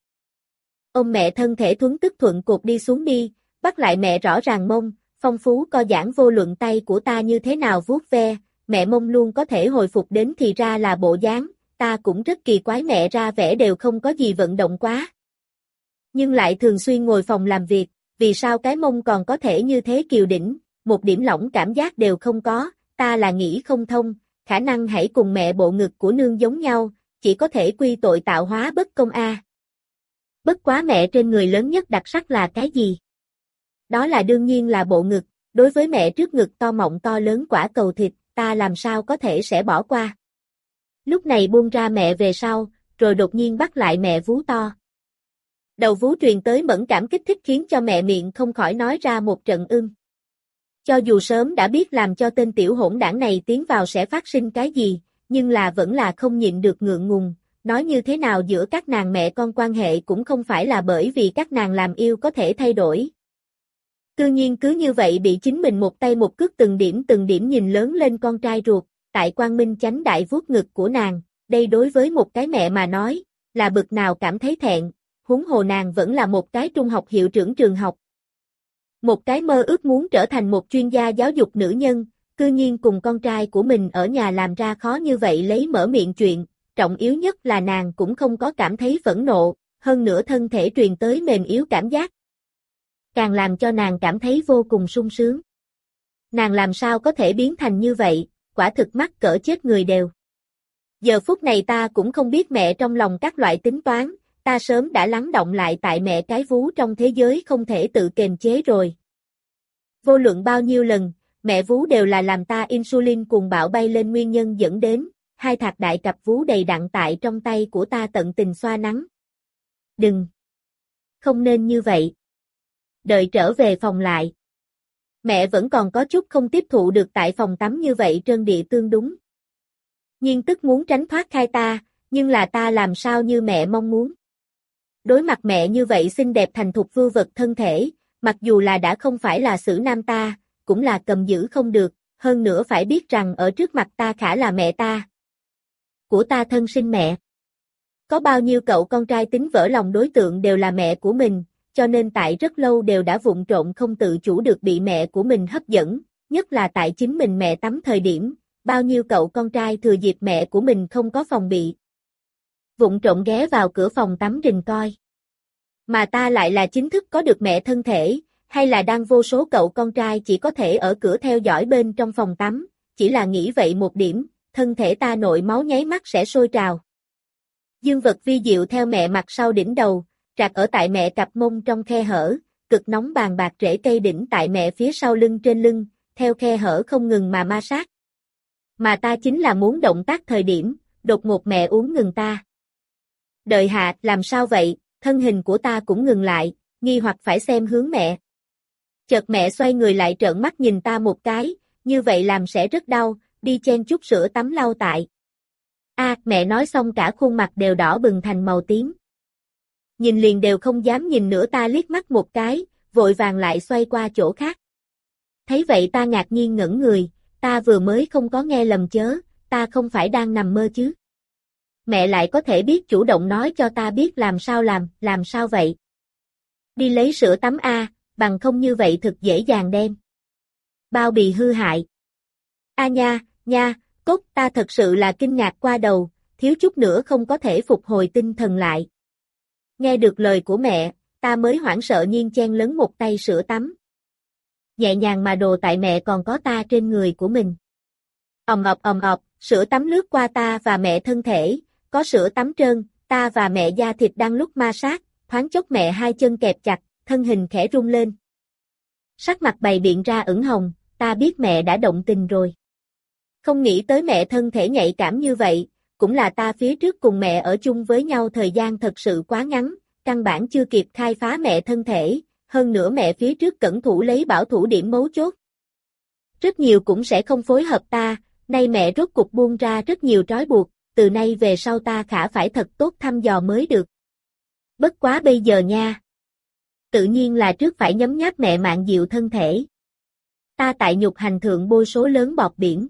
S1: Ôm mẹ thân thể thuấn tức thuận cột đi xuống đi, bắt lại mẹ rõ ràng mông, phong phú co giãn vô luận tay của ta như thế nào vuốt ve, mẹ mông luôn có thể hồi phục đến thì ra là bộ dáng, ta cũng rất kỳ quái mẹ ra vẻ đều không có gì vận động quá. Nhưng lại thường xuyên ngồi phòng làm việc, vì sao cái mông còn có thể như thế kiều đỉnh, một điểm lỏng cảm giác đều không có, ta là nghĩ không thông, khả năng hãy cùng mẹ bộ ngực của nương giống nhau, chỉ có thể quy tội tạo hóa bất công a. Bất quá mẹ trên người lớn nhất đặc sắc là cái gì? Đó là đương nhiên là bộ ngực, đối với mẹ trước ngực to mọng to lớn quả cầu thịt, ta làm sao có thể sẽ bỏ qua. Lúc này buông ra mẹ về sau, rồi đột nhiên bắt lại mẹ vú to. Đầu vú truyền tới mẫn cảm kích thích khiến cho mẹ miệng không khỏi nói ra một trận ưm. Cho dù sớm đã biết làm cho tên tiểu hỗn đảng này tiến vào sẽ phát sinh cái gì, nhưng là vẫn là không nhịn được ngượng ngùng, nói như thế nào giữa các nàng mẹ con quan hệ cũng không phải là bởi vì các nàng làm yêu có thể thay đổi. Tự nhiên cứ như vậy bị chính mình một tay một cước từng điểm nhìn lớn lên con trai ruột, tại quang minh chánh đại vuốt ngực của nàng, đây đối với một cái mẹ mà nói, là bực nào cảm thấy thẹn, huống hồ nàng vẫn là một cái trung học hiệu trưởng trường học. Một cái mơ ước muốn trở thành một chuyên gia giáo dục nữ nhân, cư nhiên cùng con trai của mình ở nhà làm ra khó như vậy lấy mở miệng chuyện, trọng yếu nhất là nàng cũng không có cảm thấy phẫn nộ, hơn nữa thân thể truyền tới mềm yếu cảm giác. Càng làm cho nàng cảm thấy vô cùng sung sướng. Nàng làm sao có thể biến thành như vậy, quả thực mắc cỡ chết người đều. Giờ phút này ta cũng không biết mẹ trong lòng các loại tính toán, ta sớm đã lắng động lại tại mẹ cái vú trong thế giới không thể tự kiềm chế rồi. Vô luận bao nhiêu lần, mẹ vú đều là làm ta insulin cuồng bạo bay lên nguyên nhân dẫn đến, hai thạc đại cặp vú đầy đặn tại trong tay của ta tận tình xoa nắng. Đừng! Không nên như vậy. Đợi trở về phòng lại. Mẹ vẫn còn có chút không tiếp thụ được tại phòng tắm như vậy trơn địa tương đúng. Nhưng tức muốn tránh thoát khai ta, nhưng là ta làm sao như mẹ mong muốn. Đối mặt mẹ như vậy xinh đẹp thành thục vưu vật thân thể, mặc dù là đã không phải là xử nam ta, cũng là cầm giữ không được, hơn nữa phải biết rằng ở trước mặt ta khả là mẹ ta. Của ta thân sinh mẹ. Có bao nhiêu cậu con trai tính vỡ lòng đối tượng đều là mẹ của mình, cho nên tại rất lâu đều đã vụng trộn không tự chủ được bị mẹ của mình hấp dẫn, nhất là tại chính mình mẹ tắm thời điểm, bao nhiêu cậu con trai thừa dịp mẹ của mình không có phòng bị. Vụng trộn ghé vào cửa phòng tắm rình coi. Mà ta lại là chính thức có được mẹ thân thể, hay là đang vô số cậu con trai chỉ có thể ở cửa theo dõi bên trong phòng tắm, chỉ là nghĩ vậy một điểm, thân thể ta nội máu nháy mắt sẽ sôi trào. Dương vật vi diệu theo mẹ mặt sau đỉnh đầu, rạc ở tại mẹ cặp mông trong khe hở, cực nóng bàn bạc rễ cây đỉnh tại mẹ phía sau lưng trên lưng, theo khe hở không ngừng mà ma sát. Mà ta chính là muốn động tác thời điểm, đột ngột mẹ uống ngừng ta. Đợi hạ, làm sao vậy, thân hình của ta cũng ngừng lại, nghi hoặc phải xem hướng mẹ. Chợt mẹ xoay người lại trợn mắt nhìn ta một cái, như vậy làm sẽ rất đau, đi chen chút sữa tắm lau tại. Mẹ nói xong cả khuôn mặt đều đỏ bừng thành màu tím. Nhìn liền đều không dám nhìn nữa, ta liếc mắt một cái, vội vàng lại xoay qua chỗ khác. Thấy vậy ta ngạc nhiên ngẩn người, ta vừa mới không có nghe lầm chớ, ta không phải đang nằm mơ chứ. Mẹ lại có thể biết chủ động nói cho ta biết làm sao vậy? Đi lấy sữa tắm bằng không như vậy thực dễ dàng đem bao bì hư hại. Nha, Cốt, ta thật sự là kinh ngạc qua đầu, thiếu chút nữa không có thể phục hồi tinh thần lại. Nghe được lời của mẹ, ta mới hoảng sợ nhiên chen lấn một tay sữa tắm. Nhẹ nhàng mà đồ tại mẹ còn có ta trên người của mình. Ầm ọc, sữa tắm lướt qua ta và mẹ thân thể, có sữa tắm trơn, ta và mẹ da thịt đang lúc ma sát, thoáng chốc mẹ hai chân kẹp chặt, thân hình khẽ rung lên. Sắc mặt bày biện ra ửng hồng, ta biết mẹ đã động tình rồi. Không nghĩ tới mẹ thân thể nhạy cảm như vậy, cũng là ta phía trước cùng mẹ ở chung với nhau thời gian thật sự quá ngắn, căn bản chưa kịp khai phá mẹ thân thể, hơn nữa mẹ phía trước cẩn thủ lấy bảo thủ điểm mấu chốt. Rất nhiều cũng sẽ không phối hợp ta, nay mẹ rốt cục buông ra rất nhiều trói buộc, từ nay về sau ta khả phải thật tốt thăm dò mới được. Bất quá bây giờ nha. Tự nhiên là trước phải nhấm nháp mẹ mạn diệu thân thể. Ta tại nhục hành thượng bôi số lớn bọt biển.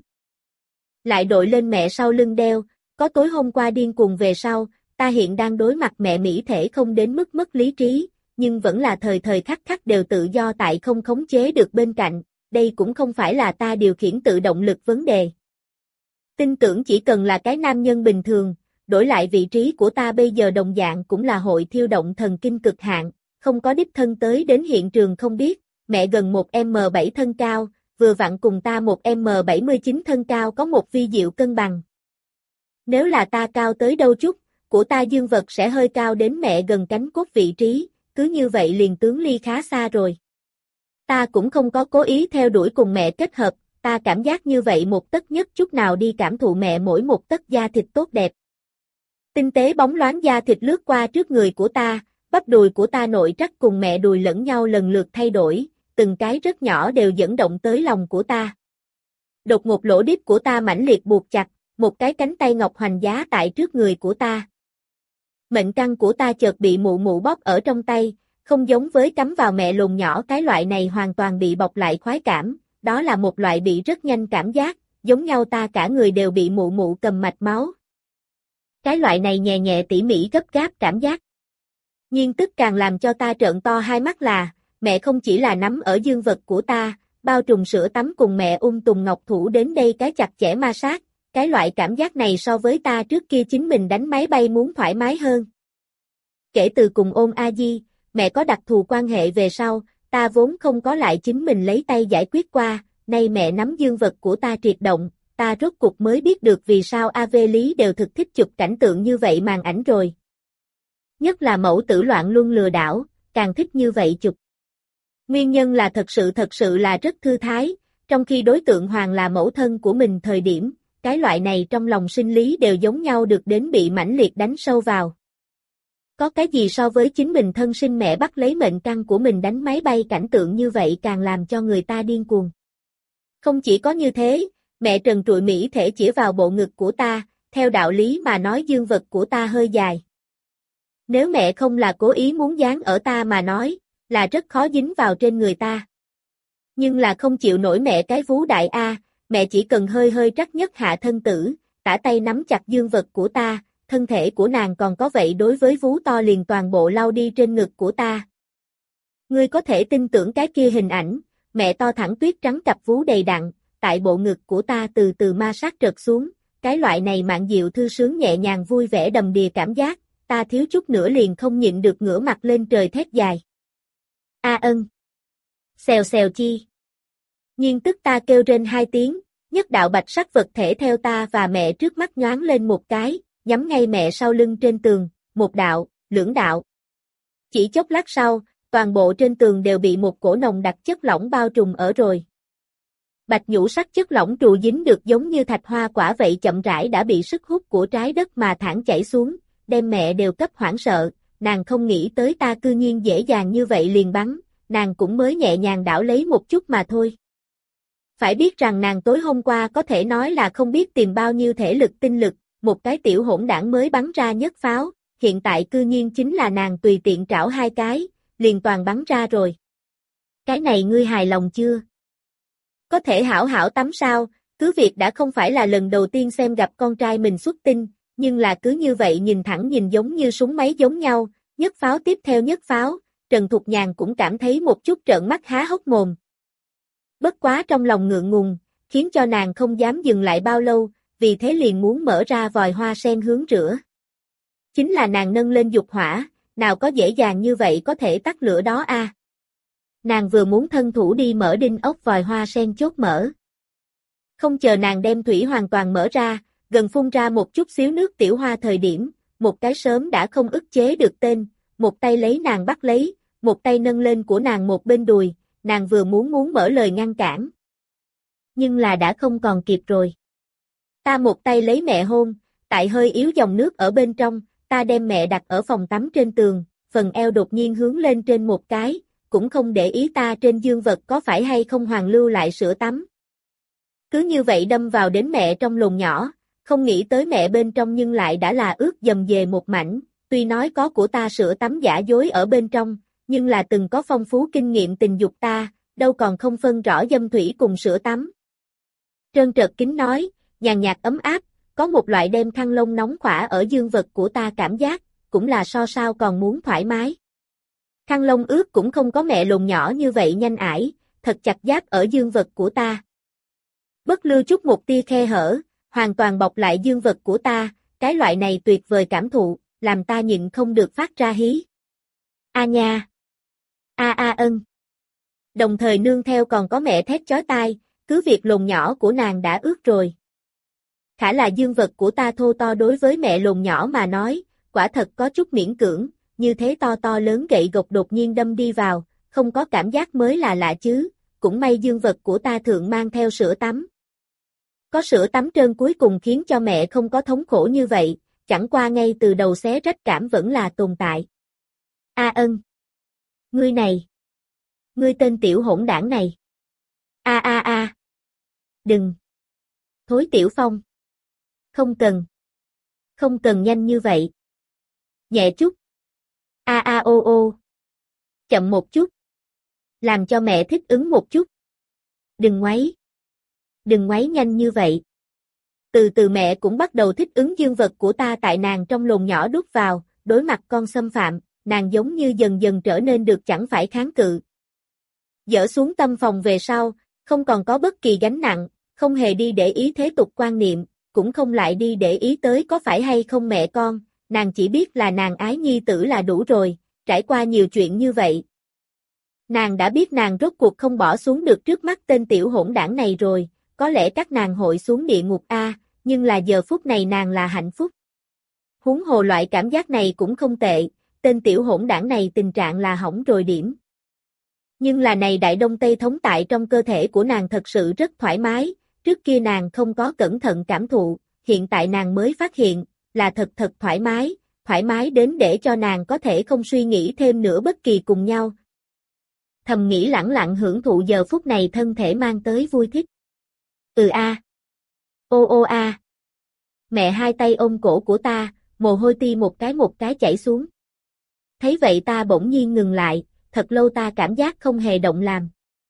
S1: Lại đội lên mẹ sau lưng đeo, có tối hôm qua điên cuồng về sau, ta hiện đang đối mặt mẹ mỹ thể không đến mức mất lý trí, nhưng vẫn là thời thời khắc khắc đều tự do tại không khống chế được bên cạnh, đây cũng không phải là ta điều khiển tự động lực vấn đề. Tin tưởng chỉ cần là cái nam nhân bình thường, đổi lại vị trí của ta bây giờ đồng dạng cũng là hội thiêu động thần kinh cực hạn, không có đích thân tới đến hiện trường không biết, mẹ gần 1m7 thân cao, vừa vặn cùng ta 1m79 thân cao có một vi diệu cân bằng. Nếu là ta cao tới đâu chút, của ta dương vật sẽ hơi cao đến mẹ gần cánh cốt vị trí, cứ như vậy liền tướng ly khá xa rồi. Ta cũng không có cố ý theo đuổi cùng mẹ kết hợp, ta cảm giác như vậy một tấc nhất chút nào đi cảm thụ mẹ mỗi một tấc da thịt tốt đẹp. Tinh tế bóng loáng da thịt lướt qua trước người của ta, bắp đùi của ta nội trắc cùng mẹ đùi lẫn nhau lần lượt thay đổi, từng cái rất nhỏ đều dẫn động tới lòng của ta. Đột ngột lỗ đít của ta mãnh liệt buộc chặt, một cái cánh tay ngọc hoành giá tại trước người của ta. Mệnh căn của ta chợt bị mụ mụ bóp ở trong tay, không giống với cắm vào mẹ lùn nhỏ, cái loại này hoàn toàn bị bọc lại khoái cảm, đó là một loại bị rất nhanh cảm giác, giống nhau ta cả người đều bị mụ mụ cầm mạch máu. Cái loại này nhẹ nhẹ tỉ mỉ gấp gáp cảm giác. Nhưng tức càng làm cho ta trợn to hai mắt là, mẹ không chỉ là nắm ở dương vật của ta, bao trùm sữa tắm cùng mẹ tùng ngọc thủ đến đây cái chặt chẽ ma sát, cái loại cảm giác này so với ta trước kia chính mình đánh máy bay muốn thoải mái hơn. Kể từ cùng ôm A Di, mẹ có đặc thù quan hệ về sau, ta vốn không có lại chính mình lấy tay giải quyết qua, nay mẹ nắm dương vật của ta triệt động, ta rốt cục mới biết được vì sao AV Lý đều thực thích chụp cảnh tượng như vậy màn ảnh rồi. Nhất là mẫu tử loạn luân lừa đảo, càng thích như vậy chụp. Nguyên nhân là thật sự là rất thư thái, trong khi đối tượng hoàng là mẫu thân của mình thời điểm, cái loại này trong lòng sinh lý đều giống nhau được đến bị mãnh liệt đánh sâu vào. Có cái gì so với chính mình thân sinh mẹ bắt lấy mệnh căn của mình đánh máy bay cảnh tượng như vậy càng làm cho người ta điên cuồng. Không chỉ có như thế, mẹ trần trụi mỹ thể chỉ vào bộ ngực của ta, theo đạo lý mà nói dương vật của ta hơi dài. Nếu mẹ không là cố ý muốn dán ở ta mà nói, là rất khó dính vào trên người ta. Nhưng là không chịu nổi mẹ cái vú đại A, mẹ chỉ cần hơi hơi trắc nhất hạ thân tử, tả tay nắm chặt dương vật của ta, thân thể của nàng còn có vậy đối với vú to liền toàn bộ lau đi trên ngực của ta. Ngươi có thể tin tưởng cái kia hình ảnh, mẹ to thẳng tuyết trắng cặp vú đầy đặn, tại bộ ngực của ta từ từ ma sát trật xuống, cái loại này mạn diệu thư sướng nhẹ nhàng vui vẻ đầm đìa cảm giác, ta thiếu chút nữa liền không nhịn được ngửa mặt lên trời thét dài. A ân. Xèo xèo chi. Nhưng tức ta kêu rên hai tiếng, nhất đạo bạch sắc vật thể theo ta và mẹ trước mắt nhoáng lên một cái, nhắm ngay mẹ sau lưng trên tường, một đạo, lưỡng đạo. Chỉ chốc lát sau, toàn bộ trên tường đều bị một cổ nồng đặc chất lỏng bao trùm ở rồi. Bạch nhũ sắc chất lỏng trụ dính được giống như thạch hoa quả vậy chậm rãi đã bị sức hút của trái đất mà thẳng chảy xuống, đem mẹ đều cấp hoảng sợ, nàng không nghĩ tới ta cư nhiên dễ dàng như vậy liền bắn, nàng cũng mới nhẹ nhàng đảo lấy một chút mà thôi. Phải biết rằng nàng tối hôm qua có thể nói là không biết tìm bao nhiêu thể lực tinh lực, một cái tiểu hỗn đảng mới bắn ra nhất pháo, hiện tại cư nhiên chính là nàng tùy tiện trảo hai cái, liền toàn bắn ra rồi. Cái này ngươi hài lòng chưa? Có thể hảo hảo tắm sao? Cứ việc đã không phải là lần đầu tiên xem gặp con trai mình xuất tinh, nhưng là cứ như vậy nhìn thẳng nhìn giống như súng máy giống nhau, nhất pháo tiếp theo nhất pháo, Trần Thục Nhàn cũng cảm thấy một chút trợn mắt há hốc mồm. Bất quá trong lòng ngượng ngùng, khiến cho nàng không dám dừng lại bao lâu, vì thế liền muốn mở ra vòi hoa sen hướng rửa. Chính là nàng nâng lên dục hỏa, nào có dễ dàng như vậy có thể tắt lửa đó a. Nàng vừa muốn thân thủ đi mở đinh ốc vòi hoa sen chốt mở. Không chờ nàng đem thủy hoàn toàn mở ra, gần phun ra một chút xíu nước tiểu hoa thời điểm, một cái sớm đã không ức chế được tên, một tay lấy nàng bắt lấy, một tay nâng lên của nàng một bên đùi, nàng vừa muốn mở lời ngăn cản. Nhưng là đã không còn kịp rồi. Ta một tay lấy mẹ hôn, tại hơi yếu dòng nước ở bên trong, ta đem mẹ đặt ở phòng tắm trên tường, phần eo đột nhiên hướng lên trên một cái, cũng không để ý ta trên dương vật có phải hay không hoàn lưu lại sữa tắm. Cứ như vậy đâm vào đến mẹ trong lồn nhỏ, không nghĩ tới mẹ bên trong nhưng lại đã là ướt dầm dề một mảnh, tuy nói có của ta sữa tắm giả dối ở bên trong, nhưng là từng có phong phú kinh nghiệm tình dục ta, đâu còn không phân rõ dâm thủy cùng sữa tắm. Trơn trợt kính nói, nhàn nhạt ấm áp, có một loại đem khăn lông nóng khỏa ở dương vật của ta cảm giác, cũng là so sao còn muốn thoải mái. Khăn lông ướt cũng không có mẹ lồn nhỏ như vậy nhanh ải, thật chặt giáp ở dương vật của ta. Bất lưu chút một tia khe hở, hoàn toàn bọc lại dương vật của ta, cái loại này tuyệt vời cảm thụ, làm ta nhịn không được phát ra hí. A nha! A a ân! Đồng thời nương theo còn có mẹ thét chói tai, cứ việc lồn nhỏ của nàng đã ướt rồi. Khả là dương vật của ta thô to đối với mẹ lồn nhỏ mà nói, quả thật có chút miễn cưỡng, như thế to to lớn gậy gộc đột nhiên đâm đi vào, không có cảm giác mới là lạ chứ, cũng may dương vật của ta thượng mang theo sữa tắm. Có sữa tắm trơn cuối cùng khiến cho mẹ không có thống khổ như vậy, chẳng qua ngay từ đầu xé rách cảm vẫn là tồn tại. A ân! Ngươi này! Ngươi tên tiểu hỗn đảng này! A a a! Đừng! Thối Tiểu Phong! Không cần! Không cần nhanh như vậy! Nhẹ chút! A a ô ô! Chậm một chút! Làm cho mẹ thích ứng một chút! Đừng ngoáy! Đừng ngoáy nhanh như vậy! Từ từ mẹ cũng bắt đầu thích ứng dương vật của ta tại nàng trong lồn nhỏ đút vào, đối mặt con xâm phạm, nàng giống như dần dần trở nên được chẳng phải kháng cự. Dỡ xuống tâm phòng về sau, không còn có bất kỳ gánh nặng, không hề đi để ý thế tục quan niệm, cũng không lại đi để ý tới có phải hay không mẹ con, nàng chỉ biết là nàng ái nhi tử là đủ rồi, trải qua nhiều chuyện như vậy. Nàng đã biết nàng rốt cuộc không bỏ xuống được trước mắt tên tiểu hỗn đảng này rồi, có lẽ các nàng hội xuống địa ngục a, nhưng là giờ phút này nàng là hạnh phúc. Huống hồ loại cảm giác này cũng không tệ, tên tiểu hỗn đảng này tình trạng là hỏng rồi điểm. Nhưng là này đại đông tây thống tại trong cơ thể của nàng thật sự rất thoải mái, trước kia nàng không có cẩn thận cảm thụ, hiện tại nàng mới phát hiện, là thật thật thoải mái đến để cho nàng có thể không suy nghĩ thêm nữa bất kỳ cùng nhau. Thầm nghĩ lẳng lặng hưởng thụ giờ phút này thân thể mang tới vui thích. Ừ a. Ô ô a. Mẹ hai tay ôm cổ của ta, mồ hôi ti một cái chảy xuống. Thấy vậy ta bỗng nhiên ngừng lại, thật lâu ta cảm giác không hề động làm.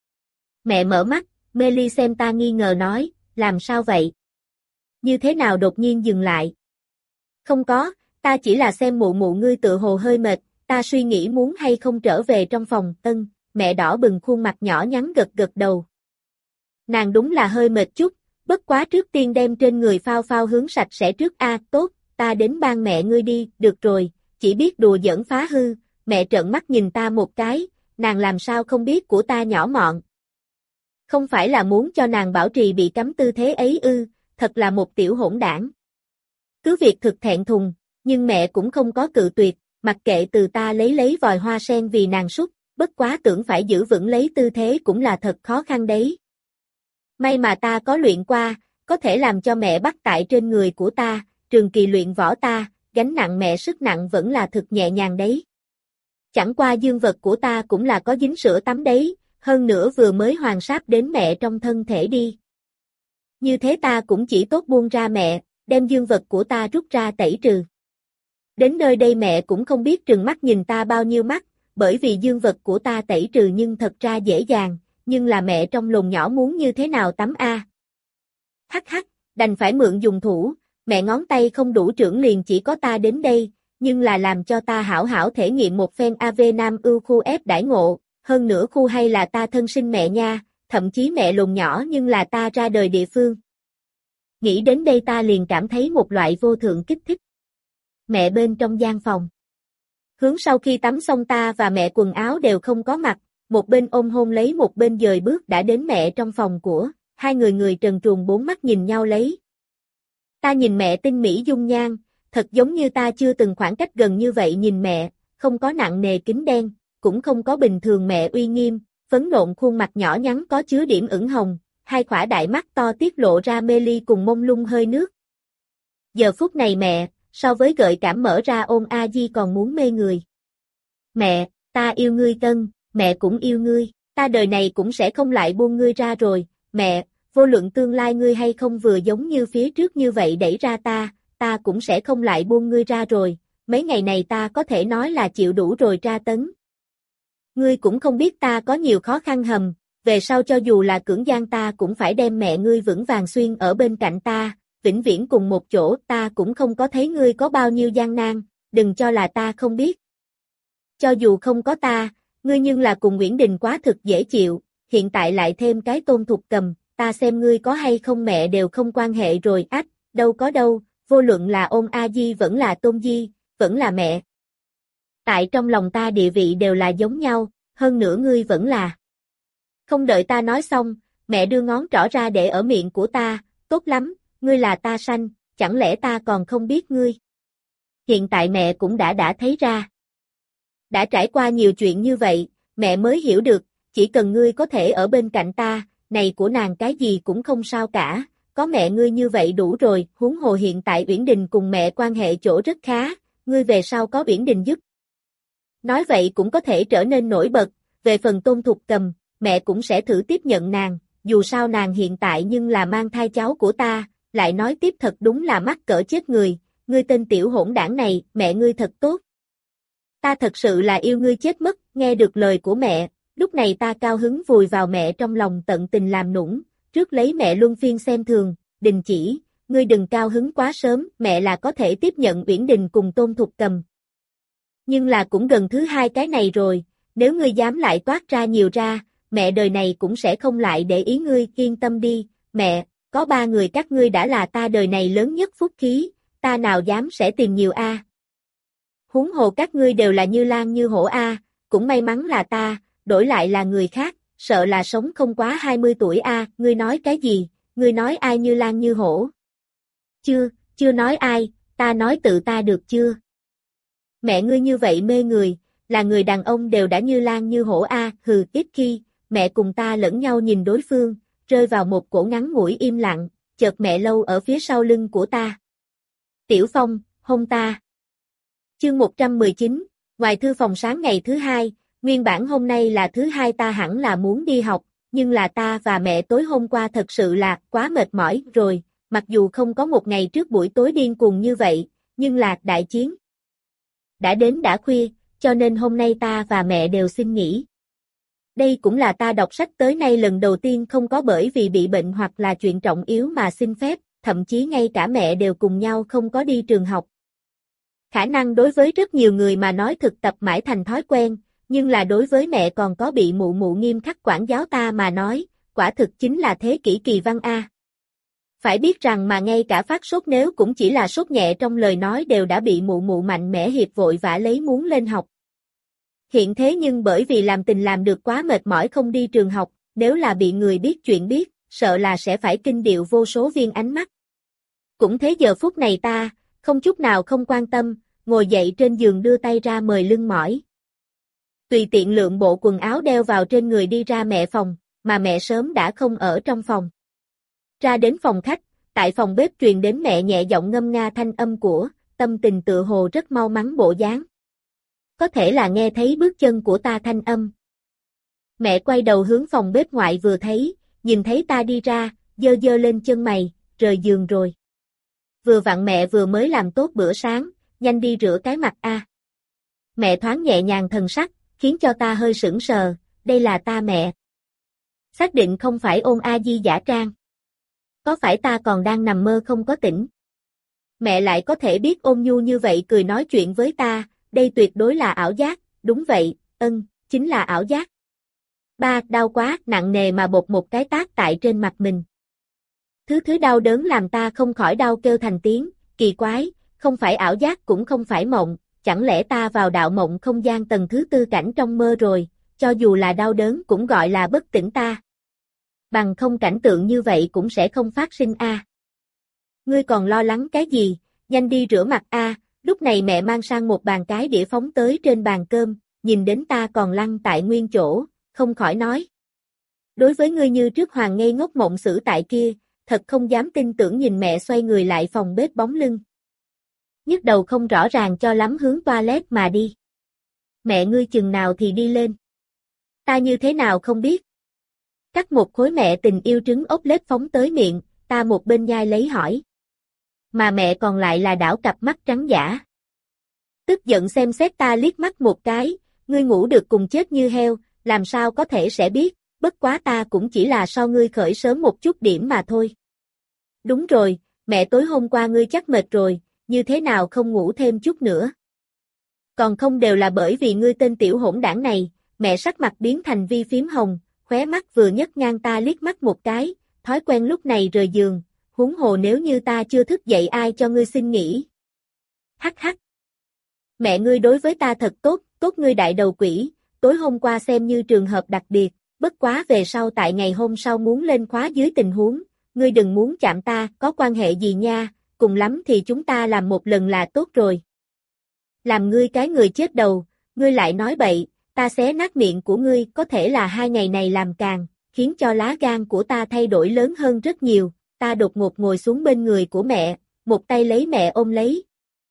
S1: Mẹ mở mắt, mê ly xem ta nghi ngờ nói, làm sao vậy? Như thế nào đột nhiên dừng lại? Không có, ta chỉ là xem mụ mụ ngươi tựa hồ hơi mệt, ta suy nghĩ muốn hay không trở về trong phòng, mẹ đỏ bừng khuôn mặt nhỏ nhắn gật gật đầu. Nàng đúng là hơi mệt chút, bất quá trước tiên đem trên người phao phao hướng sạch sẽ trước tốt, ta đến ban mẹ ngươi đi, được rồi, chỉ biết đùa giỡn phá hư, mẹ trợn mắt nhìn ta một cái, nàng làm sao không biết của ta nhỏ mọn. Không phải là muốn cho nàng bảo trì bị cấm tư thế ấy ư, thật là một tiểu hỗn đảng. Cứ việc thực thẹn thùng, nhưng mẹ cũng không có cự tuyệt, mặc kệ từ ta lấy vòi hoa sen vì nàng súc, bất quá tưởng phải giữ vững lấy tư thế cũng là thật khó khăn đấy. May mà ta có luyện qua, có thể làm cho mẹ bắt tại trên người của ta, trường kỳ luyện võ ta, gánh nặng mẹ sức nặng vẫn là thực nhẹ nhàng đấy. Chẳng qua dương vật của ta cũng là có dính sữa tắm đấy, hơn nữa vừa mới hoàn sáp đến mẹ trong thân thể đi. Như thế ta cũng chỉ tốt buông ra mẹ, đem dương vật của ta rút ra tẩy trừ. Đến nơi đây mẹ cũng không biết trừng mắt nhìn ta bao nhiêu mắt, bởi vì dương vật của ta tẩy trừ nhưng thật ra dễ dàng, nhưng là mẹ trong lồng nhỏ muốn như thế nào tắm a? Hắc hắc, đành phải mượn dùng thủ, mẹ ngón tay không đủ trưởng liền chỉ có ta đến đây, nhưng là làm cho ta hảo hảo thể nghiệm một phen AV Nam ưu khu ép đãi ngộ, hơn nữa khu hay là ta thân sinh mẹ nha, thậm chí mẹ lồng nhỏ nhưng là ta ra đời địa phương. Nghĩ đến đây ta liền cảm thấy một loại vô thượng kích thích. Mẹ bên trong gian phòng. Hướng sau khi tắm xong ta và mẹ quần áo đều không có mặc, một bên ôm hôn lấy một bên dời bước đã đến mẹ trong phòng của, hai người người trần truồng bốn mắt nhìn nhau lấy. Ta nhìn mẹ tinh mỹ dung nhan, thật giống như ta chưa từng khoảng cách gần như vậy nhìn mẹ, không có nặng nề kính đen, cũng không có bình thường mẹ uy nghiêm, phấn nộn khuôn mặt nhỏ nhắn có chứa điểm ửng hồng, hai khỏa đại mắt to tiết lộ ra mê ly cùng mông lung hơi nước. Giờ phút này mẹ, so với gợi cảm mở ra ôm a di còn muốn mê người. Mẹ, ta yêu ngươi Tân, mẹ cũng yêu ngươi, ta đời này cũng sẽ không lại buông ngươi ra rồi, mẹ, vô luận tương lai ngươi hay không vừa giống như phía trước như vậy đẩy ra ta cũng sẽ không lại buông ngươi ra rồi, mấy ngày này ta có thể nói là chịu đủ rồi tra tấn. Ngươi cũng không biết ta có nhiều khó khăn hầm, về sau cho dù là cưỡng gian ta cũng phải đem mẹ ngươi vững vàng xuyên ở bên cạnh ta, vĩnh viễn cùng một chỗ, ta cũng không có thấy ngươi có bao nhiêu gian nan, đừng cho là ta không biết. Cho dù không có ta, ngươi nhưng là cùng Nguyễn Đình quá thực dễ chịu, hiện tại lại thêm cái Tôn Thục Cầm, ta xem ngươi có hay không mẹ đều không quan hệ rồi, ách, đâu có đâu, vô luận là ôn A Di vẫn là Tôn Di, vẫn là mẹ. Tại trong lòng ta địa vị đều là giống nhau, hơn nữa ngươi vẫn là. Không đợi ta nói xong, mẹ đưa ngón trỏ ra để ở miệng của ta, tốt lắm, ngươi là ta sanh, chẳng lẽ ta còn không biết ngươi? Hiện tại mẹ cũng đã thấy ra. Đã trải qua nhiều chuyện như vậy, mẹ mới hiểu được, chỉ cần ngươi có thể ở bên cạnh ta, này của nàng cái gì cũng không sao cả, có mẹ ngươi như vậy đủ rồi, huống hồ hiện tại Uyển Đình cùng mẹ quan hệ chỗ rất khá, ngươi về sau có Uyển Đình giúp. Nói vậy cũng có thể trở nên nổi bật, về phần Tôn Thục Cầm, mẹ cũng sẽ thử tiếp nhận nàng, dù sao nàng hiện tại nhưng là mang thai cháu của ta, lại nói tiếp thật đúng là mắc cỡ chết người, ngươi tên tiểu hỗn đảng này, mẹ ngươi thật tốt. Ta thật sự là yêu ngươi chết mất, nghe được lời của mẹ, lúc này ta cao hứng vùi vào mẹ trong lòng tận tình làm nũng, trước lấy mẹ luân phiên xem thường, Đình chỉ, ngươi đừng cao hứng quá sớm, mẹ là có thể tiếp nhận Uyển Đình cùng Tôn Thục Cầm. Nhưng là cũng gần thứ hai cái này rồi, nếu ngươi dám lại toát ra nhiều ra, mẹ đời này cũng sẽ không lại để ý ngươi, yên tâm đi, mẹ, có ba người các ngươi đã là ta đời này lớn nhất phúc khí, ta nào dám sẽ tìm nhiều a. Huống hồ các ngươi đều là như lang như hổ a, cũng may mắn là ta, đổi lại là người khác, sợ là sống không quá 20 tuổi a, ngươi nói cái gì, ngươi nói ai như lang như hổ? Chưa nói ai, ta nói tự ta được chưa? Mẹ ngươi như vậy mê người, là người đàn ông đều đã như lang như hổ a, hừ, ít khi, mẹ cùng ta lẫn nhau nhìn đối phương, rơi vào một cổ ngắn ngủi im lặng, chợt mẹ lâu ở phía sau lưng của ta. Tiểu Phong, hôn ta. Chương 119, ngoài thư phòng sáng ngày thứ hai, nguyên bản hôm nay là thứ hai ta hẳn là muốn đi học, nhưng là ta và mẹ tối hôm qua thật sự là quá mệt mỏi rồi, mặc dù không có một ngày trước buổi tối điên cuồng như vậy, nhưng là đại chiến. Đã đến đã khuya, cho nên hôm nay ta và mẹ đều xin nghỉ. Đây cũng là ta đọc sách tới nay lần đầu tiên không có bởi vì bị bệnh hoặc là chuyện trọng yếu mà xin phép, thậm chí ngay cả mẹ đều cùng nhau không có đi trường học. Khả năng đối với rất nhiều người mà nói thực tập mãi thành thói quen, nhưng là đối với mẹ còn có bị mụ mụ nghiêm khắc quản giáo ta mà nói, quả thực chính là thế kỷ kỳ văn A. Phải biết rằng mà ngay cả phát sốt nếu cũng chỉ là sốt nhẹ trong lời nói đều đã bị mụ mụ mạnh mẽ hiệp vội vã lấy muốn lên học. Hiện thế nhưng bởi vì làm tình làm được quá mệt mỏi không đi trường học, nếu là bị người biết chuyện biết, sợ là sẽ phải kinh điệu vô số viên ánh mắt. Cũng thế giờ phút này ta, không chút nào không quan tâm, ngồi dậy trên giường đưa tay ra mời lưng mỏi. Tùy tiện lượm bộ quần áo đeo vào trên người đi ra mẹ phòng, mà mẹ sớm đã không ở trong phòng. Ra đến phòng khách, tại phòng bếp truyền đến mẹ nhẹ giọng ngâm nga thanh âm của, tâm tình tựa hồ rất mau mắn bộ dáng. Có thể là nghe thấy bước chân của ta thanh âm. Mẹ quay đầu hướng phòng bếp ngoại vừa thấy, nhìn thấy ta đi ra, giơ giơ lên chân mày, rời giường rồi. Vừa vặn mẹ vừa mới làm tốt bữa sáng, nhanh đi rửa cái mặt a. Mẹ thoáng nhẹ nhàng thần sắc, khiến cho ta hơi sững sờ, đây là ta mẹ. Xác định không phải Ôn A Di giả trang. Có phải ta còn đang nằm mơ không có tỉnh? Mẹ lại có thể biết ôn nhu như vậy cười nói chuyện với ta, đây tuyệt đối là ảo giác, đúng vậy, chính là ảo giác. Ba, đau quá, nặng nề mà bột một cái tát tại trên mặt mình. Thứ đau đớn làm ta không khỏi đau kêu thành tiếng, kỳ quái, không phải ảo giác cũng không phải mộng, chẳng lẽ ta vào đạo mộng không gian tầng thứ tư cảnh trong mơ rồi, cho dù là đau đớn cũng gọi là bất tỉnh ta. Bằng không cảnh tượng như vậy cũng sẽ không phát sinh a. Ngươi còn lo lắng cái gì, nhanh đi rửa mặt a. Lúc này mẹ mang sang một bàn cái đĩa phóng tới trên bàn cơm, nhìn đến ta còn lăn tại nguyên chỗ, không khỏi nói. Đối với ngươi như trước hoàng ngây ngốc mộng xử tại kia, thật không dám tin tưởng nhìn mẹ xoay người lại phòng bếp bóng lưng. Nhức đầu không rõ ràng cho lắm hướng toilet mà đi. Mẹ ngươi chừng nào thì đi lên. Ta như thế nào không biết. Cắt một khối mẹ tình yêu trứng ốp lết phóng tới miệng, ta một bên nhai lấy hỏi. Mà mẹ còn lại là đảo cặp mắt trắng dã. Tức giận xem xét ta liếc mắt một cái, ngươi ngủ được cùng chết như heo, làm sao có thể sẽ biết, bất quá ta cũng chỉ là so ngươi khởi sớm một chút điểm mà thôi. Đúng rồi, mẹ tối hôm qua ngươi chắc mệt rồi, như thế nào không ngủ thêm chút nữa. Còn không đều là bởi vì ngươi tên tiểu hỗn đảng này, mẹ sắc mặt biến thành vi phím hồng, khóe mắt vừa nhấc ngang ta liếc mắt một cái, thói quen lúc này rời giường, huống hồ nếu như ta chưa thức dậy ai cho ngươi xin nghỉ. Hắc hắc. Mẹ ngươi đối với ta thật tốt, tốt ngươi đại đầu quỷ, tối hôm qua xem như trường hợp đặc biệt, bất quá về sau tại ngày hôm sau muốn lên khóa dưới tình huống, ngươi đừng muốn chạm ta, có quan hệ gì nha, cùng lắm thì chúng ta làm một lần là tốt rồi. Làm ngươi cái người chết đầu, ngươi lại nói bậy, ta xé nát miệng của ngươi, có thể là 2 ngày này làm càng, khiến cho lá gan của ta thay đổi lớn hơn rất nhiều, ta đột ngột ngồi xuống bên người của mẹ, một tay lấy mẹ ôm lấy.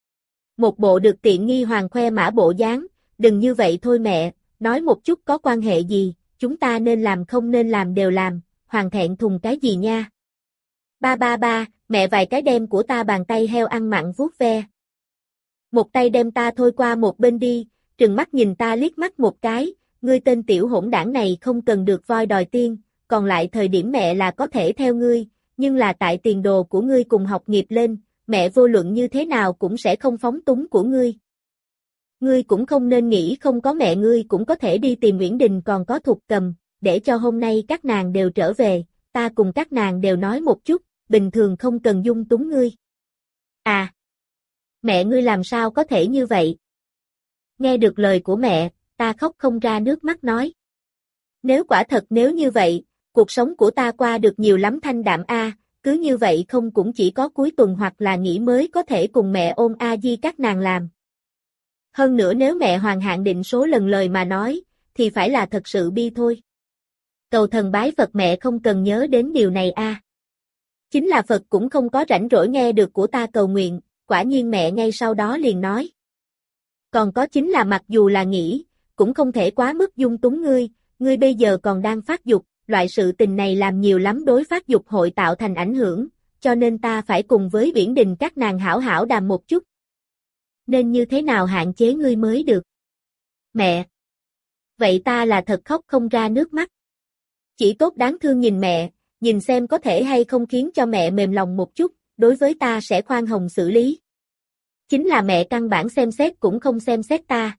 S1: Một bộ được tiện nghi hoàng khoe mã bộ dáng, đừng như vậy thôi mẹ, nói một chút có quan hệ gì, chúng ta nên làm không nên làm đều làm, hoàng thẹn thùng cái gì nha. Ba, mẹ vài cái đem của ta bàn tay heo ăn mặn vuốt ve. Một tay đem ta thôi qua một bên đi, trừng mắt nhìn ta liếc mắt một cái, ngươi tên tiểu hỗn đảng này không cần được voi đòi tiên, còn lại thời điểm mẹ là có thể theo ngươi, nhưng là tại tiền đồ của ngươi cùng học nghiệp lên, mẹ vô luận như thế nào cũng sẽ không phóng túng của ngươi. Ngươi cũng không nên nghĩ không có mẹ ngươi cũng có thể đi tìm Nguyễn Đình còn có Thục Cầm, để cho hôm nay các nàng đều trở về, ta cùng các nàng đều nói một chút, bình thường không cần dung túng ngươi. À! Mẹ ngươi làm sao có thể như vậy? Nghe được lời của mẹ, ta khóc không ra nước mắt nói. Nếu quả thật nếu như vậy, cuộc sống của ta qua được nhiều lắm thanh đạm a, cứ như vậy không cũng chỉ có cuối tuần hoặc là nghỉ mới có thể cùng mẹ ôm A Di các nàng làm. Hơn nữa nếu mẹ hoàng hạn định số lần lời mà nói, thì phải là thật sự bi thôi. Cầu thần bái Phật mẹ không cần nhớ đến điều này a. Chính là Phật cũng không có rảnh rỗi nghe được của ta cầu nguyện, quả nhiên mẹ ngay sau đó liền nói. Còn có chính là mặc dù là nghĩ, cũng không thể quá mức dung túng ngươi bây giờ còn đang phát dục, loại sự tình này làm nhiều lắm đối phát dục hội tạo thành ảnh hưởng, cho nên ta phải cùng với Uyển Đình các nàng hảo hảo đàm một chút. Nên như thế nào hạn chế ngươi mới được? Mẹ! Vậy ta là thật khóc không ra nước mắt. Chỉ tốt đáng thương nhìn mẹ, nhìn xem có thể hay không khiến cho mẹ mềm lòng một chút, đối với ta sẽ khoan hồng xử lý. Chính là mẹ căn bản xem xét cũng không xem xét ta.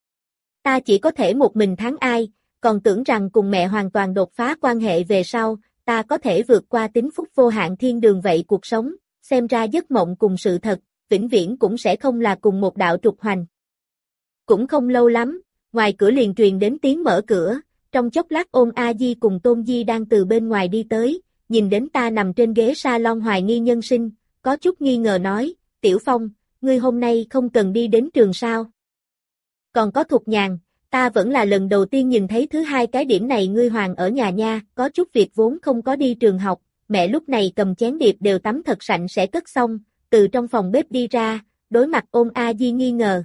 S1: Ta chỉ có thể một mình thắng ai, còn tưởng rằng cùng mẹ hoàn toàn đột phá quan hệ về sau, ta có thể vượt qua tính phúc vô hạn thiên đường vậy cuộc sống, xem ra giấc mộng cùng sự thật, vĩnh viễn cũng sẽ không là cùng một đạo trục hoành. Cũng không lâu lắm, ngoài cửa liền truyền đến tiếng mở cửa, trong chốc lát Ôn A Di cùng Tôn Di đang từ bên ngoài đi tới, nhìn đến ta nằm trên ghế salon hoài nghi nhân sinh, có chút nghi ngờ nói, Tiểu Phong, ngươi hôm nay không cần đi đến trường sao? Còn có Thục Nhàn, ta vẫn là lần đầu tiên nhìn thấy thứ hai cái điểm này ngươi hoàng ở nhà nha, có chút việc vốn không có đi trường học, mẹ lúc này cầm chén điệp đều tắm thật sạch sẽ cất xong, từ trong phòng bếp đi ra, đối mặt Ôn A Di nghi ngờ.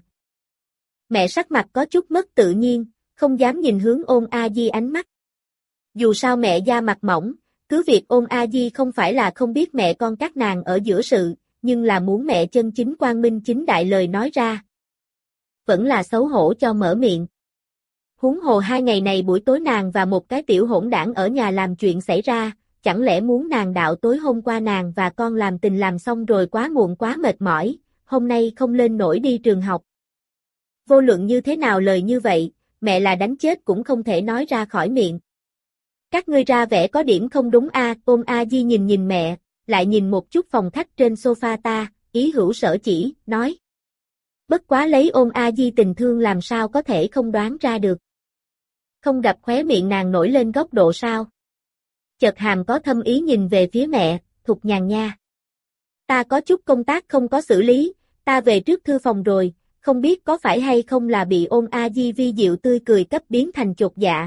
S1: Mẹ sắc mặt có chút mất tự nhiên, không dám nhìn hướng Ôn A Di ánh mắt. Dù sao mẹ da mặt mỏng, cứ việc Ôn A Di không phải là không biết mẹ con các nàng ở giữa sự, nhưng là muốn mẹ chân chính quang minh chính đại lời nói ra. Vẫn là xấu hổ cho mở miệng. Huống hồ 2 ngày này buổi tối nàng và một cái tiểu hỗn đảng ở nhà làm chuyện xảy ra, chẳng lẽ muốn nàng đạo tối hôm qua nàng và con làm tình làm xong rồi quá muộn quá mệt mỏi, hôm nay không lên nổi đi trường học. Vô luận như thế nào lời như vậy, mẹ là đánh chết cũng không thể nói ra khỏi miệng. Các ngươi ra vẻ có điểm không đúng a. Ôn A Di nhìn mẹ, lại nhìn một chút phòng khách trên sofa ta, ý hữu sở chỉ, nói. Bất quá lấy Ôn A Di tình thương làm sao có thể không đoán ra được. Không gặp khóe miệng nàng nổi lên góc độ sao. Chợt hàm có thâm ý nhìn về phía mẹ, Thục Nhàn nha. Ta có chút công tác không có xử lý, ta về trước thư phòng rồi, không biết có phải hay không là bị Ôn A Di vi diệu tươi cười cấp biến thành chột dạ.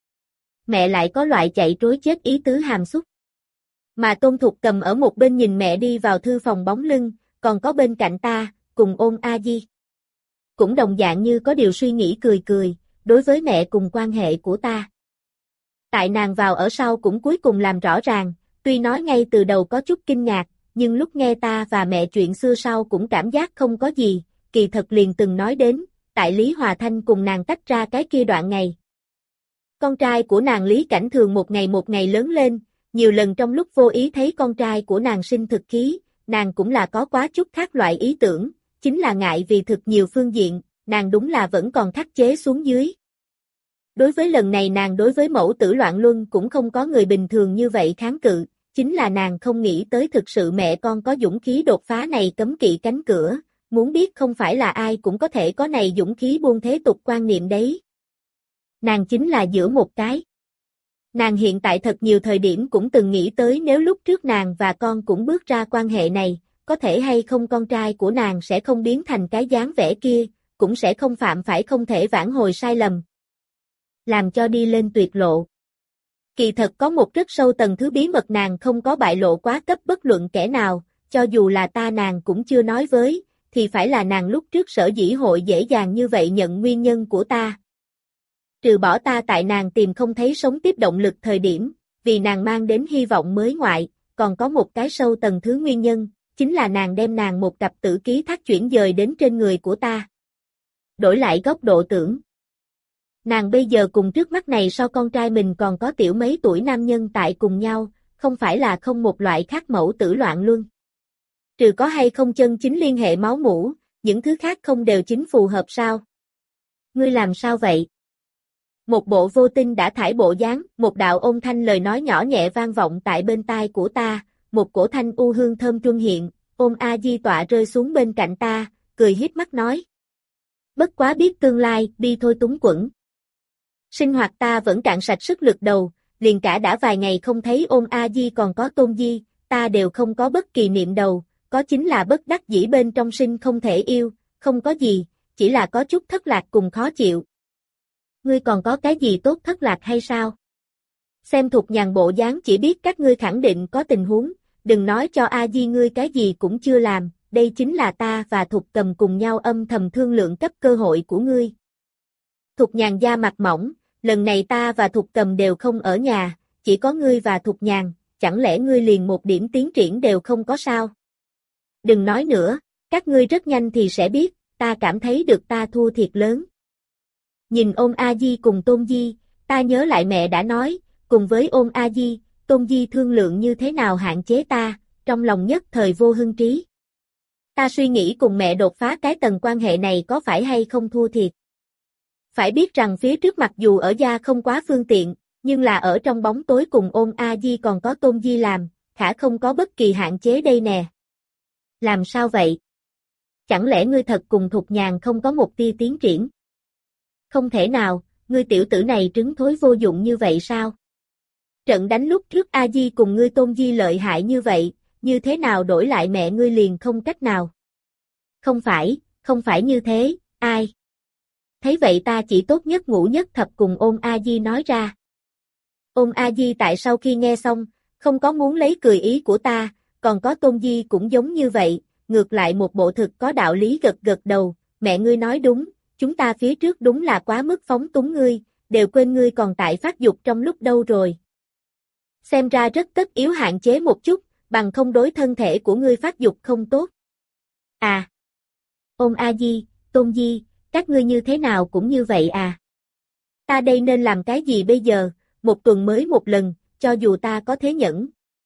S1: Mẹ lại có loại chạy trối chết ý tứ hàm xúc. Mà Tôn Thục Cầm ở một bên nhìn mẹ đi vào thư phòng bóng lưng, còn có bên cạnh ta, cùng Ôn A Di. Cũng đồng dạng như có điều suy nghĩ cười, đối với mẹ cùng quan hệ của ta. Tại nàng vào ở sau cũng cuối cùng làm rõ ràng, tuy nói ngay từ đầu có chút kinh ngạc, nhưng lúc nghe ta và mẹ chuyện xưa sau cũng cảm giác không có gì, kỳ thật liền từng nói đến, tại Lý Hòa Thanh cùng nàng tách ra cái kia đoạn ngày. Con trai của nàng Lý Cảnh Thường một ngày lớn lên, nhiều lần trong lúc vô ý thấy con trai của nàng sinh thực khí, nàng cũng là có quá chút khác loại ý tưởng, chính là ngại vì thực nhiều phương diện, nàng đúng là vẫn còn khắc chế xuống dưới. Đối với lần này nàng đối với mẫu tử loạn luân cũng không có người bình thường như vậy kháng cự, chính là nàng không nghĩ tới thực sự mẹ con có dũng khí đột phá này cấm kỵ cánh cửa, muốn biết không phải là ai cũng có thể có này dũng khí buông thế tục quan niệm đấy. Nàng chính là giữa một cái. Nàng hiện tại thật nhiều thời điểm cũng từng nghĩ tới nếu lúc trước nàng và con cũng bước ra quan hệ này, có thể hay không con trai của nàng sẽ không biến thành cái dáng vẻ kia, cũng sẽ không phạm phải không thể vãn hồi sai lầm. Làm cho đi lên tuyệt lộ. Kỳ thật có một rất sâu tầng thứ bí mật nàng không có bại lộ quá cấp bất luận kẻ nào, cho dù là ta nàng cũng chưa nói với, thì phải là nàng lúc trước sở dĩ hội dễ dàng như vậy nhận nguyên nhân của ta. Trừ bỏ ta tại nàng tìm không thấy sống tiếp động lực thời điểm, vì nàng mang đến hy vọng mới ngoại, còn có một cái sâu tầng thứ nguyên nhân, chính là nàng đem nàng một cặp tử ký thác chuyển dời đến trên người của ta. Đổi lại góc độ tưởng. Nàng bây giờ cùng trước mắt này so con trai mình còn có tiểu mấy tuổi nam nhân tại cùng nhau, không phải là không một loại khác mẫu tử loạn luân. Trừ có hay không chân chính liên hệ máu mủ, những thứ khác không đều chính phù hợp sao? Ngươi làm sao vậy? Một bộ vô tinh đã thải bộ dáng, một đạo ôn thanh lời nói nhỏ nhẹ vang vọng tại bên tai của ta, một cổ thanh u hương thơm truân hiện, Ôn A Di tọa rơi xuống bên cạnh ta, cười híp mắt nói. Bất quá biết tương lai, đi thôi túng quẫn. Sinh hoạt ta vẫn cạn sạch sức lực đầu, liền cả đã vài ngày không thấy Ôn A Di còn có Tôn Di, ta đều không có bất kỳ niệm đầu, có chính là bất đắc dĩ bên trong sinh không thể yêu, không có gì, chỉ là có chút thất lạc cùng khó chịu. Ngươi còn có cái gì tốt thất lạc hay sao? Xem Thục Nhàn bộ dáng chỉ biết các ngươi khẳng định có tình huống, đừng nói cho A Di ngươi cái gì cũng chưa làm, đây chính là ta và Thục Cầm cùng nhau âm thầm thương lượng cấp cơ hội của ngươi. Thục Nhàn da mặt mỏng, lần này ta và Thục Cầm đều không ở nhà, chỉ có ngươi và Thục Nhàn, chẳng lẽ ngươi liền một điểm tiến triển đều không có sao? Đừng nói nữa, các ngươi rất nhanh thì sẽ biết, ta cảm thấy được ta thua thiệt lớn. Nhìn Ôn A Di cùng Tôn Di, ta nhớ lại mẹ đã nói, cùng với Ôn A Di, Tôn Di thương lượng như thế nào hạn chế ta, trong lòng nhất thời vô hưng trí. Ta suy nghĩ cùng mẹ đột phá cái tầng quan hệ này có phải hay không thua thiệt. Phải biết rằng phía trước mặc dù ở gia không quá phương tiện, nhưng là ở trong bóng tối cùng Ôn A Di còn có Tôn Di làm, khả không có bất kỳ hạn chế đây nè. Làm sao vậy? Chẳng lẽ ngươi thật cùng Thục Nhàn không có một tia tiến triển? Không thể nào, ngươi tiểu tử này trứng thối vô dụng như vậy sao? Trận đánh lúc trước A Di cùng ngươi Tôn Di lợi hại như vậy, như thế nào đổi lại mẹ ngươi liền không cách nào? Không phải như thế, ai? Thấy vậy ta chỉ tốt nhất ngủ nhất thập cùng Ôn A Di nói ra. Ôn A Di tại sau khi nghe xong, không có muốn lấy cười ý của ta, còn có Tôn Di cũng giống như vậy, ngược lại một bộ thực có đạo lý gật gật đầu, mẹ ngươi nói đúng, chúng ta phía trước đúng là quá mức phóng túng ngươi, đều quên ngươi còn tại phát dục trong lúc đâu rồi. Xem ra rất tất yếu hạn chế một chút, bằng không đối thân thể của ngươi phát dục không tốt. À! Ôn A Di, Tôn Di, các ngươi như thế nào cũng như vậy à? Ta đây nên làm cái gì bây giờ, một tuần mới một lần, cho dù ta có thế nhẫn.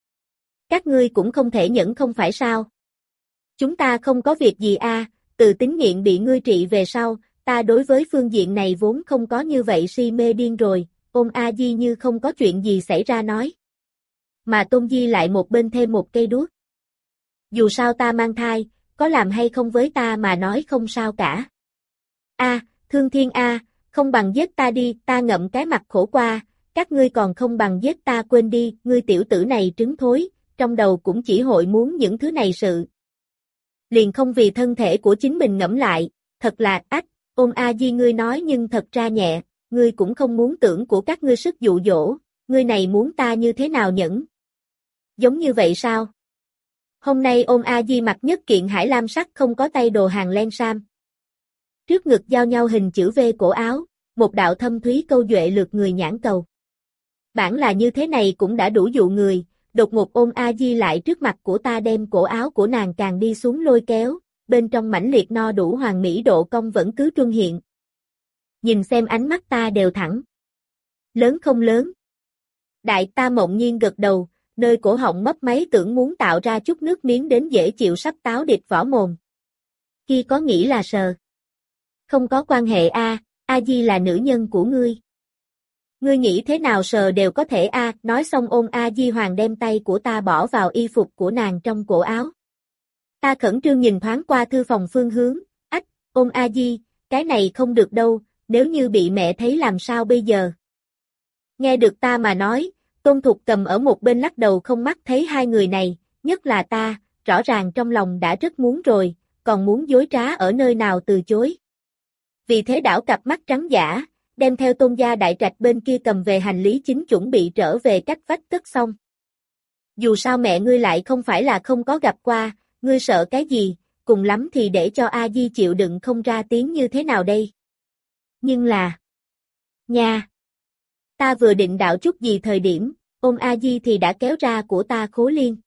S1: Các ngươi cũng không thể nhẫn không phải sao? Chúng ta không có việc gì a, từ tính nghiện bị ngươi trị về sau, ta đối với phương diện này vốn không có như vậy si mê điên rồi, Ôn A Di như không có chuyện gì xảy ra nói. Mà Tôn Di lại một bên thêm một cây đuốc. Dù sao ta mang thai, có làm hay không với ta mà nói không sao cả. A, Thương Thiên A, không bằng giết ta đi, ta ngậm cái mặt khổ qua, các ngươi còn không bằng giết ta quên đi, ngươi tiểu tử này trứng thối, trong đầu cũng chỉ hội muốn những thứ này sự. Liền không vì thân thể của chính mình ngẫm lại, thật là ách, Ôn A Di ngươi nói nhưng thật ra nhẹ, ngươi cũng không muốn tưởng của các ngươi sức dụ dỗ, ngươi này muốn ta như thế nào nhẫn? Giống như vậy sao? Hôm nay Ôn A Di mặc nhất kiện hải lam sắc không có tay đồ hàng len sam. Trước ngực giao nhau hình chữ V cổ áo, một đạo thâm thúy câu duệ lượt người nhãn cầu. Bản là như thế này cũng đã đủ dụ người, đột ngột Ôn A Di lại trước mặt của ta đem cổ áo của nàng càng đi xuống lôi kéo, bên trong mãnh liệt no đủ hoàn mỹ độ cong vẫn cứ truân hiện. Nhìn xem ánh mắt ta đều thẳng. Lớn không lớn? Đại ta mộng nhiên gật đầu, nơi cổ họng mấp máy tưởng muốn tạo ra chút nước miếng đến dễ chịu sắp táo địch vỏ mồm. Khi có nghĩ là sờ. Không có quan hệ a, A Di là nữ nhân của ngươi. Ngươi nghĩ thế nào sờ đều có thể a, nói xong Ôn A Di Hoàng đem tay của ta bỏ vào y phục của nàng trong cổ áo. Ta khẩn trương nhìn thoáng qua thư phòng phương hướng, ách, Ôn A Di, cái này không được đâu, nếu như bị mẹ thấy làm sao bây giờ? Nghe được ta mà nói, Tôn Thục cầm ở một bên lắc đầu không mắt thấy hai người này, nhất là ta, rõ ràng trong lòng đã rất muốn rồi, còn muốn dối trá ở nơi nào từ chối. Vì thế đảo cặp mắt trắng dã, đem theo Tôn gia đại trạch bên kia cầm về hành lý chính chuẩn bị trở về cách vách cất xong. Dù sao mẹ ngươi lại không phải là không có gặp qua, ngươi sợ cái gì, cùng lắm thì để cho A Di chịu đựng không ra tiếng như thế nào đây. Nhưng là... Nha! Ta vừa định đạo chút gì thời điểm, Ôn A Di thì đã kéo ra của ta khố liên.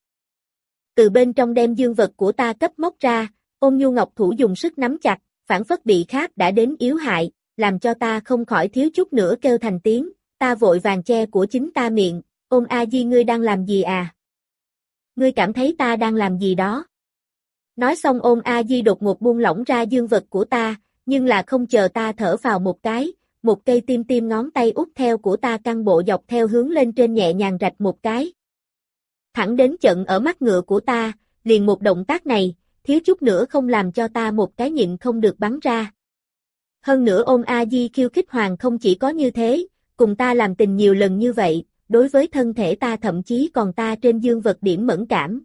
S1: Từ bên trong đem dương vật của ta cấp móc ra, Ôn Nhu Ngọc thủ dùng sức nắm chặt, phản phất bị kháp đã đến yếu hại, làm cho ta không khỏi thiếu chút nữa kêu thành tiếng, ta vội vàng che của chính ta miệng, Ôn A Di ngươi đang làm gì à? Ngươi cảm thấy ta đang làm gì đó? Nói xong Ôn A Di đột ngột buông lỏng ra dương vật của ta, nhưng là không chờ ta thở vào một cái, một cây tim tim ngón tay út theo của ta căng bộ dọc theo hướng lên trên nhẹ nhàng rạch một cái. Thẳng đến chận ở mắt ngựa của ta, liền một động tác này, thiếu chút nữa không làm cho ta một cái nhịn không được bắn ra. Hơn nữa Ôn A Di khiêu khích hoàng không chỉ có như thế, cùng ta làm tình nhiều lần như vậy, đối với thân thể ta thậm chí còn ta trên dương vật điểm mẫn cảm.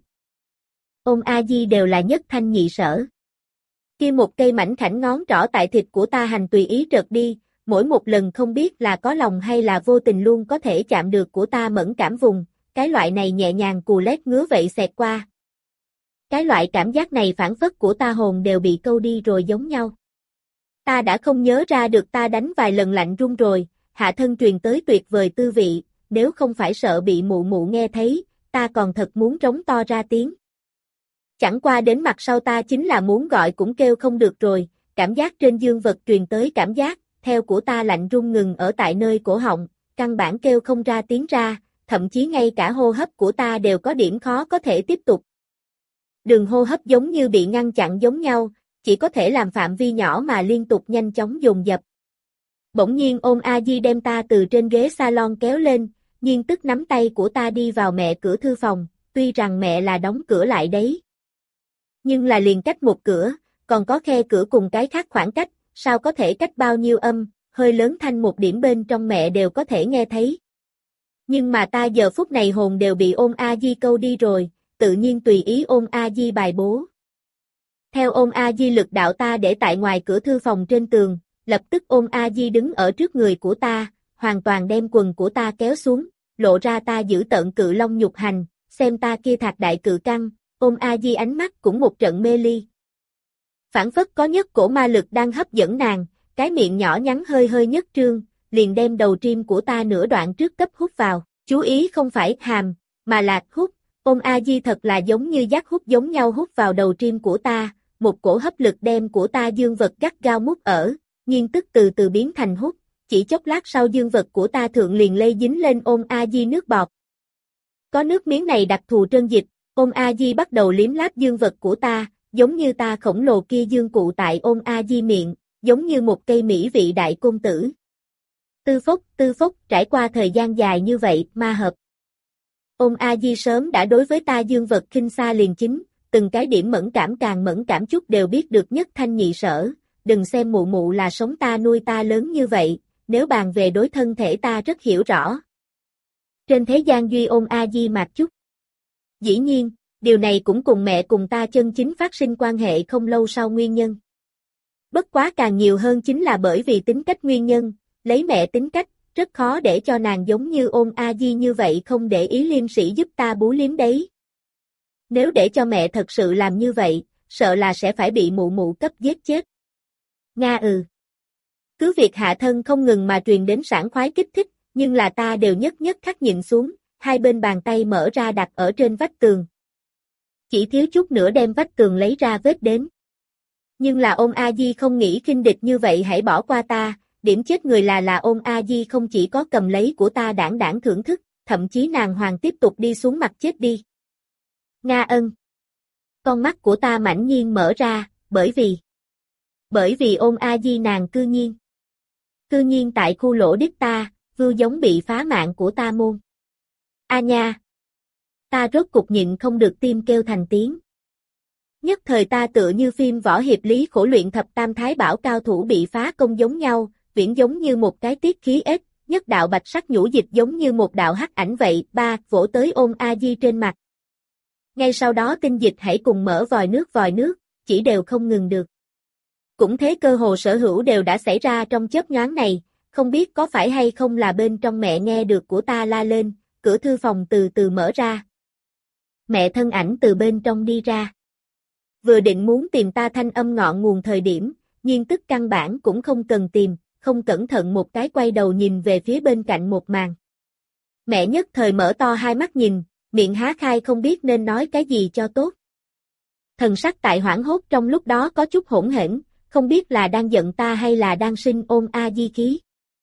S1: Ôn A Di đều là nhất thanh nhị sở. Kia một cây mảnh khảnh ngón trỏ tại thịt của ta hành tùy ý trượt đi, mỗi một lần không biết là có lòng hay là vô tình luôn có thể chạm được của ta mẫn cảm vùng, cái loại này nhẹ nhàng cù lét ngứa vậy xẹt qua. Cái loại cảm giác này phản phất của ta hồn đều bị câu đi rồi giống nhau. Ta đã không nhớ ra được ta đánh vài lần lạnh run rồi, hạ thân truyền tới tuyệt vời tư vị, nếu không phải sợ bị mụ mụ nghe thấy, ta còn thật muốn trống to ra tiếng. Chẳng qua đến mặt sau ta chính là muốn gọi cũng kêu không được rồi, cảm giác trên dương vật truyền tới cảm giác, theo của ta lạnh run ngừng ở tại nơi cổ họng, căn bản kêu không ra tiếng ra, thậm chí ngay cả hô hấp của ta đều có điểm khó có thể tiếp tục. Đường hô hấp giống như bị ngăn chặn giống nhau, chỉ có thể làm phạm vi nhỏ mà liên tục nhanh chóng dồn dập. Bỗng nhiên Ôn A Di đem ta từ trên ghế salon kéo lên, nhiên tức nắm tay của ta đi vào mẹ cửa thư phòng, tuy rằng mẹ là đóng cửa lại đấy. Nhưng là liền cách một cửa, còn có khe cửa cùng cái khác khoảng cách, sao có thể cách bao nhiêu âm, hơi lớn thanh một điểm bên trong mẹ đều có thể nghe thấy. Nhưng mà ta giờ phút này hồn đều bị Ôn A Di câu đi rồi, tự nhiên tùy ý Ôn A Di bài bố. Theo Ôn A Di lực đạo ta để tại ngoài cửa thư phòng trên tường, lập tức Ôn A Di đứng ở trước người của ta, hoàn toàn đem quần của ta kéo xuống, lộ ra ta giữ tợn cự long nhục hành, xem ta kia thạc đại cự căng, Ôn A Di ánh mắt cũng một trận mê ly. Phản phất có nhất cổ ma lực đang hấp dẫn nàng, cái miệng nhỏ nhắn hơi hơi nhất trương, liền đem đầu trim của ta nửa đoạn trước cấp hút vào, chú ý không phải hàm, mà là hút, Ôn A Di thật là giống như giác hút giống nhau hút vào đầu tim của ta, một cổ hấp lực đem của ta dương vật gắt gao mút ở, nhiên tức từ từ biến thành hút, chỉ chốc lát sau dương vật của ta thượng liền lây dính lên Ôn A Di nước bọt. Có nước miếng này đặc thù trơn dịch, Ôn A Di bắt đầu liếm láp dương vật của ta, giống như ta khổng lồ kia dương cụ tại Ôn A Di miệng, giống như một cây mỹ vị đại côn tử. Tư phốc, trải qua thời gian dài như vậy, ma hợp. Ôn A Di sớm đã đối với ta dương vật khinh xa liền chính, từng cái điểm mẫn cảm càng mẫn cảm chút đều biết được nhất thanh nhị sở, đừng xem mụ mụ là sống ta nuôi ta lớn như vậy, nếu bàn về đối thân thể ta rất hiểu rõ. Trên thế gian duy Ôn A Di mạc chút. Dĩ nhiên, điều này cũng cùng mẹ cùng ta chân chính phát sinh quan hệ không lâu sau nguyên nhân. Bất quá càng nhiều hơn chính là bởi vì tính cách nguyên nhân, lấy mẹ tính cách, rất khó để cho nàng giống như Ôn A Di như vậy không để ý liêm sĩ giúp ta bú liếm đấy. Nếu để cho mẹ thật sự làm như vậy, sợ là sẽ phải bị mụ mụ cấp giết chết. Nga Cứ việc hạ thân không ngừng mà truyền đến sảng khoái kích thích, nhưng là ta đều nhất nhất khắc nhịn xuống, hai bên bàn tay mở ra đặt ở trên vách tường. Chỉ thiếu chút nữa đem vách tường lấy ra vết đến. Nhưng là Ôn A Di không nghĩ khinh địch như vậy hãy bỏ qua ta, điểm chết người là Ôn A Di không chỉ có cầm lấy của ta đảng đảng thưởng thức, thậm chí nàng hoàng tiếp tục đi xuống mặt chết đi. Nga ân. Con mắt của ta mãnh nhiên mở ra, bởi vì Ôn A Di nàng cư nhiên tại khu lỗ đít ta, vưu giống bị phá mạng của ta môn. A nha. Ta rốt cục nhịn không được tim kêu thành tiếng. Nhất thời ta tựa như phim võ hiệp Lý Khổ luyện thập tam thái bảo cao thủ bị phá công giống nhau, viễn giống như một cái tiết khí ếch, nhất đạo bạch sắc nhũ dịch giống như một đạo hắc ảnh vậy, vỗ tới Ôn A Di trên mặt. Ngay sau đó tinh dịch hãy cùng mở vòi nước, chỉ đều không ngừng được. Cũng thế cơ hồ sở hữu đều đã xảy ra trong chớp nhoáng này, không biết có phải hay không là bên trong mẹ nghe được của ta la lên, cửa thư phòng từ từ mở ra. Mẹ thân ảnh từ bên trong đi ra. Vừa định muốn tìm ta thanh âm ngọn nguồn thời điểm, nhiên tức căn bản cũng không cần tìm, không cẩn thận một cái quay đầu nhìn về phía bên cạnh một màn. Mẹ nhất thời mở to hai mắt nhìn, miệng há khai không biết nên nói cái gì cho tốt. Thần sắc tại hoảng hốt trong lúc đó có chút hỗn hển, không biết là đang giận ta hay là đang sinh Ôn A Di khí.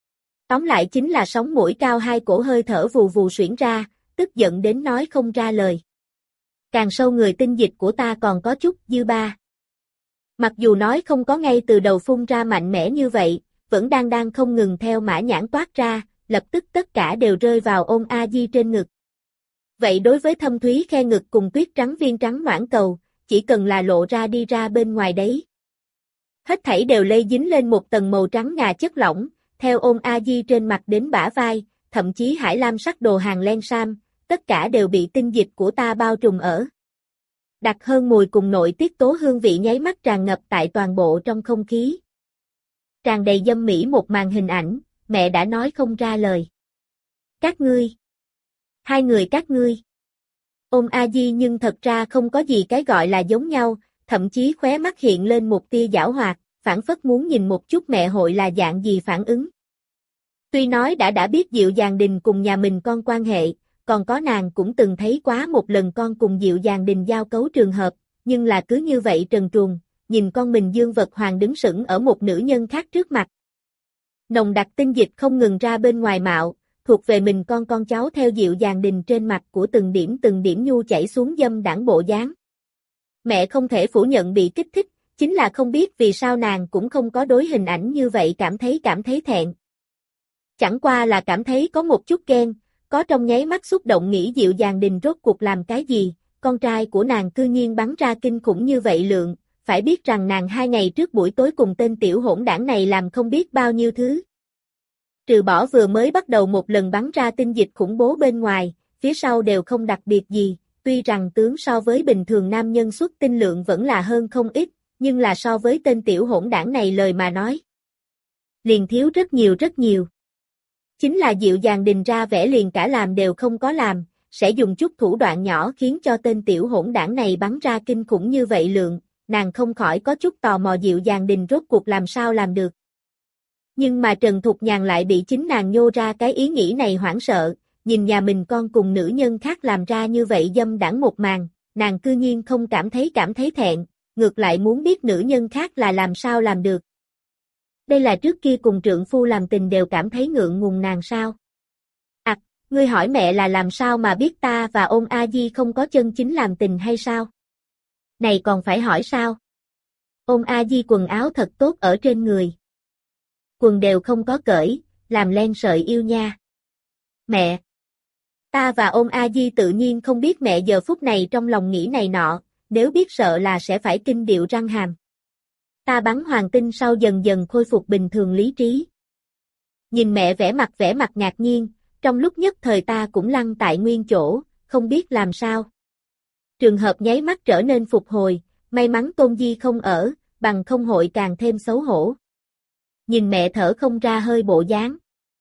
S1: Tóm lại chính là sống mũi cao hai cổ hơi thở vù vù xuyển ra, tức giận đến nói không ra lời. Càng sâu người tinh dịch của ta còn có chút dư ba. Mặc dù nói không có ngay từ đầu phun ra mạnh mẽ như vậy, vẫn đang không ngừng theo mã nhãn toát ra, lập tức tất cả đều rơi vào Ôn A Di trên ngực. Vậy đối với thâm thúy khe ngực cùng tuyết trắng viên trắng noãn cầu, chỉ cần là lộ ra đi ra bên ngoài đấy. Hết thảy đều lây dính lên một tầng màu trắng ngà chất lỏng, theo Ôn A Di trên mặt đến bả vai, thậm chí hải lam sắc đồ hàng len sam, tất cả đều bị tinh dịch của ta bao trùm ở. Đặc hơn mùi cùng nội tiết tố hương vị nháy mắt tràn ngập tại toàn bộ trong không khí. Tràn đầy dâm mỹ một màn hình ảnh, mẹ đã nói không ra lời. Các ngươi. Hai người các ngươi. Ôn A Di nhưng thật ra không có gì cái gọi là giống nhau, thậm chí khóe mắt hiện lên một tia giảo hoạt, phảng phất muốn nhìn một chút mẹ hội là dạng gì phản ứng. Tuy nói đã biết Diệu Dàng Đình cùng nhà mình con quan hệ, còn có nàng cũng từng thấy quá một lần con cùng Diệu Dàng Đình giao cấu trường hợp, nhưng là cứ như vậy trần truồng, nhìn con mình dương vật hoàng đứng sững ở một nữ nhân khác trước mặt. Nồng đặc tinh dịch không ngừng ra bên ngoài mạo, thuộc về mình con cháu theo Diệu Dàng Đình trên mặt của từng điểm nhu chảy xuống dâm đãng bộ dáng. Mẹ không thể phủ nhận bị kích thích, chính là không biết vì sao nàng cũng không có đối hình ảnh như vậy cảm thấy thẹn. Chẳng qua là cảm thấy có một chút ghen, có trong nháy mắt xúc động nghĩ Diệu Dàng Đình rốt cuộc làm cái gì, con trai của nàng cư nhiên bắn ra kinh khủng như vậy lượng, phải biết rằng nàng 2 ngày trước buổi tối cùng tên tiểu hỗn đảng này làm không biết bao nhiêu thứ. Trừ bỏ vừa mới bắt đầu một lần bắn ra tinh dịch khủng bố bên ngoài, phía sau đều không đặc biệt gì, tuy rằng tướng so với bình thường nam nhân xuất tinh lượng vẫn là hơn không ít, nhưng là so với tên tiểu hỗn đảng này lời mà nói. Liền thiếu rất nhiều. Chính là Diệu Dàng Đình ra vẻ liền cả làm đều không có làm, sẽ dùng chút thủ đoạn nhỏ khiến cho tên tiểu hỗn đảng này bắn ra kinh khủng như vậy lượng, nàng không khỏi có chút tò mò Diệu Dàng Đình rốt cuộc làm sao làm được. Nhưng mà Trần Thục Nhàn lại bị chính nàng nhô ra cái ý nghĩ này hoảng sợ, nhìn nhà mình con cùng nữ nhân khác làm ra như vậy dâm đãng một màn, nàng cư nhiên không cảm thấy thẹn, ngược lại muốn biết nữ nhân khác là làm sao làm được. Đây là trước kia cùng trượng phu làm tình đều cảm thấy ngượng ngùng nàng sao? Ngươi hỏi mẹ là làm sao mà biết ta và Ôn A Di không có chân chính làm tình hay sao? Này còn phải hỏi sao? Ôn A Di quần áo thật tốt ở trên người. Quần đều không có cởi, làm len sợi yêu nha. Mẹ! Ta và Ôn A Di tự nhiên không biết mẹ giờ phút này trong lòng nghĩ này nọ, nếu biết sợ là sẽ phải kinh điệu răng hàm. Ta bắn hoàng tinh sau dần dần khôi phục bình thường lý trí. Nhìn mẹ vẻ mặt ngạc nhiên, trong lúc nhất thời ta cũng lăn tại nguyên chỗ, không biết làm sao. Trường hợp nháy mắt trở nên phục hồi, may mắn Tôn Di không ở, bằng không hội càng thêm xấu hổ. Nhìn mẹ thở không ra hơi bộ dáng.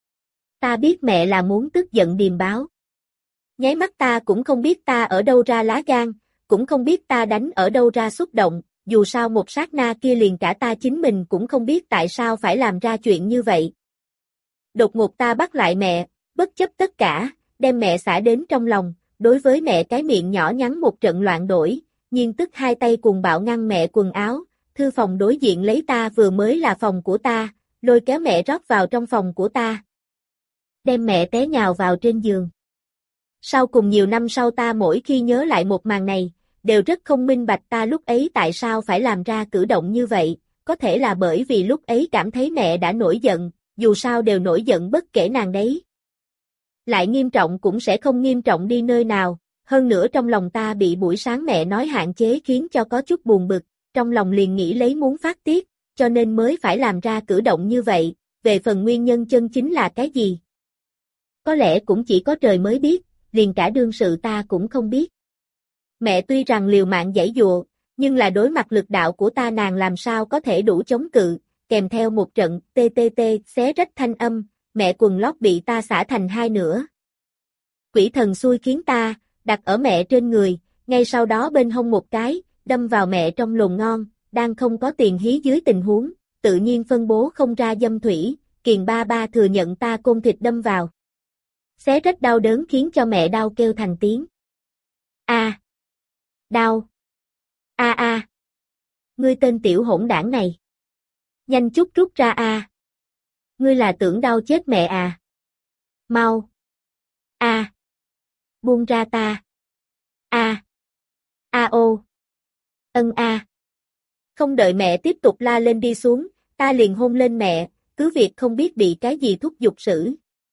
S1: Ta biết mẹ là muốn tức giận điềm báo. Nháy mắt ta cũng không biết ta ở đâu ra lá gan, cũng không biết ta đánh ở đâu ra xúc động, dù sao một sát na kia liền cả ta chính mình cũng không biết tại sao phải làm ra chuyện như vậy. Đột ngột ta bắt lại mẹ, bất chấp tất cả, đem mẹ xả đến trong lòng, đối với mẹ cái miệng nhỏ nhắn một trận loạn đổi, nhiên tức hai tay cuồng bạo ngăn mẹ quần áo, thư phòng đối diện lấy ta vừa mới là phòng của ta, lôi kéo mẹ rót vào trong phòng của ta. Đem mẹ té nhào vào trên giường. Sau cùng nhiều năm sau ta mỗi khi nhớ lại một màn này, đều rất không minh bạch ta lúc ấy tại sao phải làm ra cử động như vậy, có thể là bởi vì lúc ấy cảm thấy mẹ đã nổi giận, dù sao đều nổi giận bất kể nàng đấy. Lại nghiêm trọng cũng sẽ không nghiêm trọng đi nơi nào, hơn nữa trong lòng ta bị buổi sáng mẹ nói hạn chế khiến cho có chút buồn bực, trong lòng liền nghĩ lấy muốn phát tiết, cho nên mới phải làm ra cử động như vậy, về phần nguyên nhân chân chính là cái gì? Có lẽ cũng chỉ có trời mới biết, liền cả đương sự ta cũng không biết. Mẹ tuy rằng liều mạng giãy giụa, nhưng là đối mặt lực đạo của ta nàng làm sao có thể đủ chống cự, kèm theo một trận tê xé rách thanh âm, mẹ quần lót bị ta xả thành hai nửa. Quỷ thần xui khiến ta, đặt ở mẹ trên người, ngay sau đó bên hông một cái, đâm vào mẹ trong lồn ngon, đang không có tiền hí dưới tình huống, tự nhiên phân bố không ra dâm thủy, Kiền ba ba thừa nhận ta côn thịt đâm vào. Xé rách đau đớn khiến cho mẹ đau kêu thành tiếng. A, đau. A. Ngươi tên tiểu hỗn đảng này. Nhanh chút rút ra a. Ngươi là tưởng đau chết mẹ à. Mau. A. Buông ra ta. A. Ô. Ân a. Không đợi mẹ tiếp tục la lên đi xuống, ta liền hôn lên mẹ, cứ việc không biết bị cái gì thúc giục xử.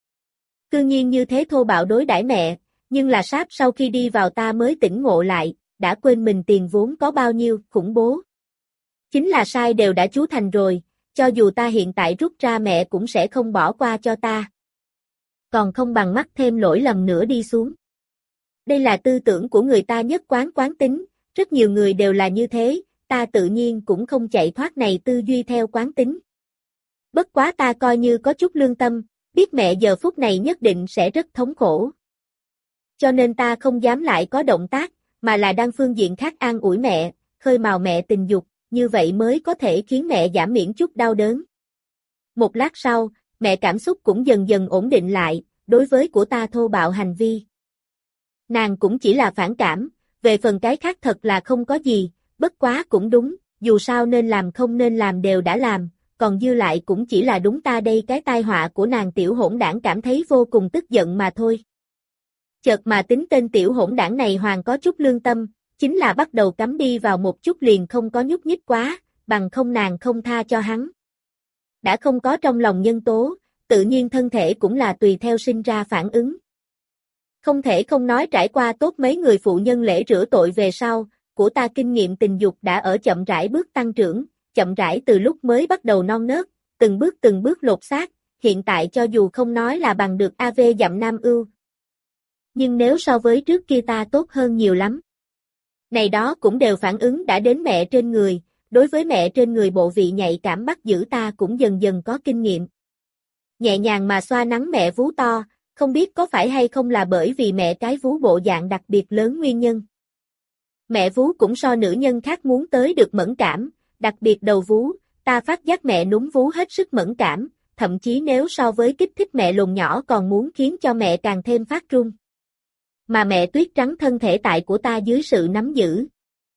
S1: Cư nhiên như thế thô bạo đối đãi mẹ, nhưng là sáp sau khi đi vào ta mới tỉnh ngộ lại, đã quên mình tiền vốn có bao nhiêu, khủng bố. Chính là sai đều đã chú thành rồi, cho dù ta hiện tại rút ra mẹ cũng sẽ không bỏ qua cho ta. Còn không bằng mắc thêm lỗi lầm nữa đi xuống. Đây là tư tưởng của người ta nhất quán tính, rất nhiều người đều là như thế, ta tự nhiên cũng không chạy thoát này tư duy theo quán tính. Bất quá ta coi như có chút lương tâm, biết mẹ giờ phút này nhất định sẽ rất thống khổ. Cho nên ta không dám lại có động tác, mà là đang phương diện khác an ủi mẹ, khơi mào mẹ tình dục, như vậy mới có thể khiến mẹ giảm miễn chút đau đớn. Một lát sau, mẹ cảm xúc cũng dần dần ổn định lại, đối với của ta thô bạo hành vi. Nàng cũng chỉ là phản cảm, về phần cái khác thật là không có gì, bất quá cũng đúng, dù sao nên làm không nên làm đều đã làm, còn dư lại cũng chỉ là đúng ta đây cái tai họa của nàng tiểu hỗn đảng cảm thấy vô cùng tức giận mà thôi. Chợt mà tính tên tiểu hỗn đảng này hoàng có chút lương tâm, chính là bắt đầu cắm đi vào một chút liền không có nhúc nhích quá, bằng không nàng không tha cho hắn. Đã không có trong lòng nhân tố, tự nhiên thân thể cũng là tùy theo sinh ra phản ứng. Không thể không nói trải qua tốt mấy người phụ nhân lễ rửa tội về sau, của ta kinh nghiệm tình dục đã ở chậm rãi bước tăng trưởng, chậm rãi từ lúc mới bắt đầu non nớt, từng bước lột xác, hiện tại cho dù không nói là bằng được AV dặm Nam Ưu. Nhưng nếu so với trước kia ta tốt hơn nhiều lắm. Này đó cũng đều phản ứng đã đến mẹ trên người, đối với mẹ trên người bộ vị nhạy cảm bắt giữ ta cũng dần dần có kinh nghiệm. Nhẹ nhàng mà xoa nắng mẹ vú to, không biết có phải hay không là bởi vì mẹ cái vú bộ dạng đặc biệt lớn nguyên nhân. Mẹ vú cũng so nữ nhân khác muốn tới được mẫn cảm, đặc biệt đầu vú, ta phát giác mẹ núm vú hết sức mẫn cảm, thậm chí nếu so với kích thích mẹ lùn nhỏ còn muốn khiến cho mẹ càng thêm phát run. Mà mẹ tuyết trắng thân thể tại của ta dưới sự nắm giữ.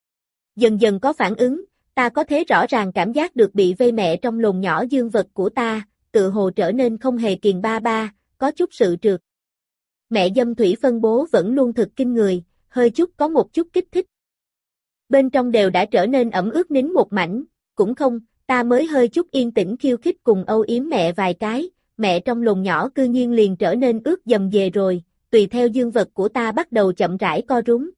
S1: Dần dần có phản ứng, ta có thể rõ ràng cảm giác được bị vây mẹ trong lùn nhỏ dương vật của ta, tự hồ trở nên không hề kiền ba ba, có chút sự trượt. Mẹ dâm thủy phân bố vẫn luôn thực kinh người, hơi chút có một chút kích thích. Bên trong đều đã trở nên ẩm ướt nín một mảnh, cũng không, ta mới hơi chút yên tĩnh khiêu khích cùng âu yếm mẹ vài cái, mẹ trong lùn nhỏ cư nhiên liền trở nên ướt dầm về rồi, tùy theo dương vật của ta bắt đầu chậm rãi co rúm.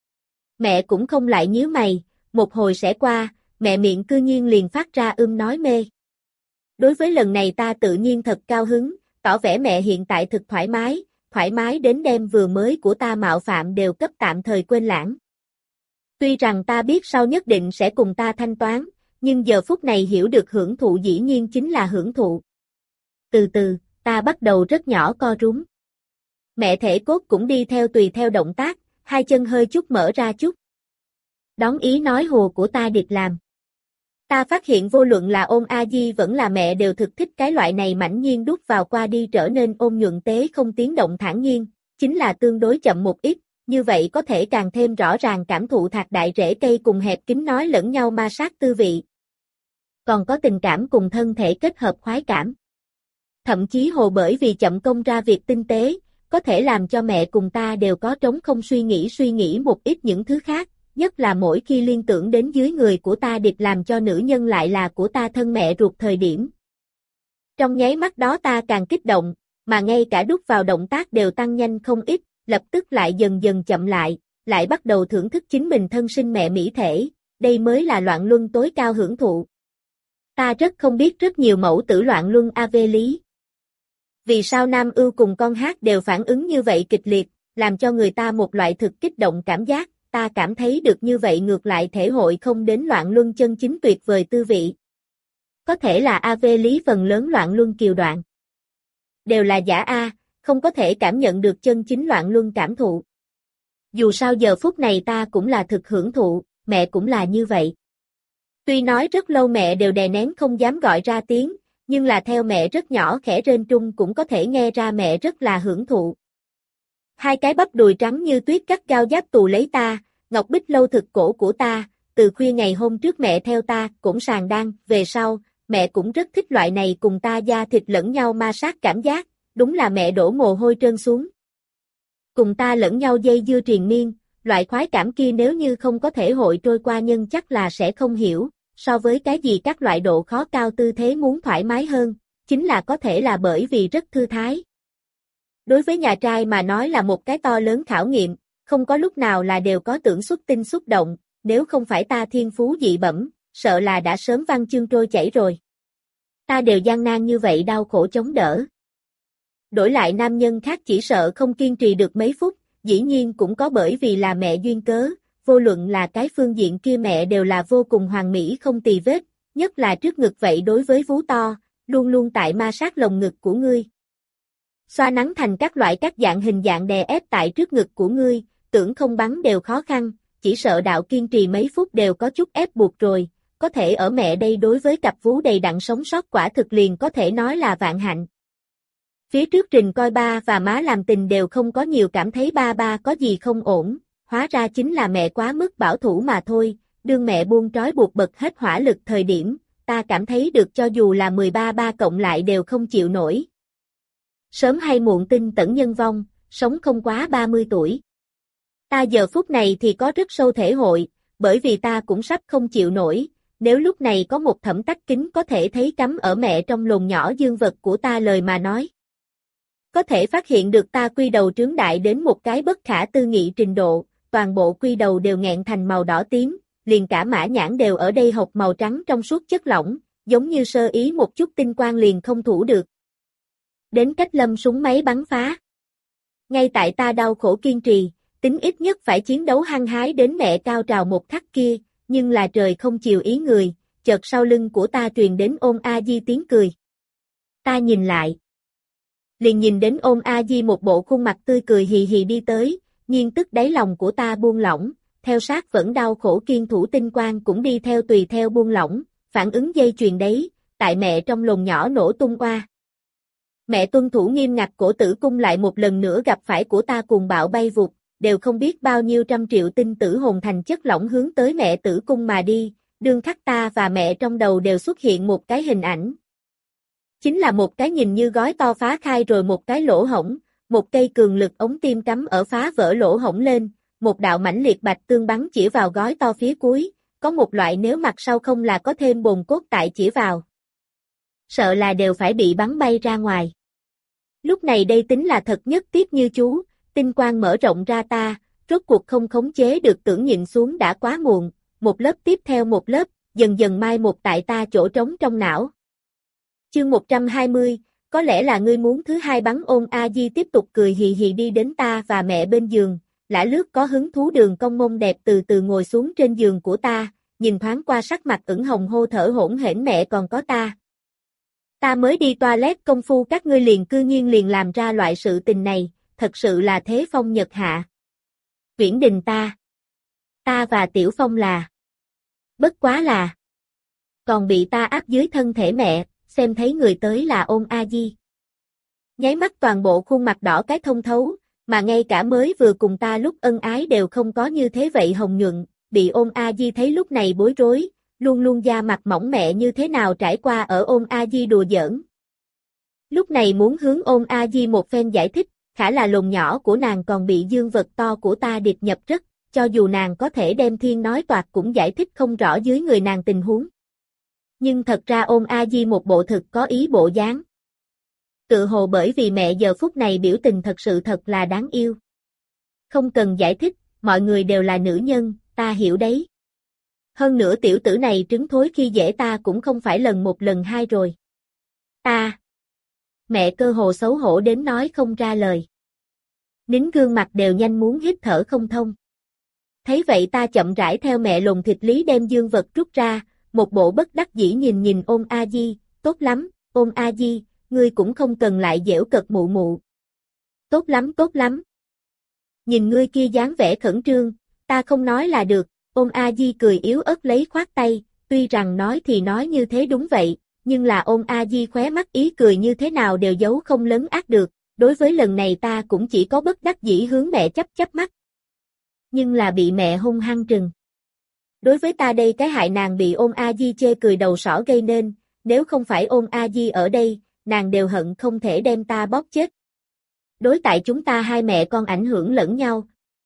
S1: Mẹ cũng không lại nhíu mày, một hồi sẽ qua, mẹ miệng cư nhiên liền phát ra nói mê. Đối với lần này ta tự nhiên thật cao hứng, tỏ vẻ mẹ hiện tại thực thoải mái đến đem vừa mới của ta mạo phạm đều cấp tạm thời quên lãng. Tuy rằng ta biết sau nhất định sẽ cùng ta thanh toán, nhưng giờ phút này hiểu được hưởng thụ dĩ nhiên chính là hưởng thụ. Từ từ, ta bắt đầu rất nhỏ co rúm. Mẹ thể cốt cũng đi theo tùy theo động tác, hai chân hơi chút mở ra chút. Đón ý nói hùa của ta địch làm. Ta phát hiện vô luận là ôn a di vẫn là mẹ đều thực thích cái loại này mãnh nhiên đút vào qua đi trở nên ôn nhuận tế không tiếng động thản nhiên, chính là tương đối chậm một ít, như vậy có thể càng thêm rõ ràng cảm thụ thạc đại rễ cây cùng hẹp kính nói lẫn nhau ma sát tư vị. Còn có tình cảm cùng thân thể kết hợp khoái cảm. Thậm chí hồ bởi vì chậm công ra việc tinh tế, có thể làm cho mẹ cùng ta đều có trống không suy nghĩ một ít những thứ khác, nhất là mỗi khi liên tưởng đến dưới người của ta địch làm cho nữ nhân lại là của ta thân mẹ ruột thời điểm. Trong nháy mắt đó ta càng kích động, mà ngay cả đút vào động tác đều tăng nhanh không ít, lập tức lại dần dần chậm lại bắt đầu thưởng thức chính mình thân sinh mẹ mỹ thể, đây mới là loạn luân tối cao hưởng thụ. Ta rất không biết rất nhiều mẫu tử loạn luân AV lý. Vì sao nam ưu cùng con hát đều phản ứng như vậy kịch liệt, làm cho người ta một loại thực kích động cảm giác, ta cảm thấy được như vậy ngược lại thể hội không đến loạn luân chân chính tuyệt vời tư vị. Có thể là AV lý phần lớn loạn luân kiều đoạn. Đều là giả A, không có thể cảm nhận được chân chính loạn luân cảm thụ. Dù sao giờ phút này ta cũng là thực hưởng thụ, mẹ cũng là như vậy. Tuy nói rất lâu mẹ đều đè nén không dám gọi ra tiếng, nhưng là theo mẹ rất nhỏ khẽ rên trung cũng có thể nghe ra mẹ rất là hưởng thụ. Hai cái bắp đùi trắng như tuyết cắt gao giáp tù lấy ta, ngọc bích lâu thực cổ của ta, từ khuya ngày hôm trước mẹ theo ta, cũng sàng đan, về sau, mẹ cũng rất thích loại này cùng ta da thịt lẫn nhau ma sát cảm giác, đúng là mẹ đổ mồ hôi trơn xuống. Cùng ta lẫn nhau dây dưa triền miên, loại khoái cảm kia nếu như không có thể hội trôi qua nhân chắc là sẽ không hiểu, so với cái gì các loại độ khó cao tư thế muốn thoải mái hơn, chính là có thể là bởi vì rất thư thái. Đối với nhà trai mà nói là một cái to lớn khảo nghiệm, không có lúc nào là đều có tưởng xuất tinh xúc động, nếu không phải ta thiên phú dị bẩm, sợ là đã sớm văn chương trôi chảy rồi. Ta đều gian nan như vậy đau khổ chống đỡ. Đổi lại nam nhân khác chỉ sợ không kiên trì được mấy phút, dĩ nhiên cũng có bởi vì là mẹ duyên cớ, vô luận là cái phương diện kia mẹ đều là vô cùng hoàn mỹ không tì vết, nhất là trước ngực vậy đối với vú to, luôn luôn tại ma sát lồng ngực của ngươi. Xoa nắng thành các loại các dạng hình dạng đè ép tại trước ngực của ngươi, tưởng không bắn đều khó khăn, chỉ sợ đạo kiên trì mấy phút đều có chút ép buộc rồi, có thể ở mẹ đây đối với cặp vú đầy đặn sống sót quả thực liền có thể nói là vạn hạnh. Phía trước trình coi ba và má làm tình đều không có nhiều cảm thấy ba có gì không ổn, hóa ra chính là mẹ quá mức bảo thủ mà thôi, đương mẹ buông trói buộc bật hết hỏa lực thời điểm, ta cảm thấy được cho dù là 13 cộng lại đều không chịu nổi. Sớm hay muộn tinh tẩn nhân vong, sống không quá 30 tuổi. Ta giờ phút này thì có rất sâu thể hội, bởi vì ta cũng sắp không chịu nổi, nếu lúc này có một thẩm tách kính có thể thấy cắm ở mẹ trong lồn nhỏ dương vật của ta lời mà nói. Có thể phát hiện được ta quy đầu trướng đại đến một cái bất khả tư nghị trình độ, toàn bộ quy đầu đều nghẹn thành màu đỏ tím, liền cả mã nhãn đều ở đây hộc màu trắng trong suốt chất lỏng, giống như sơ ý một chút tinh quang liền không thủ được. Đến cách lâm súng máy bắn phá. Ngay tại ta đau khổ kiên trì, tính ít nhất phải chiến đấu hăng hái đến mẹ cao trào một khắc kia, nhưng là trời không chiều ý người, chợt sau lưng của ta truyền đến ôn a di tiếng cười. Ta nhìn lại. Liền nhìn đến ôn a di một bộ khuôn mặt tươi cười hì hì đi tới, nhiên tức đáy lòng của ta buông lỏng, theo sát vẫn đau khổ kiên thủ tinh quang cũng đi theo tùy theo buông lỏng, phản ứng dây chuyền đấy, tại mẹ trong lồng nhỏ nổ tung oa. Mẹ tuân thủ nghiêm ngặt, cổ tử cung lại một lần nữa gặp phải của ta cuồng bạo bay vụt, đều không biết bao nhiêu trăm triệu tinh tử hồn thành chất lỏng hướng tới mẹ tử cung mà đi, đương khắc ta và mẹ trong đầu đều xuất hiện một cái hình ảnh. Chính là một cái nhìn như gói to phá khai rồi một cái lỗ hổng, một cây cường lực ống tim cắm ở phá vỡ lỗ hổng lên, một đạo mãnh liệt bạch tương bắn chỉ vào gói to phía cuối, có một loại nếu mặt sau không là có thêm bồn cốt tại chỉ vào. Sợ là đều phải bị bắn bay ra ngoài. Lúc này đây tính là thật nhất tiếp như chú, tinh quang mở rộng ra ta, rốt cuộc không khống chế được tưởng nhìn xuống đã quá muộn, một lớp tiếp theo một lớp, dần dần mai một tại ta chỗ trống trong não. Chương 120, có lẽ là ngươi muốn thứ hai bắn. Ôn A Di tiếp tục cười hì hì đi đến ta và mẹ bên giường, lả lướt có hứng thú đường cong mông đẹp từ từ ngồi xuống trên giường của ta, nhìn thoáng qua sắc mặt ửng hồng hô thở hổn hển mẹ còn có ta. Ta mới đi toilet công phu các ngươi liền cư nhiên liền làm ra loại sự tình này, thật sự là thế phong nhật hạ. Viễn Đình ta và Tiểu Phong là, bất quá là, còn bị ta áp dưới thân thể mẹ, xem thấy người tới là Ôn A Di. Nháy mắt toàn bộ khuôn mặt đỏ cái thông thấu, mà ngay cả mới vừa cùng ta lúc ân ái đều không có như thế vậy hồng nhuận, bị Ôn A Di thấy lúc này bối rối, luôn luôn da mặt mỏng mẹ như thế nào trải qua ở Ôn A Di đùa giỡn. Lúc này muốn hướng Ôn A Di một phen giải thích, khả là lồn nhỏ của nàng còn bị dương vật to của ta điệp nhập rất, cho dù nàng có thể đem thiên nói toạc cũng giải thích không rõ dưới người nàng tình huống. Nhưng thật ra Ôn A Di một bộ thực có ý bộ dáng. Tự hồ bởi vì mẹ giờ phút này biểu tình thật sự thật là đáng yêu. Không cần giải thích, mọi người đều là nữ nhân, ta hiểu đấy. Hơn nữa tiểu tử này trứng thối khi dễ ta cũng không phải lần một lần hai rồi. Mẹ cơ hồ xấu hổ đến nói không ra lời. Nín gương mặt đều nhanh muốn hít thở không thông. Thấy vậy ta chậm rãi theo mẹ lồn thịt lý đem dương vật rút ra, một bộ bất đắc dĩ nhìn Ôn A Di, tốt lắm, Ôn A Di, ngươi cũng không cần lại giễu cợt mụ mụ. Tốt lắm tốt lắm. Nhìn ngươi kia dáng vẻ khẩn trương, ta không nói là được. Ôn A Di cười yếu ớt lấy khoát tay, tuy rằng nói thì nói như thế đúng vậy, nhưng là Ôn A Di khóe mắt ý cười như thế nào đều giấu không lấn át được, đối với lần này ta cũng chỉ có bất đắc dĩ hướng mẹ chắp mắt. Nhưng là bị mẹ hung hăng trừng. Đối với ta đây cái hại nàng bị Ôn A Di chê cười đầu sỏ gây nên, nếu không phải Ôn A Di ở đây, nàng đều hận không thể đem ta bóp chết. Đối tại chúng ta hai mẹ con ảnh hưởng lẫn nhau.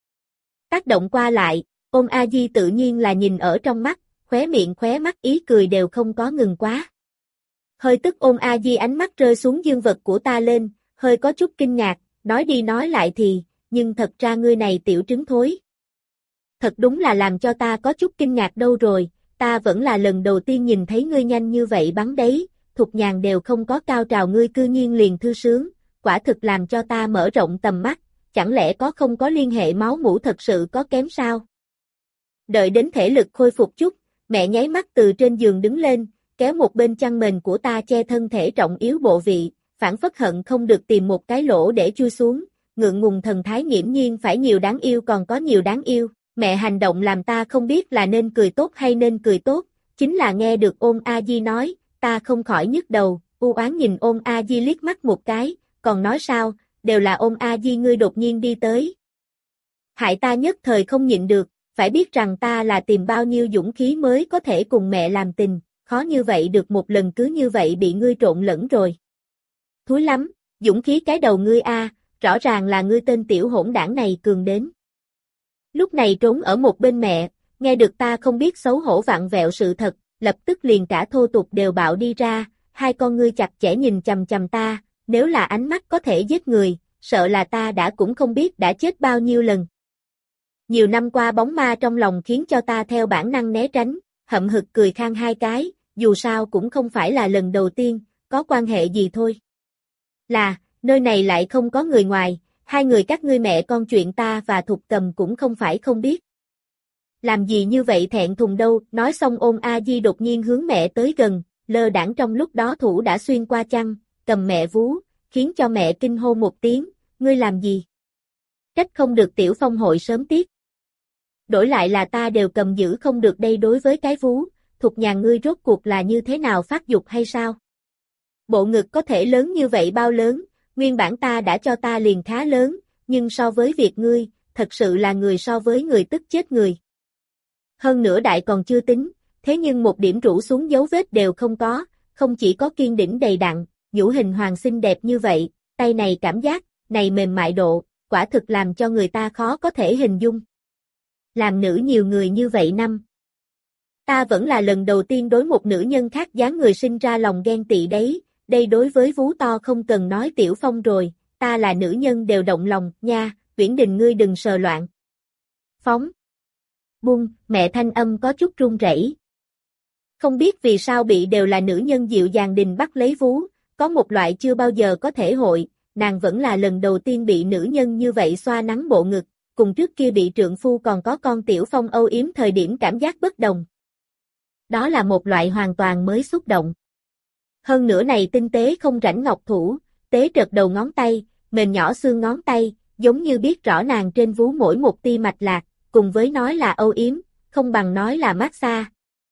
S1: Tác động qua lại, Ôn A Di tự nhiên là nhìn ở trong mắt, khóe miệng khóe mắt ý cười đều không có ngừng quá. Hơi tức Ôn A Di ánh mắt rơi xuống dương vật của ta lên, hơi có chút kinh ngạc, nói đi nói lại thì, nhưng thật ra ngươi này tiểu trứng thối. Thật đúng là làm cho ta có chút kinh ngạc đâu rồi, ta vẫn là lần đầu tiên nhìn thấy ngươi nhanh như vậy bắn đấy, Thục Nhàn đều không có cao trào ngươi cư nhiên liền thư sướng, quả thực làm cho ta mở rộng tầm mắt, chẳng lẽ có không có liên hệ máu mủ thật sự có kém sao? Đợi đến thể lực khôi phục chút, mẹ nháy mắt từ trên giường đứng lên, kéo một bên chăn mền của ta che thân thể trọng yếu bộ vị, phản phất hận không được tìm một cái lỗ để chui xuống, ngượng ngùng thần thái nghiễm nhiên phải nhiều đáng yêu còn có nhiều đáng yêu. Mẹ hành động làm ta không biết là nên cười tốt hay nên cười tốt, chính là nghe được Ôn A Di nói, ta không khỏi nhức đầu, u oán nhìn Ôn A Di liếc mắt một cái, còn nói sao, đều là Ôn A Di ngươi đột nhiên đi tới. Hại ta nhất thời không nhịn được, phải biết rằng ta là tìm bao nhiêu dũng khí mới có thể cùng mẹ làm tình, khó như vậy được một lần cứ như vậy bị ngươi trộn lẫn rồi. Thúi lắm, dũng khí cái đầu ngươi a, rõ ràng là ngươi tên tiểu hỗn đảng này cường đến. Lúc này trốn ở một bên mẹ, nghe được ta không biết xấu hổ vặn vẹo sự thật, lập tức liền cả thô tục đều bạo đi ra, hai con ngươi chặt chẽ nhìn chằm chằm ta, nếu là ánh mắt có thể giết người, sợ là ta đã cũng không biết đã chết bao nhiêu lần. Nhiều năm qua bóng ma trong lòng khiến cho ta theo bản năng né tránh, hậm hực cười khang hai cái, dù sao cũng không phải là lần đầu tiên, có quan hệ gì thôi. Là, nơi này lại không có người ngoài. Hai người các ngươi mẹ con chuyện ta và Thục Cầm cũng không phải không biết. Làm gì như vậy thẹn thùng đâu, nói xong Ôn A Di đột nhiên hướng mẹ tới gần, lơ đãng trong lúc đó thủ đã xuyên qua chăn, cầm mẹ vú, khiến cho mẹ kinh hô một tiếng, ngươi làm gì? Trách không được Tiểu Phong hội sớm tiết. Đổi lại là ta đều cầm giữ không được đây đối với cái vú, Thục Nhàn ngươi rốt cuộc là như thế nào phát dục hay sao? Bộ ngực có thể lớn như vậy bao lớn, nguyên bản ta đã cho ta liền khá lớn, nhưng so với việc ngươi, thật sự là người so với người tức chết người. Hơn nữa đại còn chưa tính, thế nhưng một điểm rũ xuống dấu vết đều không có, không chỉ có kiên đỉnh đầy đặn, nhũ hình hoàng xinh đẹp như vậy, tay này cảm giác, này mềm mại độ, quả thực làm cho người ta khó có thể hình dung. Làm nữ nhiều người như vậy năm. Ta vẫn là lần đầu tiên đối một nữ nhân khác dáng người sinh ra lòng ghen tị đấy, đây đối với vú to không cần nói Tiểu Phong rồi, ta là nữ nhân đều động lòng, nha, Uyển Đình ngươi đừng sờ loạn. Phóng. Buông, mẹ thanh âm có chút run rẩy. Không biết vì sao bị đều là nữ nhân dịu dàng Đình bắt lấy vú, có một loại chưa bao giờ có thể hội, nàng vẫn là lần đầu tiên bị nữ nhân như vậy xoa nắng bộ ngực, cùng trước kia bị trượng phu còn có con Tiểu Phong âu yếm thời điểm cảm giác bất đồng. Đó là một loại hoàn toàn mới xúc động. Hơn nữa này tinh tế không rảnh ngọc thủ, tế trật đầu ngón tay, mềm nhỏ xương ngón tay, giống như biết rõ nàng trên vú mỗi một ti mạch lạc, cùng với nói là âu yếm, không bằng nói là massage.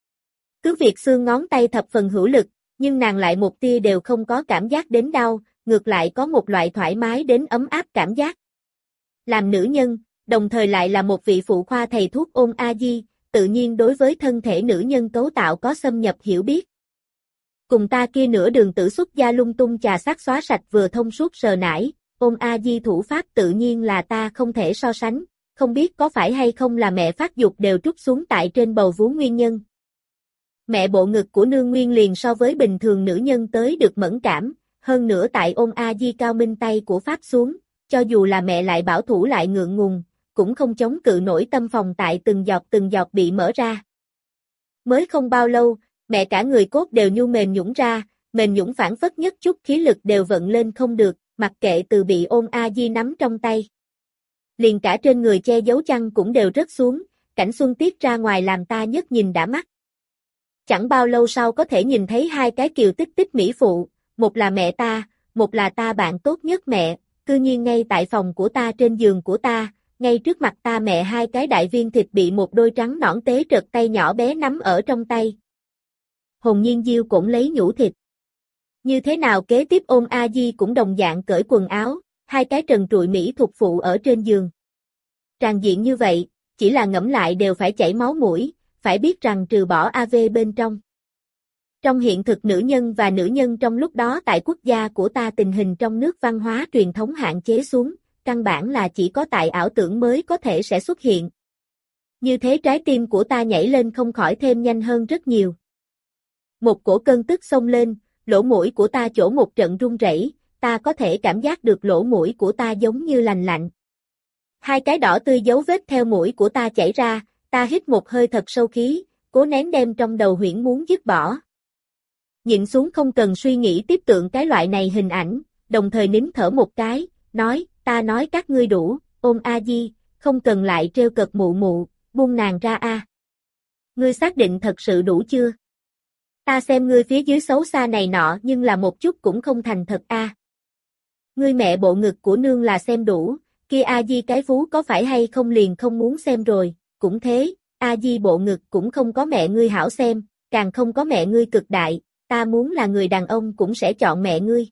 S1: Cứ việc xương ngón tay thập phần hữu lực, nhưng nàng lại một tia đều không có cảm giác đến đau, ngược lại có một loại thoải mái đến ấm áp cảm giác. Làm nữ nhân, đồng thời lại là một vị phụ khoa thầy thuốc Ôn A Di, tự nhiên đối với thân thể nữ nhân cấu tạo có xâm nhập hiểu biết. Cùng ta kia nửa đường tử xuất gia lung tung trà sát xóa sạch vừa thông suốt sờ nải, Ôn A Di thủ pháp tự nhiên là ta không thể so sánh, không biết có phải hay không là mẹ phát dục đều trút xuống tại trên bầu vú nguyên nhân. Mẹ bộ ngực của nương nguyên liền so với bình thường nữ nhân tới được mẫn cảm, hơn nữa tại Ôn A Di cao minh tay của pháp xuống, cho dù là mẹ lại bảo thủ lại ngượng ngùng, cũng không chống cự nổi tâm phòng tại từng giọt bị mở ra. Mới không bao lâu, mẹ cả người cốt đều nhu mềm nhũn ra, mềm nhũn phản phất nhất chút khí lực đều vận lên không được, mặc kệ từ bị Ôn A Di nắm trong tay. Liền cả trên người che giấu chăn cũng đều rớt xuống, cảnh xuân tiết ra ngoài làm ta nhất nhìn đã mắt. Chẳng bao lâu sau có thể nhìn thấy hai cái kiều tích tích mỹ phụ, một là mẹ ta, một là ta bạn tốt nhất mẹ, cư nhiên ngay tại phòng của ta trên giường của ta, ngay trước mặt ta mẹ hai cái đại viên thịt bị một đôi trắng nõn tế trật tay nhỏ bé nắm ở trong tay. Hồn nhiên diêu cũng lấy nhũ thịt. Như thế nào kế tiếp Ôn A Di cũng đồng dạng cởi quần áo, hai cái trần trụi mỹ thuộc phụ ở trên giường. Tràn diện như vậy, chỉ là ngẫm lại đều phải chảy máu mũi, phải biết rằng trừ bỏ AV bên trong. Trong hiện thực nữ nhân và nữ nhân trong lúc đó tại quốc gia của ta tình hình trong nước văn hóa truyền thống hạn chế xuống, căn bản là chỉ có tại ảo tưởng mới có thể sẽ xuất hiện. Như thế trái tim của ta nhảy lên không khỏi thêm nhanh hơn rất nhiều. Một cổ cơn tức xông lên, lỗ mũi của ta chỗ một trận run rẩy, ta có thể cảm giác được lỗ mũi của ta giống như lành lạnh. Hai cái đỏ tươi dấu vết theo mũi của ta chảy ra, ta hít một hơi thật sâu khí, cố nén đem trong đầu huyễn muốn dứt bỏ. Nhịn xuống không cần suy nghĩ tiếp tượng cái loại này hình ảnh, đồng thời nín thở một cái, nói, ta nói các ngươi đủ, Ôn A Di, không cần lại trêu cợt mụ mụ, buông nàng ra a. Ngươi xác định thật sự đủ chưa? Ta xem ngươi phía dưới xấu xa này nọ nhưng là một chút cũng không thành thật a. Ngươi mẹ bộ ngực của nương là xem đủ, kia A Di cái vú có phải hay không liền không muốn xem rồi, cũng thế, A Di bộ ngực cũng không có mẹ ngươi hảo xem, càng không có mẹ ngươi cực đại, ta muốn là người đàn ông cũng sẽ chọn mẹ ngươi.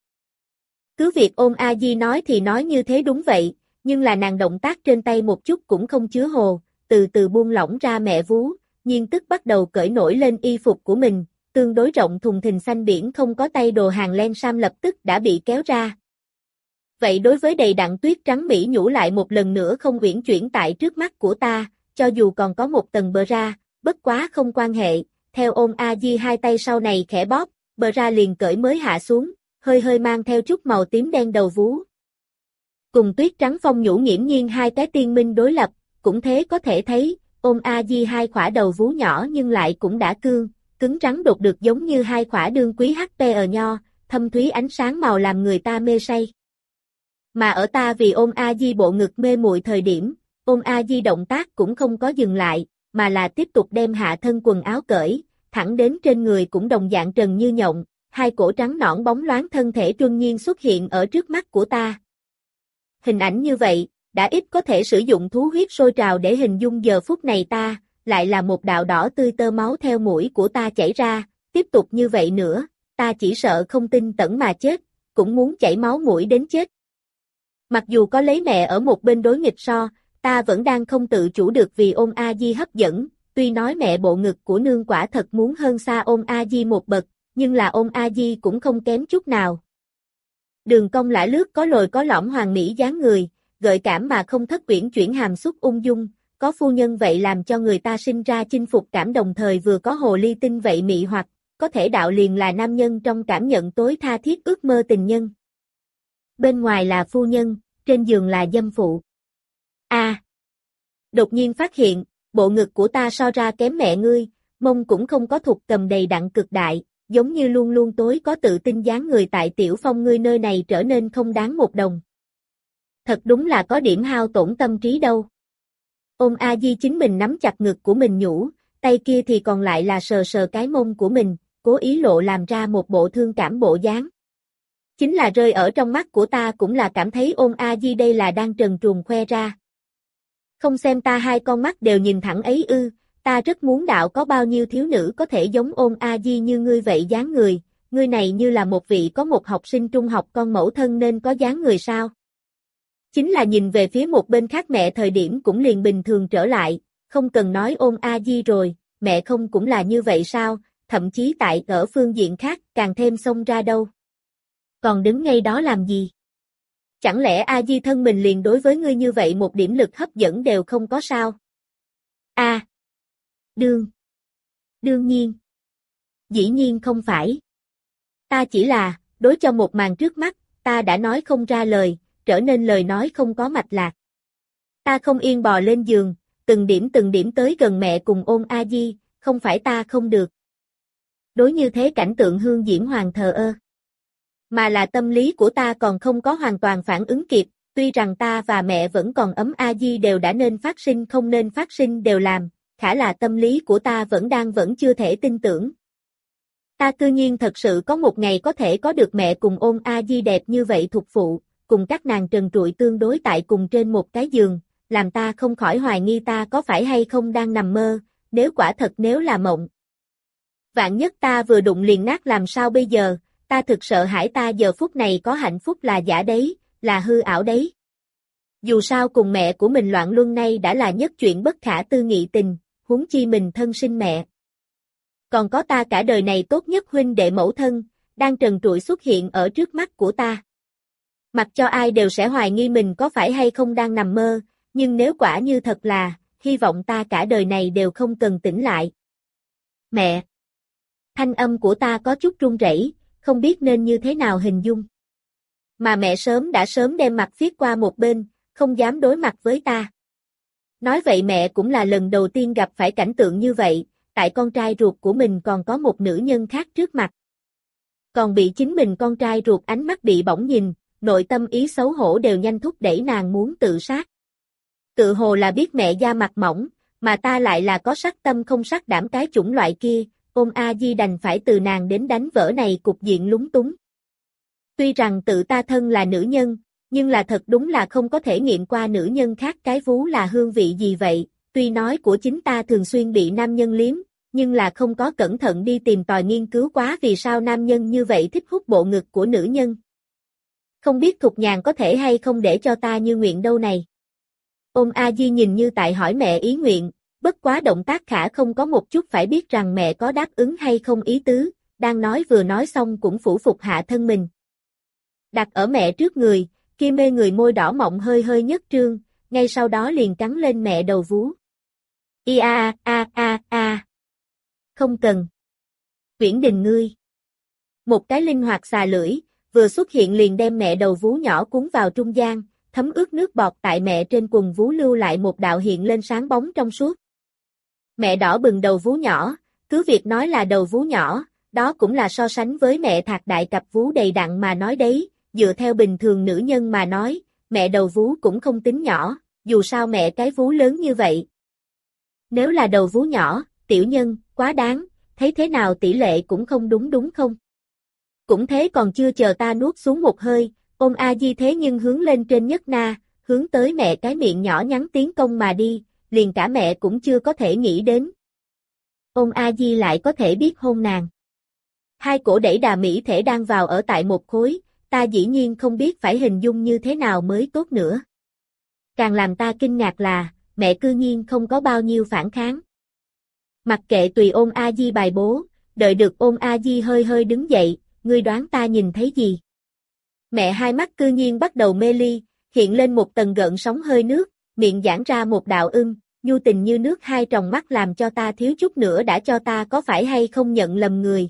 S1: Cứ việc Ôn A Di nói thì nói như thế đúng vậy, nhưng là nàng động tác trên tay một chút cũng không chứa hồ, từ từ buông lỏng ra mẹ vú, nhiên tức bắt đầu cởi nổi lên y phục của mình, tương đối rộng thùng thình xanh biển không có tay đồ hàng len sam lập tức đã bị kéo ra. Vậy đối với đầy đặn tuyết trắng mỹ nhũ lại một lần nữa không uyển chuyển tại trước mắt của ta, cho dù còn có một tầng bờ ra, bất quá không quan hệ, theo Ôn A Di hai tay sau này khẽ bóp, bờ ra liền cởi mới hạ xuống, hơi hơi mang theo chút màu tím đen đầu vú. Cùng tuyết trắng phong nhũ nghiễm nhiên hai cái tiên minh đối lập, cũng thế có thể thấy, Ôn A Di hai khỏa đầu vú nhỏ nhưng lại cũng đã cứng rắn đột được giống như hai khỏa đương quý HPR nho, thâm thúy ánh sáng màu làm người ta mê say. Mà ở ta vì Ôn A Di bộ ngực mê muội thời điểm, Ôn A Di động tác cũng không có dừng lại, mà là tiếp tục đem hạ thân quần áo cởi, thẳng đến trên người cũng đồng dạng trần như nhộng, hai cổ trắng nõn bóng loáng thân thể truân nhiên xuất hiện ở trước mắt của ta. Hình ảnh như vậy, đã ít có thể sử dụng thú huyết sôi trào để hình dung giờ phút này ta, lại là một đạo đỏ tươi tơ máu theo mũi của ta chảy ra, tiếp tục như vậy nữa, ta chỉ sợ không tin tẩn mà chết, cũng muốn chảy máu mũi đến chết. Mặc dù có lấy mẹ ở một bên đối nghịch so, ta vẫn đang không tự chủ được vì Ôn A Di hấp dẫn, tuy nói mẹ bộ ngực của nương quả thật muốn hơn xa Ôn A Di một bậc, nhưng là Ôn A Di cũng không kém chút nào. Đường cong lả lướt có lồi có lõm hoàn mỹ dáng người, gợi cảm mà không thất uyển chuyển hàm xúc ung dung, có phu nhân vậy làm cho người ta sinh ra chinh phục cảm đồng thời vừa có hồ ly tinh vậy mị hoặc, có thể đạo liền là nam nhân trong cảm nhận tối tha thiết ước mơ tình nhân. Bên ngoài là phu nhân, trên giường là dâm phụ. Đột nhiên phát hiện, bộ ngực của ta so ra kém mẹ ngươi, mông cũng không có thục cầm đầy đặn cực đại, giống như luôn luôn tối có tự tin dáng người tại Tiểu Phong ngươi nơi này trở nên không đáng một đồng. Thật đúng là có điểm hao tổn tâm trí đâu. Ôn A Di chính mình nắm chặt ngực của mình nhủ, tay kia thì còn lại là sờ sờ cái mông của mình, cố ý lộ làm ra một bộ thương cảm bộ dáng. Chính là rơi ở trong mắt của ta cũng là cảm thấy Ôn A Di đây là đang trần truồng khoe ra. Không xem ta hai con mắt đều nhìn thẳng ấy ư, ta rất muốn đạo có bao nhiêu thiếu nữ có thể giống Ôn A Di như ngươi vậy dáng người, ngươi này như là một vị có một học sinh trung học con mẫu thân nên có dáng người sao. Chính là nhìn về phía một bên khác mẹ thời điểm cũng liền bình thường trở lại, không cần nói Ôn A Di rồi, mẹ không cũng là như vậy sao, thậm chí tại ở phương diện khác càng thêm xông ra đâu. Còn đứng ngay đó làm gì? Chẳng lẽ A Di thân mình liền đối với ngươi như vậy một điểm lực hấp dẫn đều không có sao? Đương nhiên. Dĩ nhiên không phải. Ta chỉ là, đối cho một màn trước mắt, ta đã nói không ra lời, trở nên lời nói không có mạch lạc. Ta không yên bò lên giường, từng điểm tới gần mẹ cùng Ôn A Di, không phải ta không được. Đối như thế cảnh tượng Hương Diễm Hoàng thờ ơ. Mà là tâm lý của ta còn không có hoàn toàn phản ứng kịp, tuy rằng ta và mẹ vẫn còn ấm A Di đều đã nên phát sinh không nên phát sinh đều làm, khả là tâm lý của ta vẫn chưa thể tin tưởng. Ta cư nhiên thật sự có một ngày có thể có được mẹ cùng Ôn A Di đẹp như vậy thuộc phụ, cùng các nàng trần trụi tương đối tại cùng trên một cái giường, làm ta không khỏi hoài nghi ta có phải hay không đang nằm mơ, nếu quả thật nếu là mộng. Vạn nhất ta vừa đụng liền nát làm sao bây giờ, ta thực sợ hãi ta giờ phút này có hạnh phúc là giả đấy, là hư ảo đấy. Dù sao cùng mẹ của mình loạn luân nay đã là nhất chuyện bất khả tư nghị tình, huống chi mình thân sinh mẹ. Còn có ta cả đời này tốt nhất huynh đệ mẫu thân, đang trần trụi xuất hiện ở trước mắt của ta. Mặc cho ai đều sẽ hoài nghi mình có phải hay không đang nằm mơ, nhưng nếu quả như thật là, hy vọng ta cả đời này đều không cần tỉnh lại. Mẹ! Thanh âm của ta có chút run rẩy, không biết nên như thế nào hình dung. Mà mẹ đã sớm đem mặt viết qua một bên, không dám đối mặt với ta. Nói vậy mẹ cũng là lần đầu tiên gặp phải cảnh tượng như vậy, tại con trai ruột của mình còn có một nữ nhân khác trước mặt. Còn bị chính mình con trai ruột ánh mắt bị bỏng nhìn, nội tâm ý xấu hổ đều nhanh thúc đẩy nàng muốn tự sát. Tự hồ là biết mẹ da mặt mỏng, mà ta lại là có sắc tâm không sắc đảm cái chủng loại kia, Ôn A Di đành phải từ nàng đến đánh vỡ này cục diện lúng túng. Tuy rằng tự ta thân là nữ nhân, nhưng là thật đúng là không có thể nghiệm qua nữ nhân khác cái vú là hương vị gì vậy, tuy nói của chính ta thường xuyên bị nam nhân liếm, nhưng là không có cẩn thận đi tìm tòi nghiên cứu quá vì sao nam nhân như vậy thích hút bộ ngực của nữ nhân. Không biết Thục Nhàn có thể hay không để cho ta như nguyện đâu này. Ôn A Di nhìn như tại hỏi mẹ ý nguyện, bất quá động tác khả không có một chút phải biết rằng mẹ có đáp ứng hay không ý tứ, đang nói vừa nói xong cũng phủ phục hạ thân mình. Đặt ở mẹ trước người, kia mê người môi đỏ mọng hơi hơi nhất trương, ngay sau đó liền cắn lên mẹ đầu vú. Không cần. Uyển Đình ngươi. Một cái linh hoạt xà lưỡi, vừa xuất hiện liền đem mẹ đầu vú nhỏ cuốn vào trung gian, thấm ướt nước bọt tại mẹ trên quần vú lưu lại một đạo hiện lên sáng bóng trong suốt. Mẹ đỏ bừng đầu vú nhỏ, cứ việc nói là đầu vú nhỏ, đó cũng là so sánh với mẹ thạc đại cặp vú đầy đặn mà nói đấy, dựa theo bình thường nữ nhân mà nói, mẹ đầu vú cũng không tính nhỏ, dù sao mẹ cái vú lớn như vậy. Nếu là đầu vú nhỏ, tiểu nhân, quá đáng, thấy thế nào tỷ lệ cũng không đúng không? Cũng thế còn chưa chờ ta nuốt xuống một hơi, Ôn A Di thế nhưng hướng lên trên nhất na, hướng tới mẹ cái miệng nhỏ nhắn tiến công mà đi, liền cả mẹ cũng chưa có thể nghĩ đến. Ôn A Di lại có thể biết hôn nàng. Hai cổ đẩy đà mỹ thể đang vào ở tại một khối, ta dĩ nhiên không biết phải hình dung như thế nào mới tốt nữa. Càng làm ta kinh ngạc là, mẹ cư nhiên không có bao nhiêu phản kháng. Mặc kệ tùy Ôn A Di bài bố, đợi được Ôn A Di hơi hơi đứng dậy, ngươi đoán ta nhìn thấy gì? Mẹ hai mắt cư nhiên bắt đầu mê ly, hiện lên một tầng gợn sóng hơi nước, miệng giãn ra một đạo nhu tình như nước hai tròng mắt làm cho ta thiếu chút nữa đã cho ta có phải hay không nhận lầm người.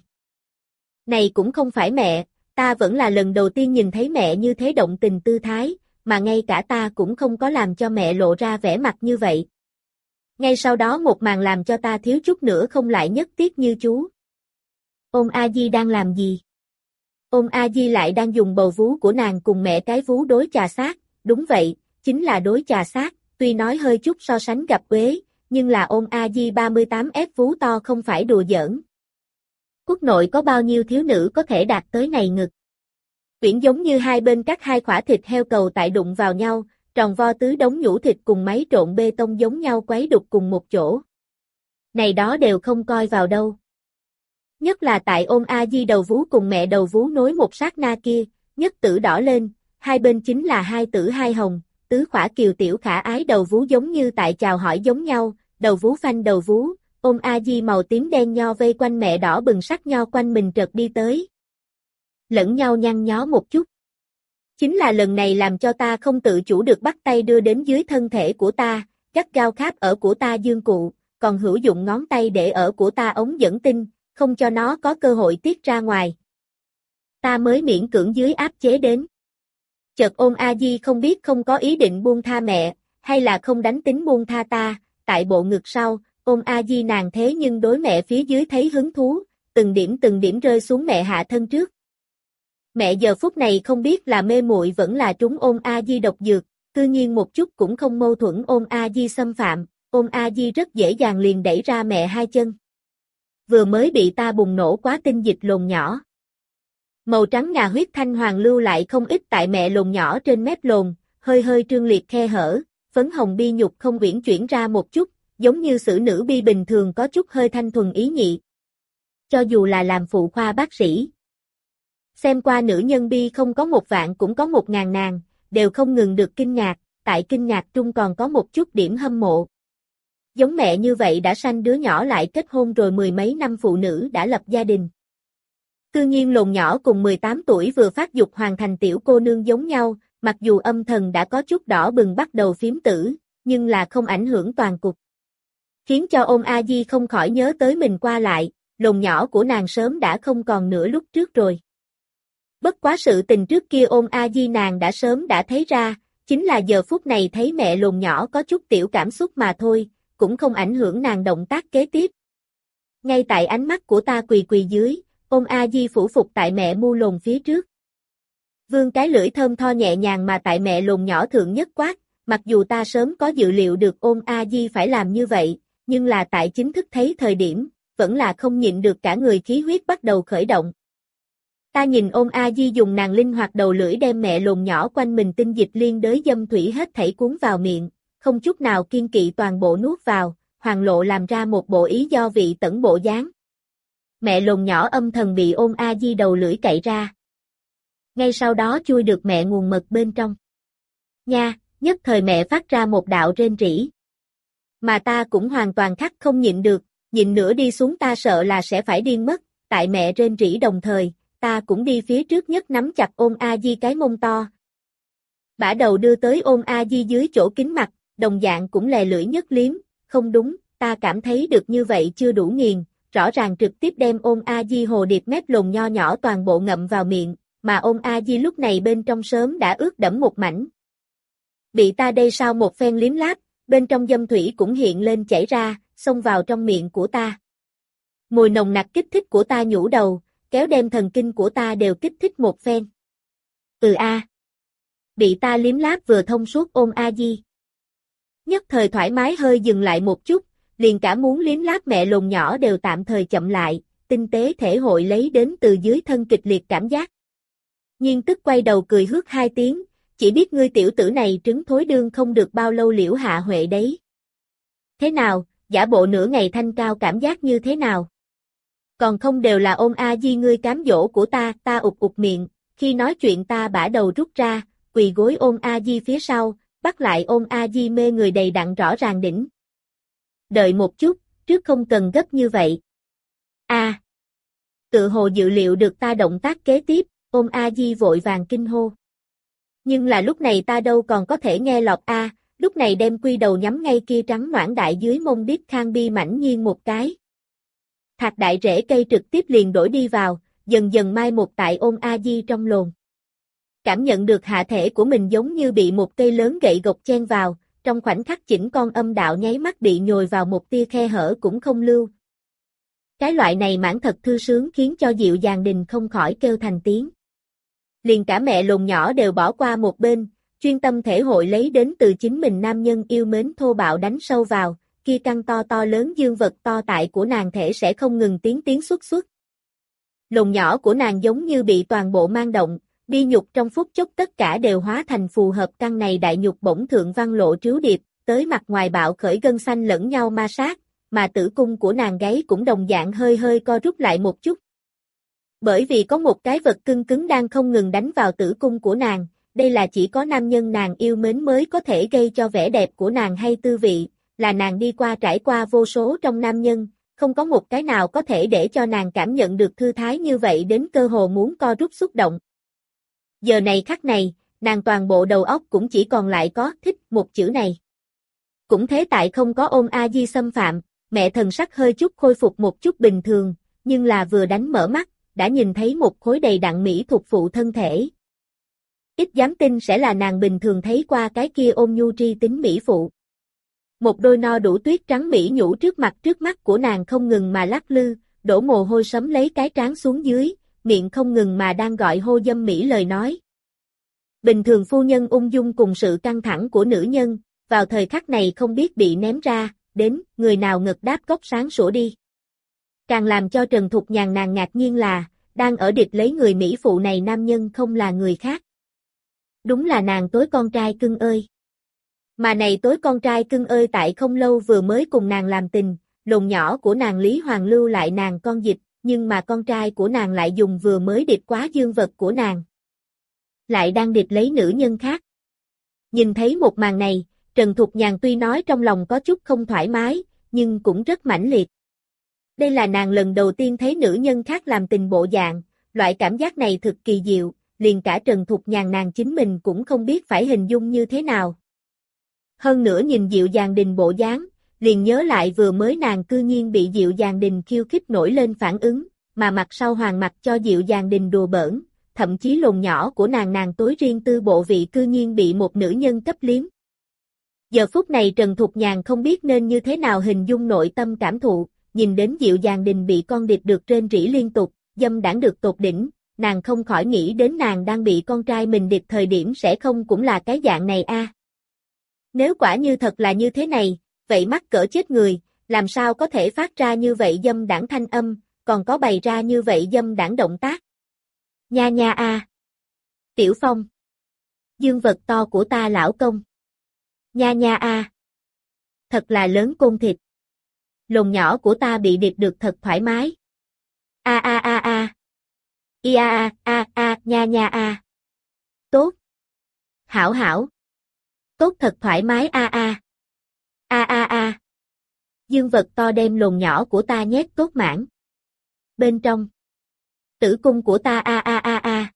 S1: Này cũng không phải mẹ, ta vẫn là lần đầu tiên nhìn thấy mẹ như thế động tình tư thái, mà ngay cả ta cũng không có làm cho mẹ lộ ra vẻ mặt như vậy. Ngay sau đó một màn làm cho ta thiếu chút nữa không lại nhất tiếc như chú. Ôn A Di đang làm gì? Ôn A Di lại đang dùng bầu vú của nàng cùng mẹ cái vú đối chà sát, đúng vậy, chính là đối chà sát, tuy nói hơi chút so sánh gặp uế, nhưng là Ôn A Di 38F vú to không phải đùa giỡn. Quốc nội có bao nhiêu thiếu nữ có thể đạt tới này ngực? Uyển giống như hai bên cắt hai khỏa thịt heo cầu tại đụng vào nhau, tròn vo tứ đống nhũ thịt cùng máy trộn bê tông giống nhau quấy đục cùng một chỗ. Này đó đều không coi vào đâu. Nhất là tại Ôn A Di đầu vú cùng mẹ đầu vú nối một sát na kia, nhất tử đỏ lên, hai bên chính là hai tử hai hồng, tứ khỏa kiều tiểu khả ái đầu vú giống như tại chào hỏi giống nhau, đầu vú phanh đầu vú, Ôn A Di màu tím đen nho vây quanh mẹ đỏ bừng sắc nho quanh mình trật đi tới. Lẫn nhau nhăn nhó một chút. Chính là lần này làm cho ta không tự chủ được bắt tay đưa đến dưới thân thể của ta, gắt gao kháp ở của ta dương cụ, còn hữu dụng ngón tay để ở của ta ống dẫn tinh, không cho nó có cơ hội tiết ra ngoài. Ta mới miễn cưỡng dưới áp chế đến. Chợt Ôn A Di không biết không có ý định buông tha mẹ, hay là không đánh tính buông tha ta, tại bộ ngực sau, Ôn A Di nàng thế nhưng đối mẹ phía dưới thấy hứng thú, từng điểm rơi xuống mẹ hạ thân trước. Mẹ giờ phút này không biết là mê muội vẫn là trúng Ôn A Di độc dược, cư nhiên một chút cũng không mâu thuẫn Ôn A Di xâm phạm, Ôn A Di rất dễ dàng liền đẩy ra mẹ hai chân. Vừa mới bị ta bùng nổ quá tinh dịch lồn nhỏ. Màu trắng ngà huyết thanh hoàng lưu lại không ít tại mẹ lồn nhỏ trên mép lồn, hơi hơi trương liệt khe hở, phấn hồng bi nhục không uyển chuyển ra một chút, giống như xử nữ bi bình thường có chút hơi thanh thuần ý nhị. Cho dù là làm phụ khoa bác sĩ. Xem qua nữ nhân bi không có 1.000.000 cũng có 1.000 nàng, đều không ngừng được kinh ngạc, tại kinh ngạc trung còn có một chút điểm hâm mộ. Giống mẹ như vậy đã sanh đứa nhỏ lại kết hôn rồi mười mấy năm phụ nữ đã lập gia đình. Cư nhiên lồn nhỏ cùng 18 tuổi vừa phát dục hoàn thành tiểu cô nương giống nhau, mặc dù âm thần đã có chút đỏ bừng bắt đầu phiếm tử, nhưng là không ảnh hưởng toàn cục. Khiến cho Ôn A Di không khỏi nhớ tới mình qua lại, lồn nhỏ của nàng sớm đã không còn nữa lúc trước rồi. Bất quá sự tình trước kia Ôn A Di nàng đã sớm đã thấy ra, chính là giờ phút này thấy mẹ lồn nhỏ có chút tiểu cảm xúc mà thôi, cũng không ảnh hưởng nàng động tác kế tiếp. Ngay tại ánh mắt của ta quỳ dưới, Ôn A Di phủ phục tại mẹ mu lồn phía trước. Vương cái lưỡi thơm tho nhẹ nhàng mà tại mẹ lồn nhỏ thượng nhất quát, mặc dù ta sớm có dự liệu được Ôn A Di phải làm như vậy, nhưng là tại chính thức thấy thời điểm, vẫn là không nhịn được cả người khí huyết bắt đầu khởi động. Ta nhìn Ôn A Di dùng nàng linh hoạt đầu lưỡi đem mẹ lồn nhỏ quanh mình tinh dịch liên đới dâm thủy hết thảy cuốn vào miệng, không chút nào kiên kỵ toàn bộ nuốt vào, Hoàng Lộ làm ra một bộ ý do vị tẩn bộ dáng. Mẹ lồn nhỏ âm thần bị Ôn A Di đầu lưỡi cậy ra. Ngay sau đó chui được mẹ nguồn mật bên trong. Nha, nhất thời mẹ phát ra một đạo rên rỉ. Mà ta cũng hoàn toàn khắc không nhịn được, nhịn nữa đi xuống ta sợ là sẽ phải điên mất, tại mẹ rên rỉ đồng thời, ta cũng đi phía trước nhất nắm chặt Ôn A Di cái mông to. Bả đầu đưa tới Ôn A Di dưới chỗ kính mặt, đồng dạng cũng lè lưỡi nhất liếm, không đúng, ta cảm thấy được như vậy chưa đủ nghiền, rõ ràng trực tiếp đem Ôn A Di hồ điệp mép lồn nho nhỏ toàn bộ ngậm vào miệng, mà Ôn A Di lúc này bên trong sớm đã ướt đẫm một mảnh. Bị ta đây sau một phen liếm láp, bên trong dâm thủy cũng hiện lên chảy ra, xông vào trong miệng của ta. Mùi nồng nặc kích thích của ta nhũ đầu, kéo đem thần kinh của ta đều kích thích một phen. Bị ta liếm láp vừa thông suốt Ôn A Di. Nhất thời thoải mái hơi dừng lại một chút, liền cả muốn liếm láp mẹ lồn nhỏ đều tạm thời chậm lại, tinh tế thể hội lấy đến từ dưới thân kịch liệt cảm giác. Nhiên tức quay đầu cười hước hai tiếng, chỉ biết ngươi tiểu tử này trứng thối đương không được bao lâu liễu hạ huệ đấy. Thế nào, giả bộ nửa ngày thanh cao cảm giác như thế nào? Còn không đều là ôn A Di ngươi cám dỗ của ta ụt ụt miệng, khi nói chuyện ta bả đầu rút ra, quỳ gối ôn A Di phía sau, bắt lại ôn A Di mê người đầy đặn rõ ràng đỉnh. Đợi một chút, trước không cần gấp như vậy. Tự hồ dự liệu được ta động tác kế tiếp, ôn A Di vội vàng kinh hô. Nhưng là lúc này ta đâu còn có thể nghe lọt lúc này đem quy đầu nhắm ngay kia trắng noãn đại dưới mông điếc Khang Bi mảnh nhiên một cái. Thạc đại rễ cây trực tiếp liền đổi đi vào, dần dần mai một tại ôn A Di trong lồn. Cảm nhận được hạ thể của mình giống như bị một cây lớn gậy gộc chen vào, trong khoảnh khắc chỉnh con âm đạo nháy mắt bị nhồi vào một tia khe hở cũng không lưu. Cái loại này mãn thật thư sướng khiến cho Dịu Dàng Đình không khỏi kêu thành tiếng. Liền cả mẹ lồn nhỏ đều bỏ qua một bên, chuyên tâm thể hội lấy đến từ chính mình nam nhân yêu mến thô bạo đánh sâu vào, kia căng to lớn dương vật to tại của nàng thể sẽ không ngừng tiến xuất. Lồn nhỏ của nàng giống như bị toàn bộ mang động, bi nhục trong phút chốc tất cả đều hóa thành phù hợp căn này đại nhục bổng thượng văn lộ trứu điệp, tới mặt ngoài bạo khởi gân xanh lẫn nhau ma sát, mà tử cung của nàng gáy cũng đồng dạng hơi co rút lại một chút. Bởi vì có một cái vật cưng cứng đang không ngừng đánh vào tử cung của nàng, đây là chỉ có nam nhân nàng yêu mến mới có thể gây cho vẻ đẹp của nàng hay tư vị, là nàng trải qua vô số trong nam nhân, không có một cái nào có thể để cho nàng cảm nhận được thư thái như vậy đến cơ hồ muốn co rút xúc động. Giờ này khắc này, nàng toàn bộ đầu óc cũng chỉ còn lại có thích một chữ này. Cũng thế tại không có ôn A Di xâm phạm, mẹ thần sắc hơi chút khôi phục một chút bình thường, nhưng là vừa đánh mở mắt, đã nhìn thấy một khối đầy đặn mỹ thuộc phụ thân thể. Ít dám tin sẽ là nàng bình thường thấy qua cái kia ôn nhu tri tính mỹ phụ. Một đôi no đủ tuyết trắng mỹ nhũ trước mắt của nàng không ngừng mà lắc lư, đổ mồ hôi sấm lấy cái trán xuống dưới, miệng không ngừng mà đang gọi hô dâm mỹ lời nói. Bình thường phu nhân ung dung cùng sự căng thẳng của nữ nhân, vào thời khắc này không biết bị ném ra, đến, người nào ngực đáp cốc sáng sủa đi. Càng làm cho Trần Thục Nhàn nàng ngạc nhiên là, đang ở địch lấy người mỹ phụ này nam nhân không là người khác. Đúng là nàng tối con trai cưng ơi. Mà này tối con trai cưng ơi tại không lâu vừa mới cùng nàng làm tình, lồn nhỏ của nàng Lý Hoàng lưu lại nàng con dịch, nhưng mà con trai của nàng lại dùng vừa mới địch quá dương vật của nàng. Lại đang địch lấy nữ nhân khác. Nhìn thấy một màn này, Trần Thục Nhàn tuy nói trong lòng có chút không thoải mái, nhưng cũng rất mãnh liệt. Đây là nàng lần đầu tiên thấy nữ nhân khác làm tình bộ dạng, loại cảm giác này thực kỳ diệu, liền cả Trần Thục Nhàn nàng chính mình cũng không biết phải hình dung như thế nào. Hơn nữa nhìn Dịu Dàng Đình bộ dáng, liền nhớ lại vừa mới nàng cư nhiên bị Dịu Dàng Đình khiêu khích nổi lên phản ứng, mà mặt sau hoàng mặt cho Dịu Dàng Đình đùa bỡn, thậm chí lồn nhỏ của nàng tối riêng tư bộ vị cư nhiên bị một nữ nhân cấp liếm. Giờ phút này Trần Thục Nhàn không biết nên như thế nào hình dung nội tâm cảm thụ, nhìn đến Dịu Dàng Đình bị con địch được rên rỉ liên tục, dâm đãng được tột đỉnh, nàng không khỏi nghĩ đến nàng đang bị con trai mình địch thời điểm sẽ không cũng là cái dạng này a. Nếu quả như thật là như thế này, vậy mắc cỡ chết người, làm sao có thể phát ra như vậy dâm đãng thanh âm, còn có bày ra như vậy dâm đãng động tác. Nha nha a. Tiểu Phong. Dương vật to của ta lão công. Nha nha a. Thật là lớn côn thịt. Lồn nhỏ của ta bị điệp được thật thoải mái. A a a a. I a a a nha nha a. Tốt. Hảo hảo. Tốt thật thoải mái a a. A a a. Dương vật to đem lồn nhỏ của ta nhét tốt mãn. Bên trong. Tử cung của ta a a a a.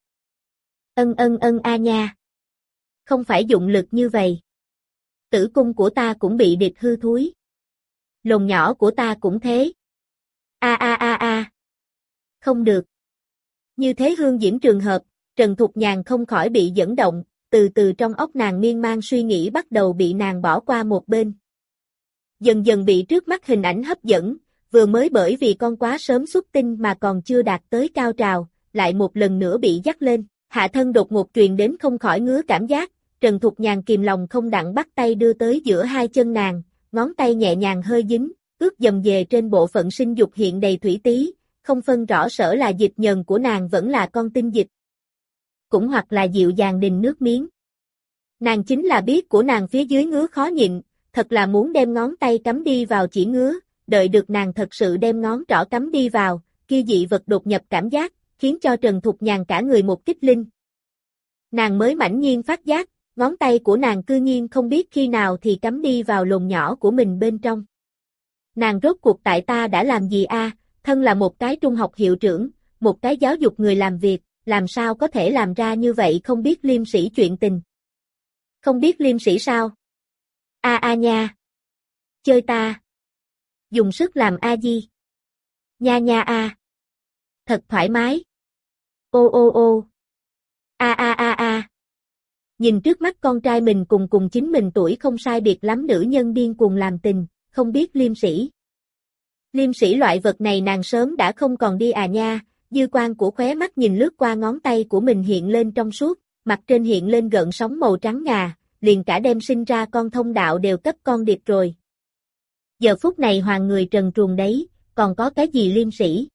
S1: Ân a nha. Không phải dụng lực như vậy. Tử cung của ta cũng bị địch hư thúi. Lồn nhỏ của ta cũng thế. A a a a. Không được. Như thế hương diễm trường hợp, Trần Thục Nhàn không khỏi bị dẫn động, từ từ trong óc nàng miên man suy nghĩ bắt đầu bị nàng bỏ qua một bên. Dần dần bị trước mắt hình ảnh hấp dẫn, vừa mới bởi vì con quá sớm xuất tinh mà còn chưa đạt tới cao trào, lại một lần nữa bị dắt lên, hạ thân đột ngột truyền đến không khỏi ngứa cảm giác, Trần Thục Nhàn kìm lòng không đặng bắt tay đưa tới giữa hai chân nàng, ngón tay nhẹ nhàng hơi dính, ướt dầm về trên bộ phận sinh dục hiện đầy thủy tí, không phân rõ sở là dịch nhờn của nàng vẫn là con tinh dịch. Cũng hoặc là Dịu Dàng Đình nước miếng. Nàng chính là biết của nàng phía dưới ngứa khó nhịn, thật là muốn đem ngón tay cắm đi vào chỉ ngứa, đợi được nàng thật sự đem ngón trỏ cắm đi vào, kia dị vật đột nhập cảm giác, khiến cho Trần Thục Nhàn cả người một kích linh. Nàng mới mãnh nhiên phát giác, ngón tay của nàng cư nhiên không biết khi nào thì cắm đi vào lồn nhỏ của mình bên trong. Nàng rốt cuộc tại ta đã làm gì a? Thân là một cái trung học hiệu trưởng, một cái giáo dục người làm việc, làm sao có thể làm ra như vậy không biết liêm sĩ chuyện tình. Không biết liêm sĩ sao? Nha. Chơi ta. Dùng sức làm a di. Nha. Thật thoải mái. Ô. A. Nhìn trước mắt con trai mình cùng chính mình tuổi không sai biệt lắm nữ nhân điên cuồng làm tình, không biết liêm sĩ. Liêm sĩ loại vật này nàng sớm đã không còn đi nha, dư quang của khóe mắt nhìn lướt qua ngón tay của mình hiện lên trong suốt, mặt trên hiện lên gợn sóng màu trắng ngà, liền cả đêm sinh ra con thông đạo đều cấp con điệp rồi. Giờ phút này hoàng người trần truồng đấy, còn có cái gì liêm sĩ?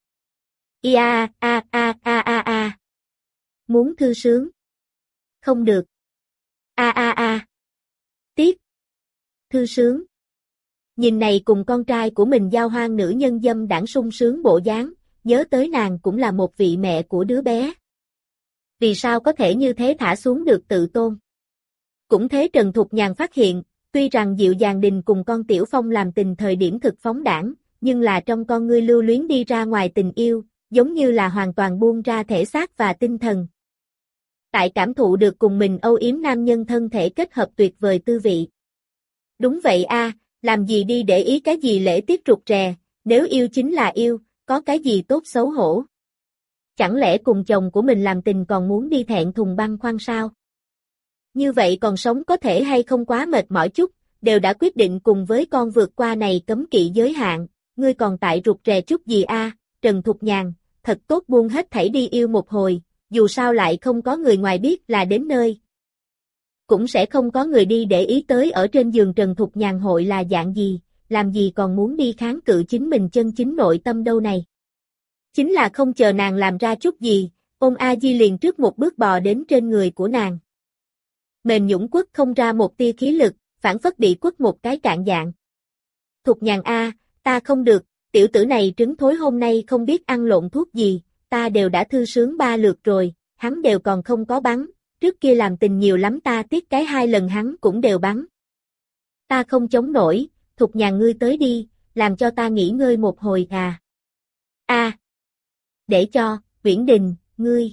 S1: A. Muốn thư sướng. Không được. A. Tiếc. Thư sướng. Nhìn này cùng con trai của mình giao hoang nữ nhân dâm đãng sung sướng bộ dáng, nhớ tới nàng cũng là một vị mẹ của đứa bé. Vì sao có thể như thế thả xuống được tự tôn? Cũng thế Trần Thục Nhàn phát hiện, tuy rằng Diệu Dàng Đình cùng con Tiểu Phong làm tình thời điểm thực phóng đãng, nhưng là trong con ngươi lưu luyến đi ra ngoài tình yêu, giống như là hoàn toàn buông ra thể xác và tinh thần. Tại cảm thụ được cùng mình âu yếm nam nhân thân thể kết hợp tuyệt vời tư vị. Đúng vậy làm gì đi để ý cái gì lễ tiết rụt rè, nếu yêu chính là yêu, có cái gì tốt xấu hổ. Chẳng lẽ cùng chồng của mình làm tình còn muốn đi thẹn thùng băn khoăn sao? Như vậy còn sống có thể hay không quá mệt mỏi chút, đều đã quyết định cùng với con vượt qua này cấm kỵ giới hạn, ngươi còn tại rụt rè chút gì Trần Thục Nhàn, thật tốt buông hết thảy đi yêu một hồi, dù sao lại không có người ngoài biết là đến nơi. Cũng sẽ không có người đi để ý tới ở trên giường Trần Thục Nhàn hội là dạng gì, làm gì còn muốn đi kháng cự chính mình chân chính nội tâm đâu này. Chính là không chờ nàng làm ra chút gì, ôn A Di liền trước một bước bò đến trên người của nàng. Mềm nhũn quất không ra một tia khí lực, phản phất bị quất một cái cạn dạng. Thục Nhàn ta không được, tiểu tử này trứng thối hôm nay không biết ăn lộn thuốc gì, ta đều đã thư sướng 3 lượt rồi, hắn đều còn không có bắn, trước kia làm tình nhiều lắm ta tiếc cái 2 lần hắn cũng đều bắn. Ta không chống nổi, Thục Nhàn ngươi tới đi, làm cho ta nghỉ ngơi một hồi để cho, Uyển Đình, ngươi.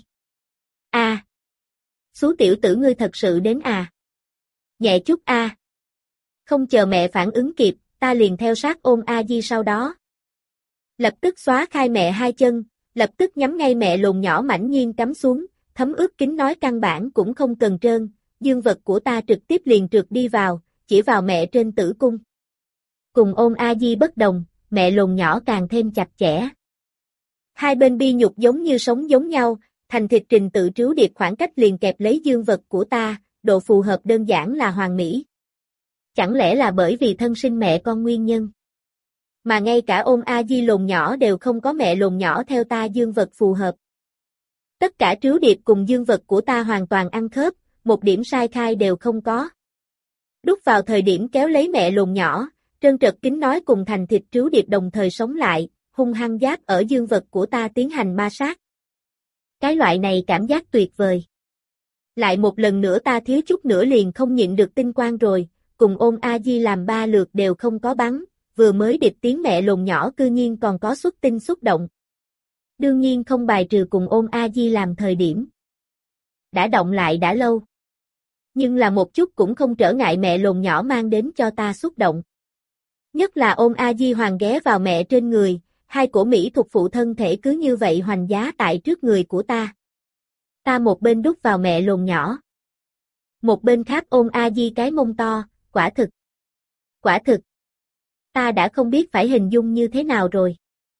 S1: Xú tiểu tử ngươi thật sự đến Nhẹ chút Không chờ mẹ phản ứng kịp, ta liền theo sát ôm A Di sau đó. Lập tức xóa khai mẹ hai chân, lập tức nhắm ngay mẹ lồn nhỏ mãnh nhiên cắm xuống, thấm ướt kính nói căn bản cũng không cần trơn, dương vật của ta trực tiếp liền trượt đi vào, chỉ vào mẹ trên tử cung. Cùng ôm A Di bất đồng, mẹ lồn nhỏ càng thêm chặt chẽ. Hai bên bi nhục giống như sống giống nhau, thành thịt trình tự trứu điệp khoảng cách liền kẹp lấy dương vật của ta, độ phù hợp đơn giản là hoàn mỹ. Chẳng lẽ là bởi vì thân sinh mẹ con nguyên nhân? Mà ngay cả ôm A Di lồn nhỏ đều không có mẹ lồn nhỏ theo ta dương vật phù hợp. Tất cả trứu điệp cùng dương vật của ta hoàn toàn ăn khớp, một điểm sai khai đều không có. Đút vào thời điểm kéo lấy mẹ lồn nhỏ, trơn trật kính nói cùng thành thịt trứu điệp đồng thời sống lại, hung hăng giáp ở dương vật của ta tiến hành ma sát. Cái loại này cảm giác tuyệt vời. Lại một lần nữa ta thiếu chút nữa liền không nhịn được tinh quang rồi, cùng ôm A Di làm 3 lượt đều không có bắn, vừa mới điệp tiếng mẹ lồn nhỏ cư nhiên còn có xuất tinh xúc động. Đương nhiên không bài trừ cùng ôm A Di làm thời điểm. Đã động lại đã lâu. Nhưng là một chút cũng không trở ngại mẹ lồn nhỏ mang đến cho ta xúc động. Nhất là ôm A Di hoàng ghé vào mẹ trên người, hai cổ Mỹ thuộc phụ thân thể cứ như vậy hoành giá tại trước người của ta. Ta một bên đút vào mẹ lồn nhỏ. Một bên khác ôm A Di cái mông to, quả thực. Quả thực. Ta đã không biết phải hình dung như thế nào rồi.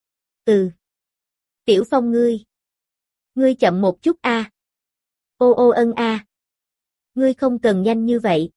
S1: Tiểu Phong ngươi. Ngươi chậm một chút Ô ân Ngươi không cần nhanh như vậy.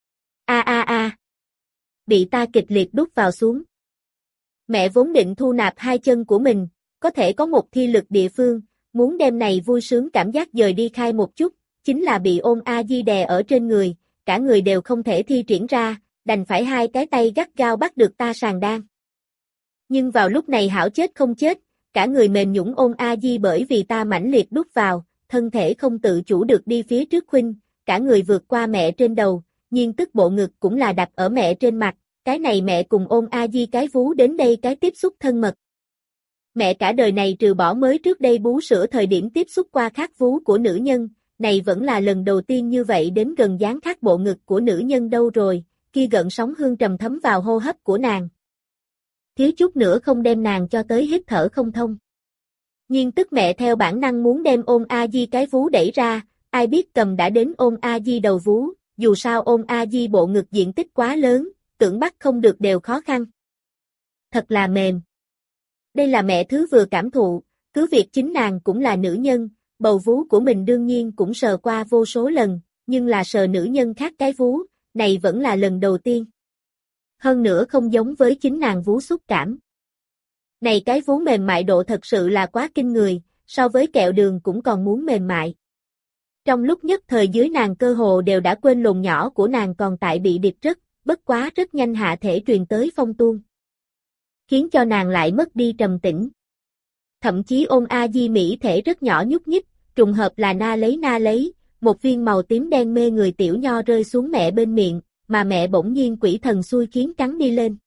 S1: Bị ta kịch liệt đút vào xuống. Mẹ vốn định thu nạp hai chân của mình, có thể có một thi lực địa phương, muốn đem này vui sướng cảm giác dời đi khai một chút, chính là bị ôm A Di đè ở trên người, cả người đều không thể thi triển ra, đành phải hai cái tay gắt gao bắt được ta sàn đan. Nhưng vào lúc này hảo chết không chết, cả người mềm nhũn ôm A Di bởi vì ta mãnh liệt đút vào, thân thể không tự chủ được đi phía trước khuynh, cả người vượt qua mẹ trên đầu, nhiên tức bộ ngực cũng là đập ở mẹ trên mặt, cái này mẹ cùng ôm A Di cái vú đến đây cái tiếp xúc thân mật. Mẹ cả đời này trừ bỏ mới trước đây bú sữa thời điểm tiếp xúc qua khát vú của nữ nhân, này vẫn là lần đầu tiên như vậy đến gần dán khát bộ ngực của nữ nhân đâu rồi, kia gợn sóng hương trầm thấm vào hô hấp của nàng. Thiếu chút nữa không đem nàng cho tới hít thở không thông. Nhiên tức mẹ theo bản năng muốn đem ôm A Di cái vú đẩy ra, ai biết cầm đã đến ôm A Di đầu vú, dù sao ôm A Di bộ ngực diện tích quá lớn, tưởng bắt không được đều khó khăn. Thật là mềm. Đây là mẹ thứ vừa cảm thụ, cứ việc chính nàng cũng là nữ nhân, bầu vú của mình đương nhiên cũng sờ qua vô số lần, nhưng là sờ nữ nhân khác cái vú, này vẫn là lần đầu tiên. Hơn nữa không giống với chính nàng vú xúc cảm. Này cái vú mềm mại độ thật sự là quá kinh người, so với kẹo đường cũng còn muốn mềm mại. Trong lúc nhất thời dưới nàng cơ hồ đều đã quên lồn nhỏ của nàng còn tại bị điệp rất, bất quá rất nhanh hạ thể truyền tới phong tuôn. Khiến cho nàng lại mất đi trầm tĩnh. Thậm chí ôm A Di Mỹ thể rất nhỏ nhúc nhích, trùng hợp là na lấy, một viên màu tím đen mê người tiểu nho rơi xuống mẹ bên miệng, mà mẹ bỗng nhiên quỷ thần xui khiến cắn đi lên.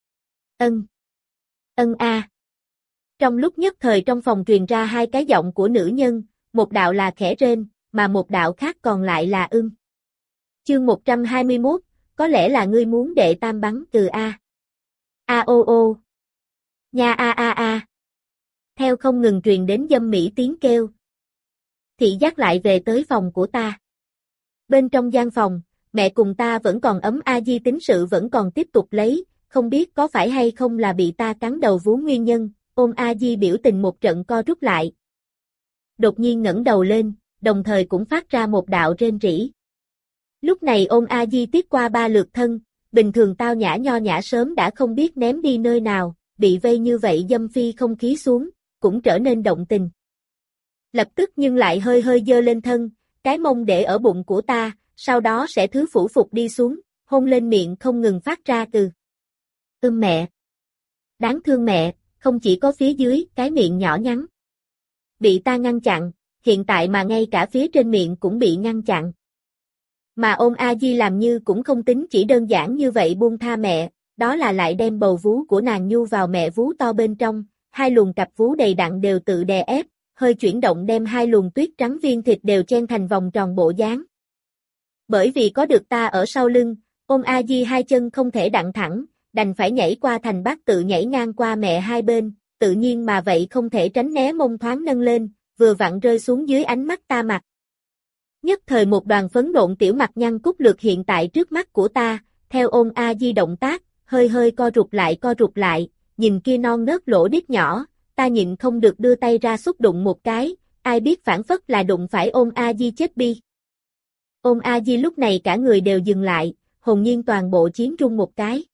S1: Ân a. Trong lúc nhất thời trong phòng truyền ra hai cái giọng của nữ nhân, một đạo là khẽ rên, mà một đạo khác còn lại là ưng. Chương 121, có lẽ là ngươi muốn đệ tam bắn từ a. A ô ô. Nha a a a. Theo không ngừng truyền đến dâm mỹ tiếng kêu. Thị giác lại về tới phòng của ta. Bên trong gian phòng, mẹ cùng ta vẫn còn ấm A Di tính sự vẫn còn tiếp tục lấy, không biết có phải hay không là bị ta cắn đầu vú nguyên nhân, ôm A Di biểu tình một trận co rút lại. Đột nhiên ngẩng đầu lên, đồng thời cũng phát ra một đạo rên rỉ. Lúc này ôm A Di tiết qua 3 lượt thân, bình thường tao nhã nho nhã sớm đã không biết ném đi nơi nào, bị vây như vậy dâm phi không khí xuống, cũng trở nên động tình. Lập tức nhưng lại hơi hơi dơ lên thân, cái mông để ở bụng của ta, sau đó sẽ thứ phủ phục đi xuống, hôn lên miệng không ngừng phát ra từ. Mẹ. Đáng thương mẹ, không chỉ có phía dưới, cái miệng nhỏ nhắn. Bị ta ngăn chặn, hiện tại mà ngay cả phía trên miệng cũng bị ngăn chặn. Mà ôm A Di làm như cũng không tính chỉ đơn giản như vậy buông tha mẹ, đó là lại đem bầu vú của nàng nhu vào mẹ vú to bên trong, hai luồng cặp vú đầy đặn đều tự đè ép, hơi chuyển động đem hai luồng tuyết trắng viên thịt đều chen thành vòng tròn bộ dáng. Bởi vì có được ta ở sau lưng, ôm A Di hai chân không thể đặng thẳng, đành phải nhảy qua thành bát tự nhảy ngang qua mẹ hai bên, tự nhiên mà vậy không thể tránh né mông thoáng nâng lên, vừa vặn rơi xuống dưới ánh mắt ta mặt. Nhất thời một đoàn phấn nộn tiểu mặt nhăn cúc lược hiện tại trước mắt của ta, theo ôm A Di động tác, hơi hơi co rụt lại, nhìn kia non nớt lỗ đít nhỏ, ta nhịn không được đưa tay ra xúc đụng một cái, ai biết phản phất là đụng phải ôm A Di chết bi. Ôm A Di lúc này cả người đều dừng lại, hồn nhiên toàn bộ chiến rung một cái.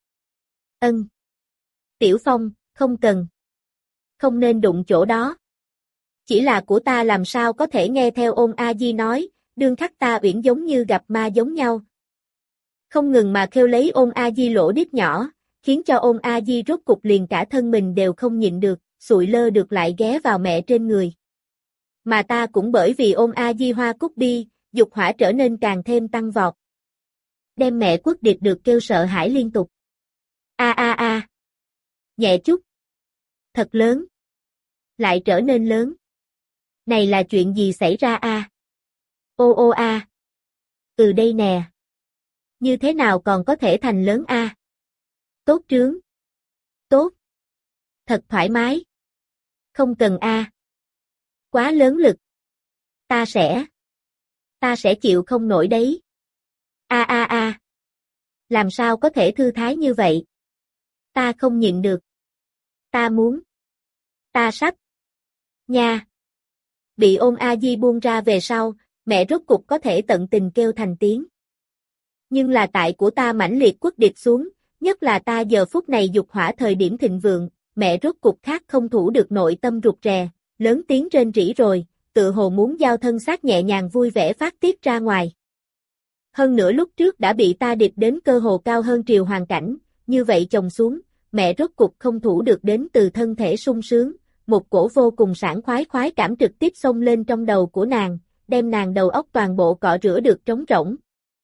S1: Tiểu Phong, không cần. Không nên đụng chỗ đó. Chỉ là của ta làm sao có thể nghe theo ôm A Di nói, đương khắc ta uyển giống như gặp ma giống nhau. Không ngừng mà kêu lấy ôm A Di lỗ đít nhỏ, khiến cho ôm A Di rốt cục liền cả thân mình đều không nhịn được, sụi lơ được lại ghé vào mẹ trên người. Mà ta cũng bởi vì ôm A Di hoa cúc bi, dục hỏa trở nên càng thêm tăng vọt. Đem mẹ quất điệt được kêu sợ hãi liên tục. A a a. Nhẹ chút. Thật lớn. Lại trở nên lớn. Này là chuyện gì xảy ra a? Ô ô a. Từ đây nè. Như thế nào còn có thể thành lớn a? Tốt trướng. Tốt. Thật thoải mái. Không cần a. Quá lớn lực. Ta sẽ chịu không nổi đấy. A a a. Làm sao có thể thư thái như vậy? Ta không nhịn được. Ta muốn. Ta sắp. Nha. Bị ôm A Di buông ra về sau, mẹ rốt cục có thể tận tình kêu thành tiếng. Nhưng là tại của ta mãnh liệt quất điệp xuống, nhất là ta giờ phút này dục hỏa thời điểm thịnh vượng, mẹ rốt cục khác không thủ được nội tâm rụt rè, lớn tiếng rên rỉ rồi, tự hồ muốn giao thân xác nhẹ nhàng vui vẻ phát tiết ra ngoài. Hơn nữa lúc trước đã bị ta điệp đến cơ hồ cao hơn triều hoàn cảnh, như vậy chồng xuống, mẹ rốt cục không thủ được đến từ thân thể sung sướng, một cổ vô cùng sảng khoái cảm trực tiếp xông lên trong đầu của nàng, đem nàng đầu óc toàn bộ cọ rửa được trống rỗng.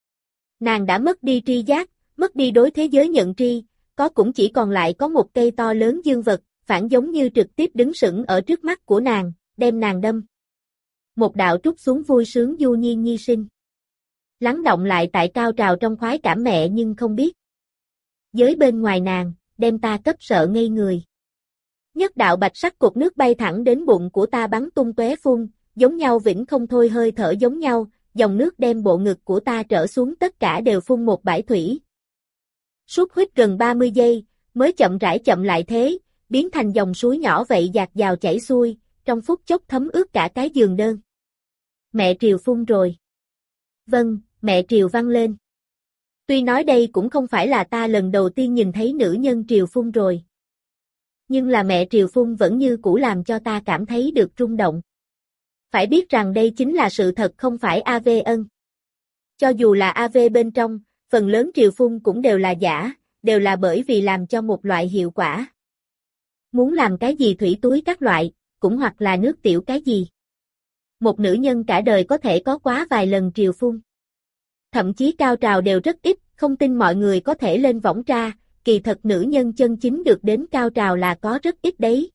S1: Nàng đã mất đi tri giác, mất đi đối thế giới nhận tri, có cũng chỉ còn lại có một cây to lớn dương vật, phản giống như trực tiếp đứng sững ở trước mắt của nàng, đem nàng đâm. Một đạo trút xuống vui sướng du nhiên nhi sinh. Lắng động lại tại cao trào trong khoái cảm mẹ nhưng không biết. Giới bên ngoài nàng, đem ta cấp sợ ngây người. Nhất đạo bạch sắc cục nước bay thẳng đến bụng của ta bắn tung tóe phun, giống nhau vĩnh không thôi hơi thở giống nhau, dòng nước đem bộ ngực của ta trở xuống tất cả đều phun một bãi thủy. Suốt huyết gần 30 giây, mới chậm rãi chậm lại thế, biến thành dòng suối nhỏ vậy dạt dào chảy xuôi, trong phút chốc thấm ướt cả cái giường đơn. Mẹ Triều phun rồi. Vâng, mẹ Triều văng lên. Tuy nói đây cũng không phải là ta lần đầu tiên nhìn thấy nữ nhân Triều phun rồi. Nhưng là mẹ Triều phun vẫn như cũ làm cho ta cảm thấy được rung động. Phải biết rằng đây chính là sự thật không phải AV ân. Cho dù là AV bên trong, phần lớn Triều phun cũng đều là giả, đều là bởi vì làm cho một loại hiệu quả. Muốn làm cái gì thủy túi các loại, cũng hoặc là nước tiểu cái gì. Một nữ nhân cả đời có thể có quá vài lần Triều phun. Thậm chí cao trào đều rất ít, không tin mọi người có thể lên võng tra, kỳ thật nữ nhân chân chính được đến cao trào là có rất ít đấy.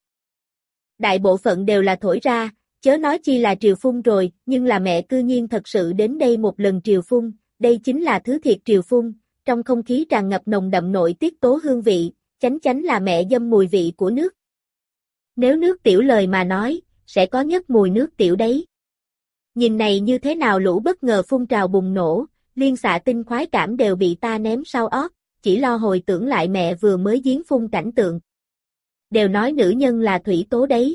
S1: Đại bộ phận đều là thổi ra, chớ nói chi là Triều phun rồi, nhưng là mẹ cư nhiên thật sự đến đây một lần Triều phun, đây chính là thứ thiệt Triều phun, trong không khí tràn ngập nồng đậm nội tiết tố hương vị, chánh là mẹ dâm mùi vị của nước. Nếu nước tiểu lời mà nói, sẽ có nhất mùi nước tiểu đấy. Nhìn này như thế nào lũ bất ngờ phun trào bùng nổ, liên xạ tinh khoái cảm đều bị ta ném sau ót, chỉ lo hồi tưởng lại mẹ vừa mới giếng phun cảnh tượng. Đều nói nữ nhân là thủy tố đấy.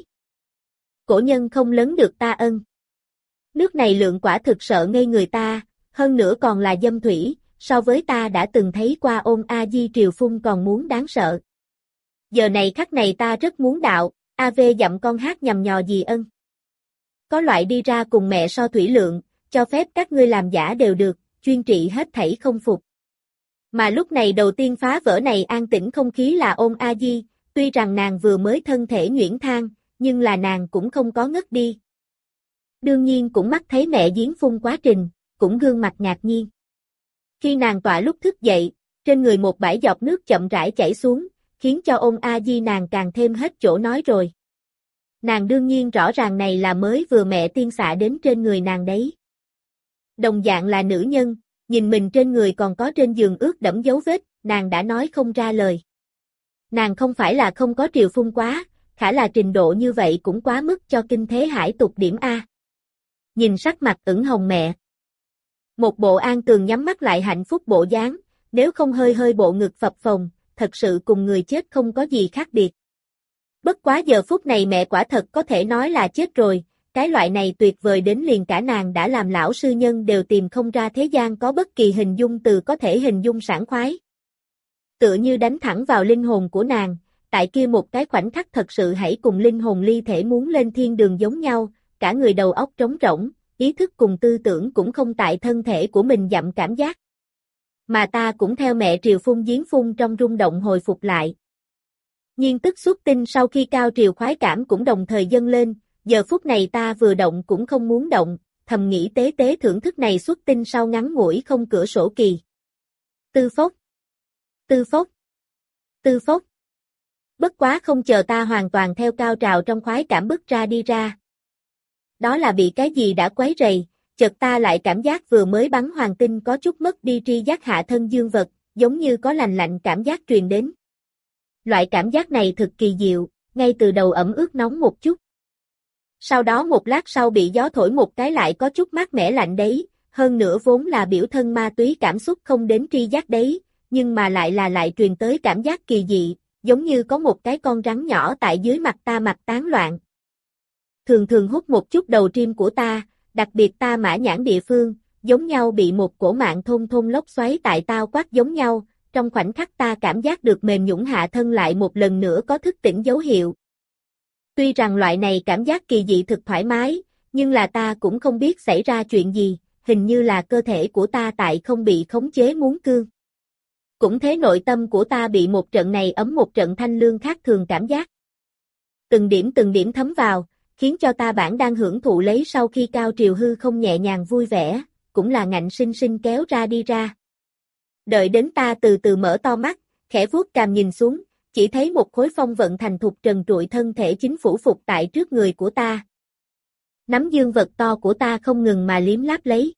S1: Cổ nhân không lấn được ta ân. Nước này lượng quả thực sợ ngây người ta, hơn nữa còn là dâm thủy, so với ta đã từng thấy qua ôn A Di Triều phun còn muốn đáng sợ. Giờ này khắc này ta rất muốn đạo, AV dặm con hát nhằm nhò gì ân. Có loại đi ra cùng mẹ so thủy lượng, cho phép các ngươi làm giả đều được, chuyên trị hết thảy không phục. Mà lúc này đầu tiên phá vỡ này an tĩnh không khí là ôn A Di, tuy rằng nàng vừa mới thân thể nhuyễn thang, nhưng là nàng cũng không có ngất đi. Đương nhiên cũng mắt thấy mẹ giếng phun quá trình, cũng gương mặt ngạc nhiên. Khi nàng tọa lúc thức dậy, trên người một bãi giọt nước chậm rãi chảy xuống, khiến cho ôn A Di nàng càng thêm hết chỗ nói rồi. Nàng đương nhiên rõ ràng này là mới vừa mẹ tiên xạ đến trên người nàng đấy. Đồng dạng là nữ nhân, nhìn mình trên người còn có trên giường ướt đẫm dấu vết, nàng đã nói không ra lời. Nàng không phải là không có Triều phun quá, khả là trình độ như vậy cũng quá mức cho kinh thế hải tục điểm A. Nhìn sắc mặt ửng hồng mẹ. Một bộ an tường nhắm mắt lại hạnh phúc bộ dáng, nếu không hơi hơi bộ ngực phập phồng, thật sự cùng người chết không có gì khác biệt. Bất quá giờ phút này mẹ quả thật có thể nói là chết rồi, cái loại này tuyệt vời đến liền cả nàng đã làm lão sư nhân đều tìm không ra thế gian có bất kỳ hình dung từ có thể hình dung sảng khoái. Tựa như đánh thẳng vào linh hồn của nàng, tại kia một cái khoảnh khắc thật sự hãy cùng linh hồn ly thể muốn lên thiên đường giống nhau, cả người đầu óc trống rỗng, ý thức cùng tư tưởng cũng không tại thân thể của mình dặm cảm giác. Mà ta cũng theo mẹ Triều phun giếng phun trong rung động hồi phục lại. Nhiên tức xuất tinh sau khi cao triều khoái cảm cũng đồng thời dâng lên, giờ phút này ta vừa động cũng không muốn động, thầm nghĩ tế tế thưởng thức này xuất tinh sau ngắn ngủi không cửa sổ kỳ. Tư phốc. Tư phốc. Tư phốc. Bất quá không chờ ta hoàn toàn theo cao trào trong khoái cảm bứt ra đi ra. Đó là bị cái gì đã quấy rầy, chợt ta lại cảm giác vừa mới bắn hoàng tinh có chút mất đi tri giác hạ thân dương vật, giống như có lành lạnh cảm giác truyền đến. Loại cảm giác này thực kỳ diệu, ngay từ đầu ẩm ướt nóng một chút. Sau đó một lát sau bị gió thổi một cái lại có chút mát mẻ lạnh đấy, hơn nữa vốn là biểu thân ma túy cảm xúc không đến tri giác đấy, nhưng mà lại truyền tới cảm giác kỳ dị, giống như có một cái con rắn nhỏ tại dưới mặt ta mặt tán loạn. Thường thường hút một chút đầu tim của ta, đặc biệt ta mã nhãn địa phương, giống nhau bị một cổ mạng thôn thôn lốc xoáy tại tao quát giống nhau, trong khoảnh khắc ta cảm giác được mềm nhũn hạ thân lại một lần nữa có thức tỉnh dấu hiệu. Tuy rằng loại này cảm giác kỳ dị thực thoải mái, nhưng là ta cũng không biết xảy ra chuyện gì, hình như là cơ thể của ta tại không bị khống chế muốn cương. Cũng thế nội tâm của ta bị một trận này ấm một trận thanh lương khác thường cảm giác. từng điểm thấm vào, khiến cho ta bản đang hưởng thụ lấy sau khi cao triều hư không nhẹ nhàng vui vẻ, cũng là ngạnh sinh sinh kéo ra đi ra. Đợi đến ta từ từ mở to mắt, khẽ vuốt cằm nhìn xuống, chỉ thấy một khối phong vận thành thục trần trụi thân thể chính phủ phục tại trước người của ta. Nắm dương vật to của ta không ngừng mà liếm láp lấy.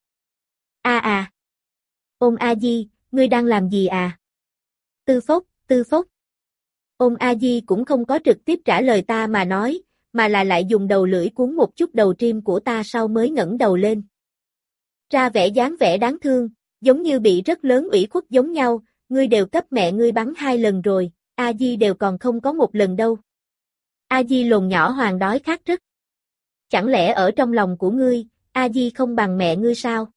S1: Ôn A Di, ngươi đang làm gì à? Tư phốc. Ôn A Di cũng không có trực tiếp trả lời ta mà nói, mà là lại dùng đầu lưỡi cuốn một chút đầu trim của ta sau mới ngẩng đầu lên. Ra vẻ dáng vẻ đáng thương, giống như bị rất lớn ủy khuất giống nhau, ngươi đều cấp mẹ ngươi bắn 2 lần rồi, A Di đều còn không có 1 lần đâu. A Di lồn nhỏ hoàng đói khát rất. Chẳng lẽ ở trong lòng của ngươi, A Di không bằng mẹ ngươi sao?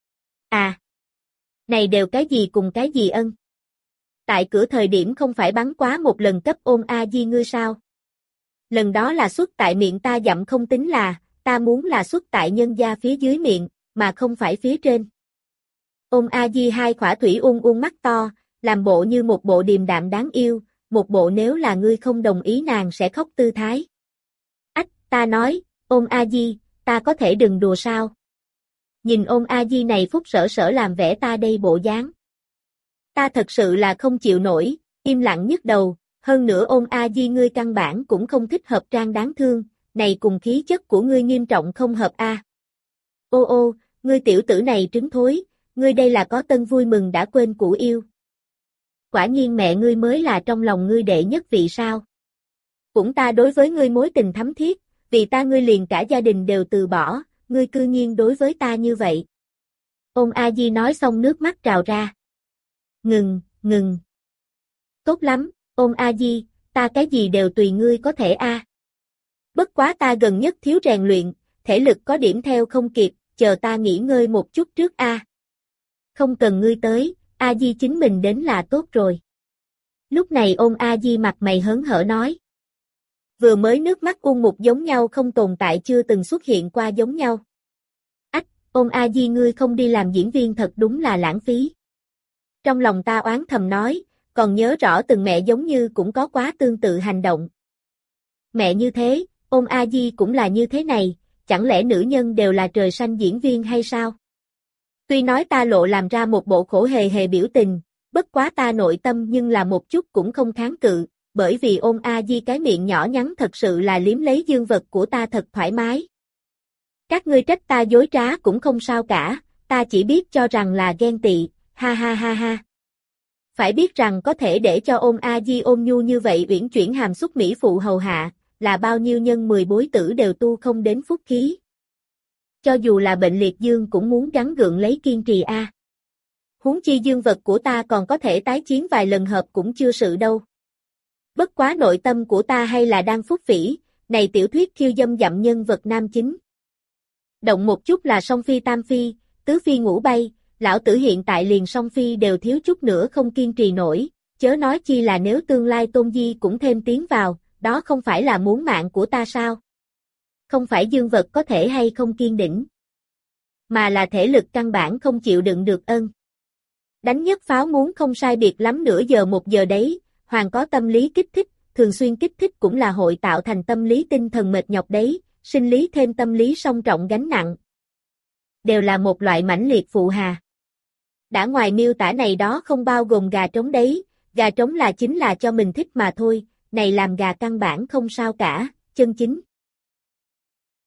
S1: Này đều cái gì cùng cái gì ân? Tại cửa thời điểm không phải bắn quá 1 lần cấp Ôn A Di ngươi sao? Lần đó là xuất tại miệng ta dặm không tính là, ta muốn là xuất tại nhân gia phía dưới miệng, mà không phải phía trên. Ôn A Di hai khỏa thủy uôn mắt to, làm bộ như một bộ điềm đạm đáng yêu, một bộ nếu là ngươi không đồng ý nàng sẽ khóc tư thái. Ta nói, Ôn A Di, ta có thể đừng đùa sao? Nhìn Ôn A Di này phúc sở làm vẻ ta đây bộ dáng. Ta thật sự là không chịu nổi, im lặng nhức đầu, hơn nữa Ôn A Di ngươi căn bản cũng không thích hợp trang đáng thương, này cùng khí chất của ngươi nghiêm trọng không hợp a. Ô, ngươi tiểu tử này trứng thối, ngươi đây là có tân vui mừng đã quên cũ yêu. Quả nhiên mẹ ngươi mới là trong lòng ngươi đệ nhất vị sao. Cũng ta đối với ngươi mối tình thắm thiết, vì ta ngươi liền cả gia đình đều từ bỏ, ngươi cư nhiên đối với ta như vậy. Ôn A Di nói xong nước mắt trào ra. Ngừng. Tốt lắm, Ôn A Di, ta cái gì đều tùy ngươi có thể a. Bất quá ta gần nhất thiếu rèn luyện, thể lực có điểm theo không kịp, chờ ta nghỉ ngơi một chút trước a. Không cần ngươi tới, A Di chính mình đến là tốt rồi. Lúc này Ôn A Di mặt mày hớn hở nói. Vừa mới nước mắt mục giống nhau không tồn tại chưa từng xuất hiện qua giống nhau. Ôn A Di ngươi không đi làm diễn viên thật đúng là lãng phí. Trong lòng ta oán thầm nói, còn nhớ rõ từng mẹ giống như cũng có quá tương tự hành động. Mẹ như thế, Ôn A Di cũng là như thế này, chẳng lẽ nữ nhân đều là trời xanh diễn viên hay sao? Tuy nói ta lộ làm ra một bộ khổ hề biểu tình, bất quá ta nội tâm nhưng là một chút cũng không kháng cự, bởi vì Ôn A Di cái miệng nhỏ nhắn thật sự là liếm lấy dương vật của ta thật thoải mái. Các ngươi trách ta dối trá cũng không sao cả, ta chỉ biết cho rằng là ghen tị, ha. Phải biết rằng có thể để cho Ôn A Di ôn nhu như vậy uyển chuyển hàm xúc mỹ phụ hầu hạ, là bao nhiêu nhân 10 bối tử đều tu không đến phúc khí. Cho dù là bệnh liệt dương cũng muốn gắng gượng lấy kiên trì a. Huống chi dương vật của ta còn có thể tái chiến vài lần hợp cũng chưa sự đâu. Bất quá nội tâm của ta hay là đang phúc phỉ, này tiểu thuyết khiêu dâm dặm nhân vật nam chính. Động một chút là song phi tam phi, tứ phi ngũ bay, lão tử hiện tại liền song phi đều thiếu chút nữa không kiên trì nổi, chớ nói chi là nếu tương lai Tôn Di cũng thêm tiếng vào, đó không phải là muốn mạng của ta sao? Không phải dương vật có thể hay không kiên đỉnh, mà là thể lực căn bản không chịu đựng được ân. Đánh nhất pháo muốn không sai biệt lắm nửa giờ 1 giờ đấy, hoàng có tâm lý kích thích, thường xuyên kích thích cũng là hội tạo thành tâm lý tinh thần mệt nhọc đấy, sinh lý thêm tâm lý song trọng gánh nặng. Đều là một loại mãnh liệt phụ hà. Đã ngoài miêu tả này đó không bao gồm gà trống đấy, gà trống là chính là cho mình thích mà thôi, này làm gà căn bản không sao cả, chân chính.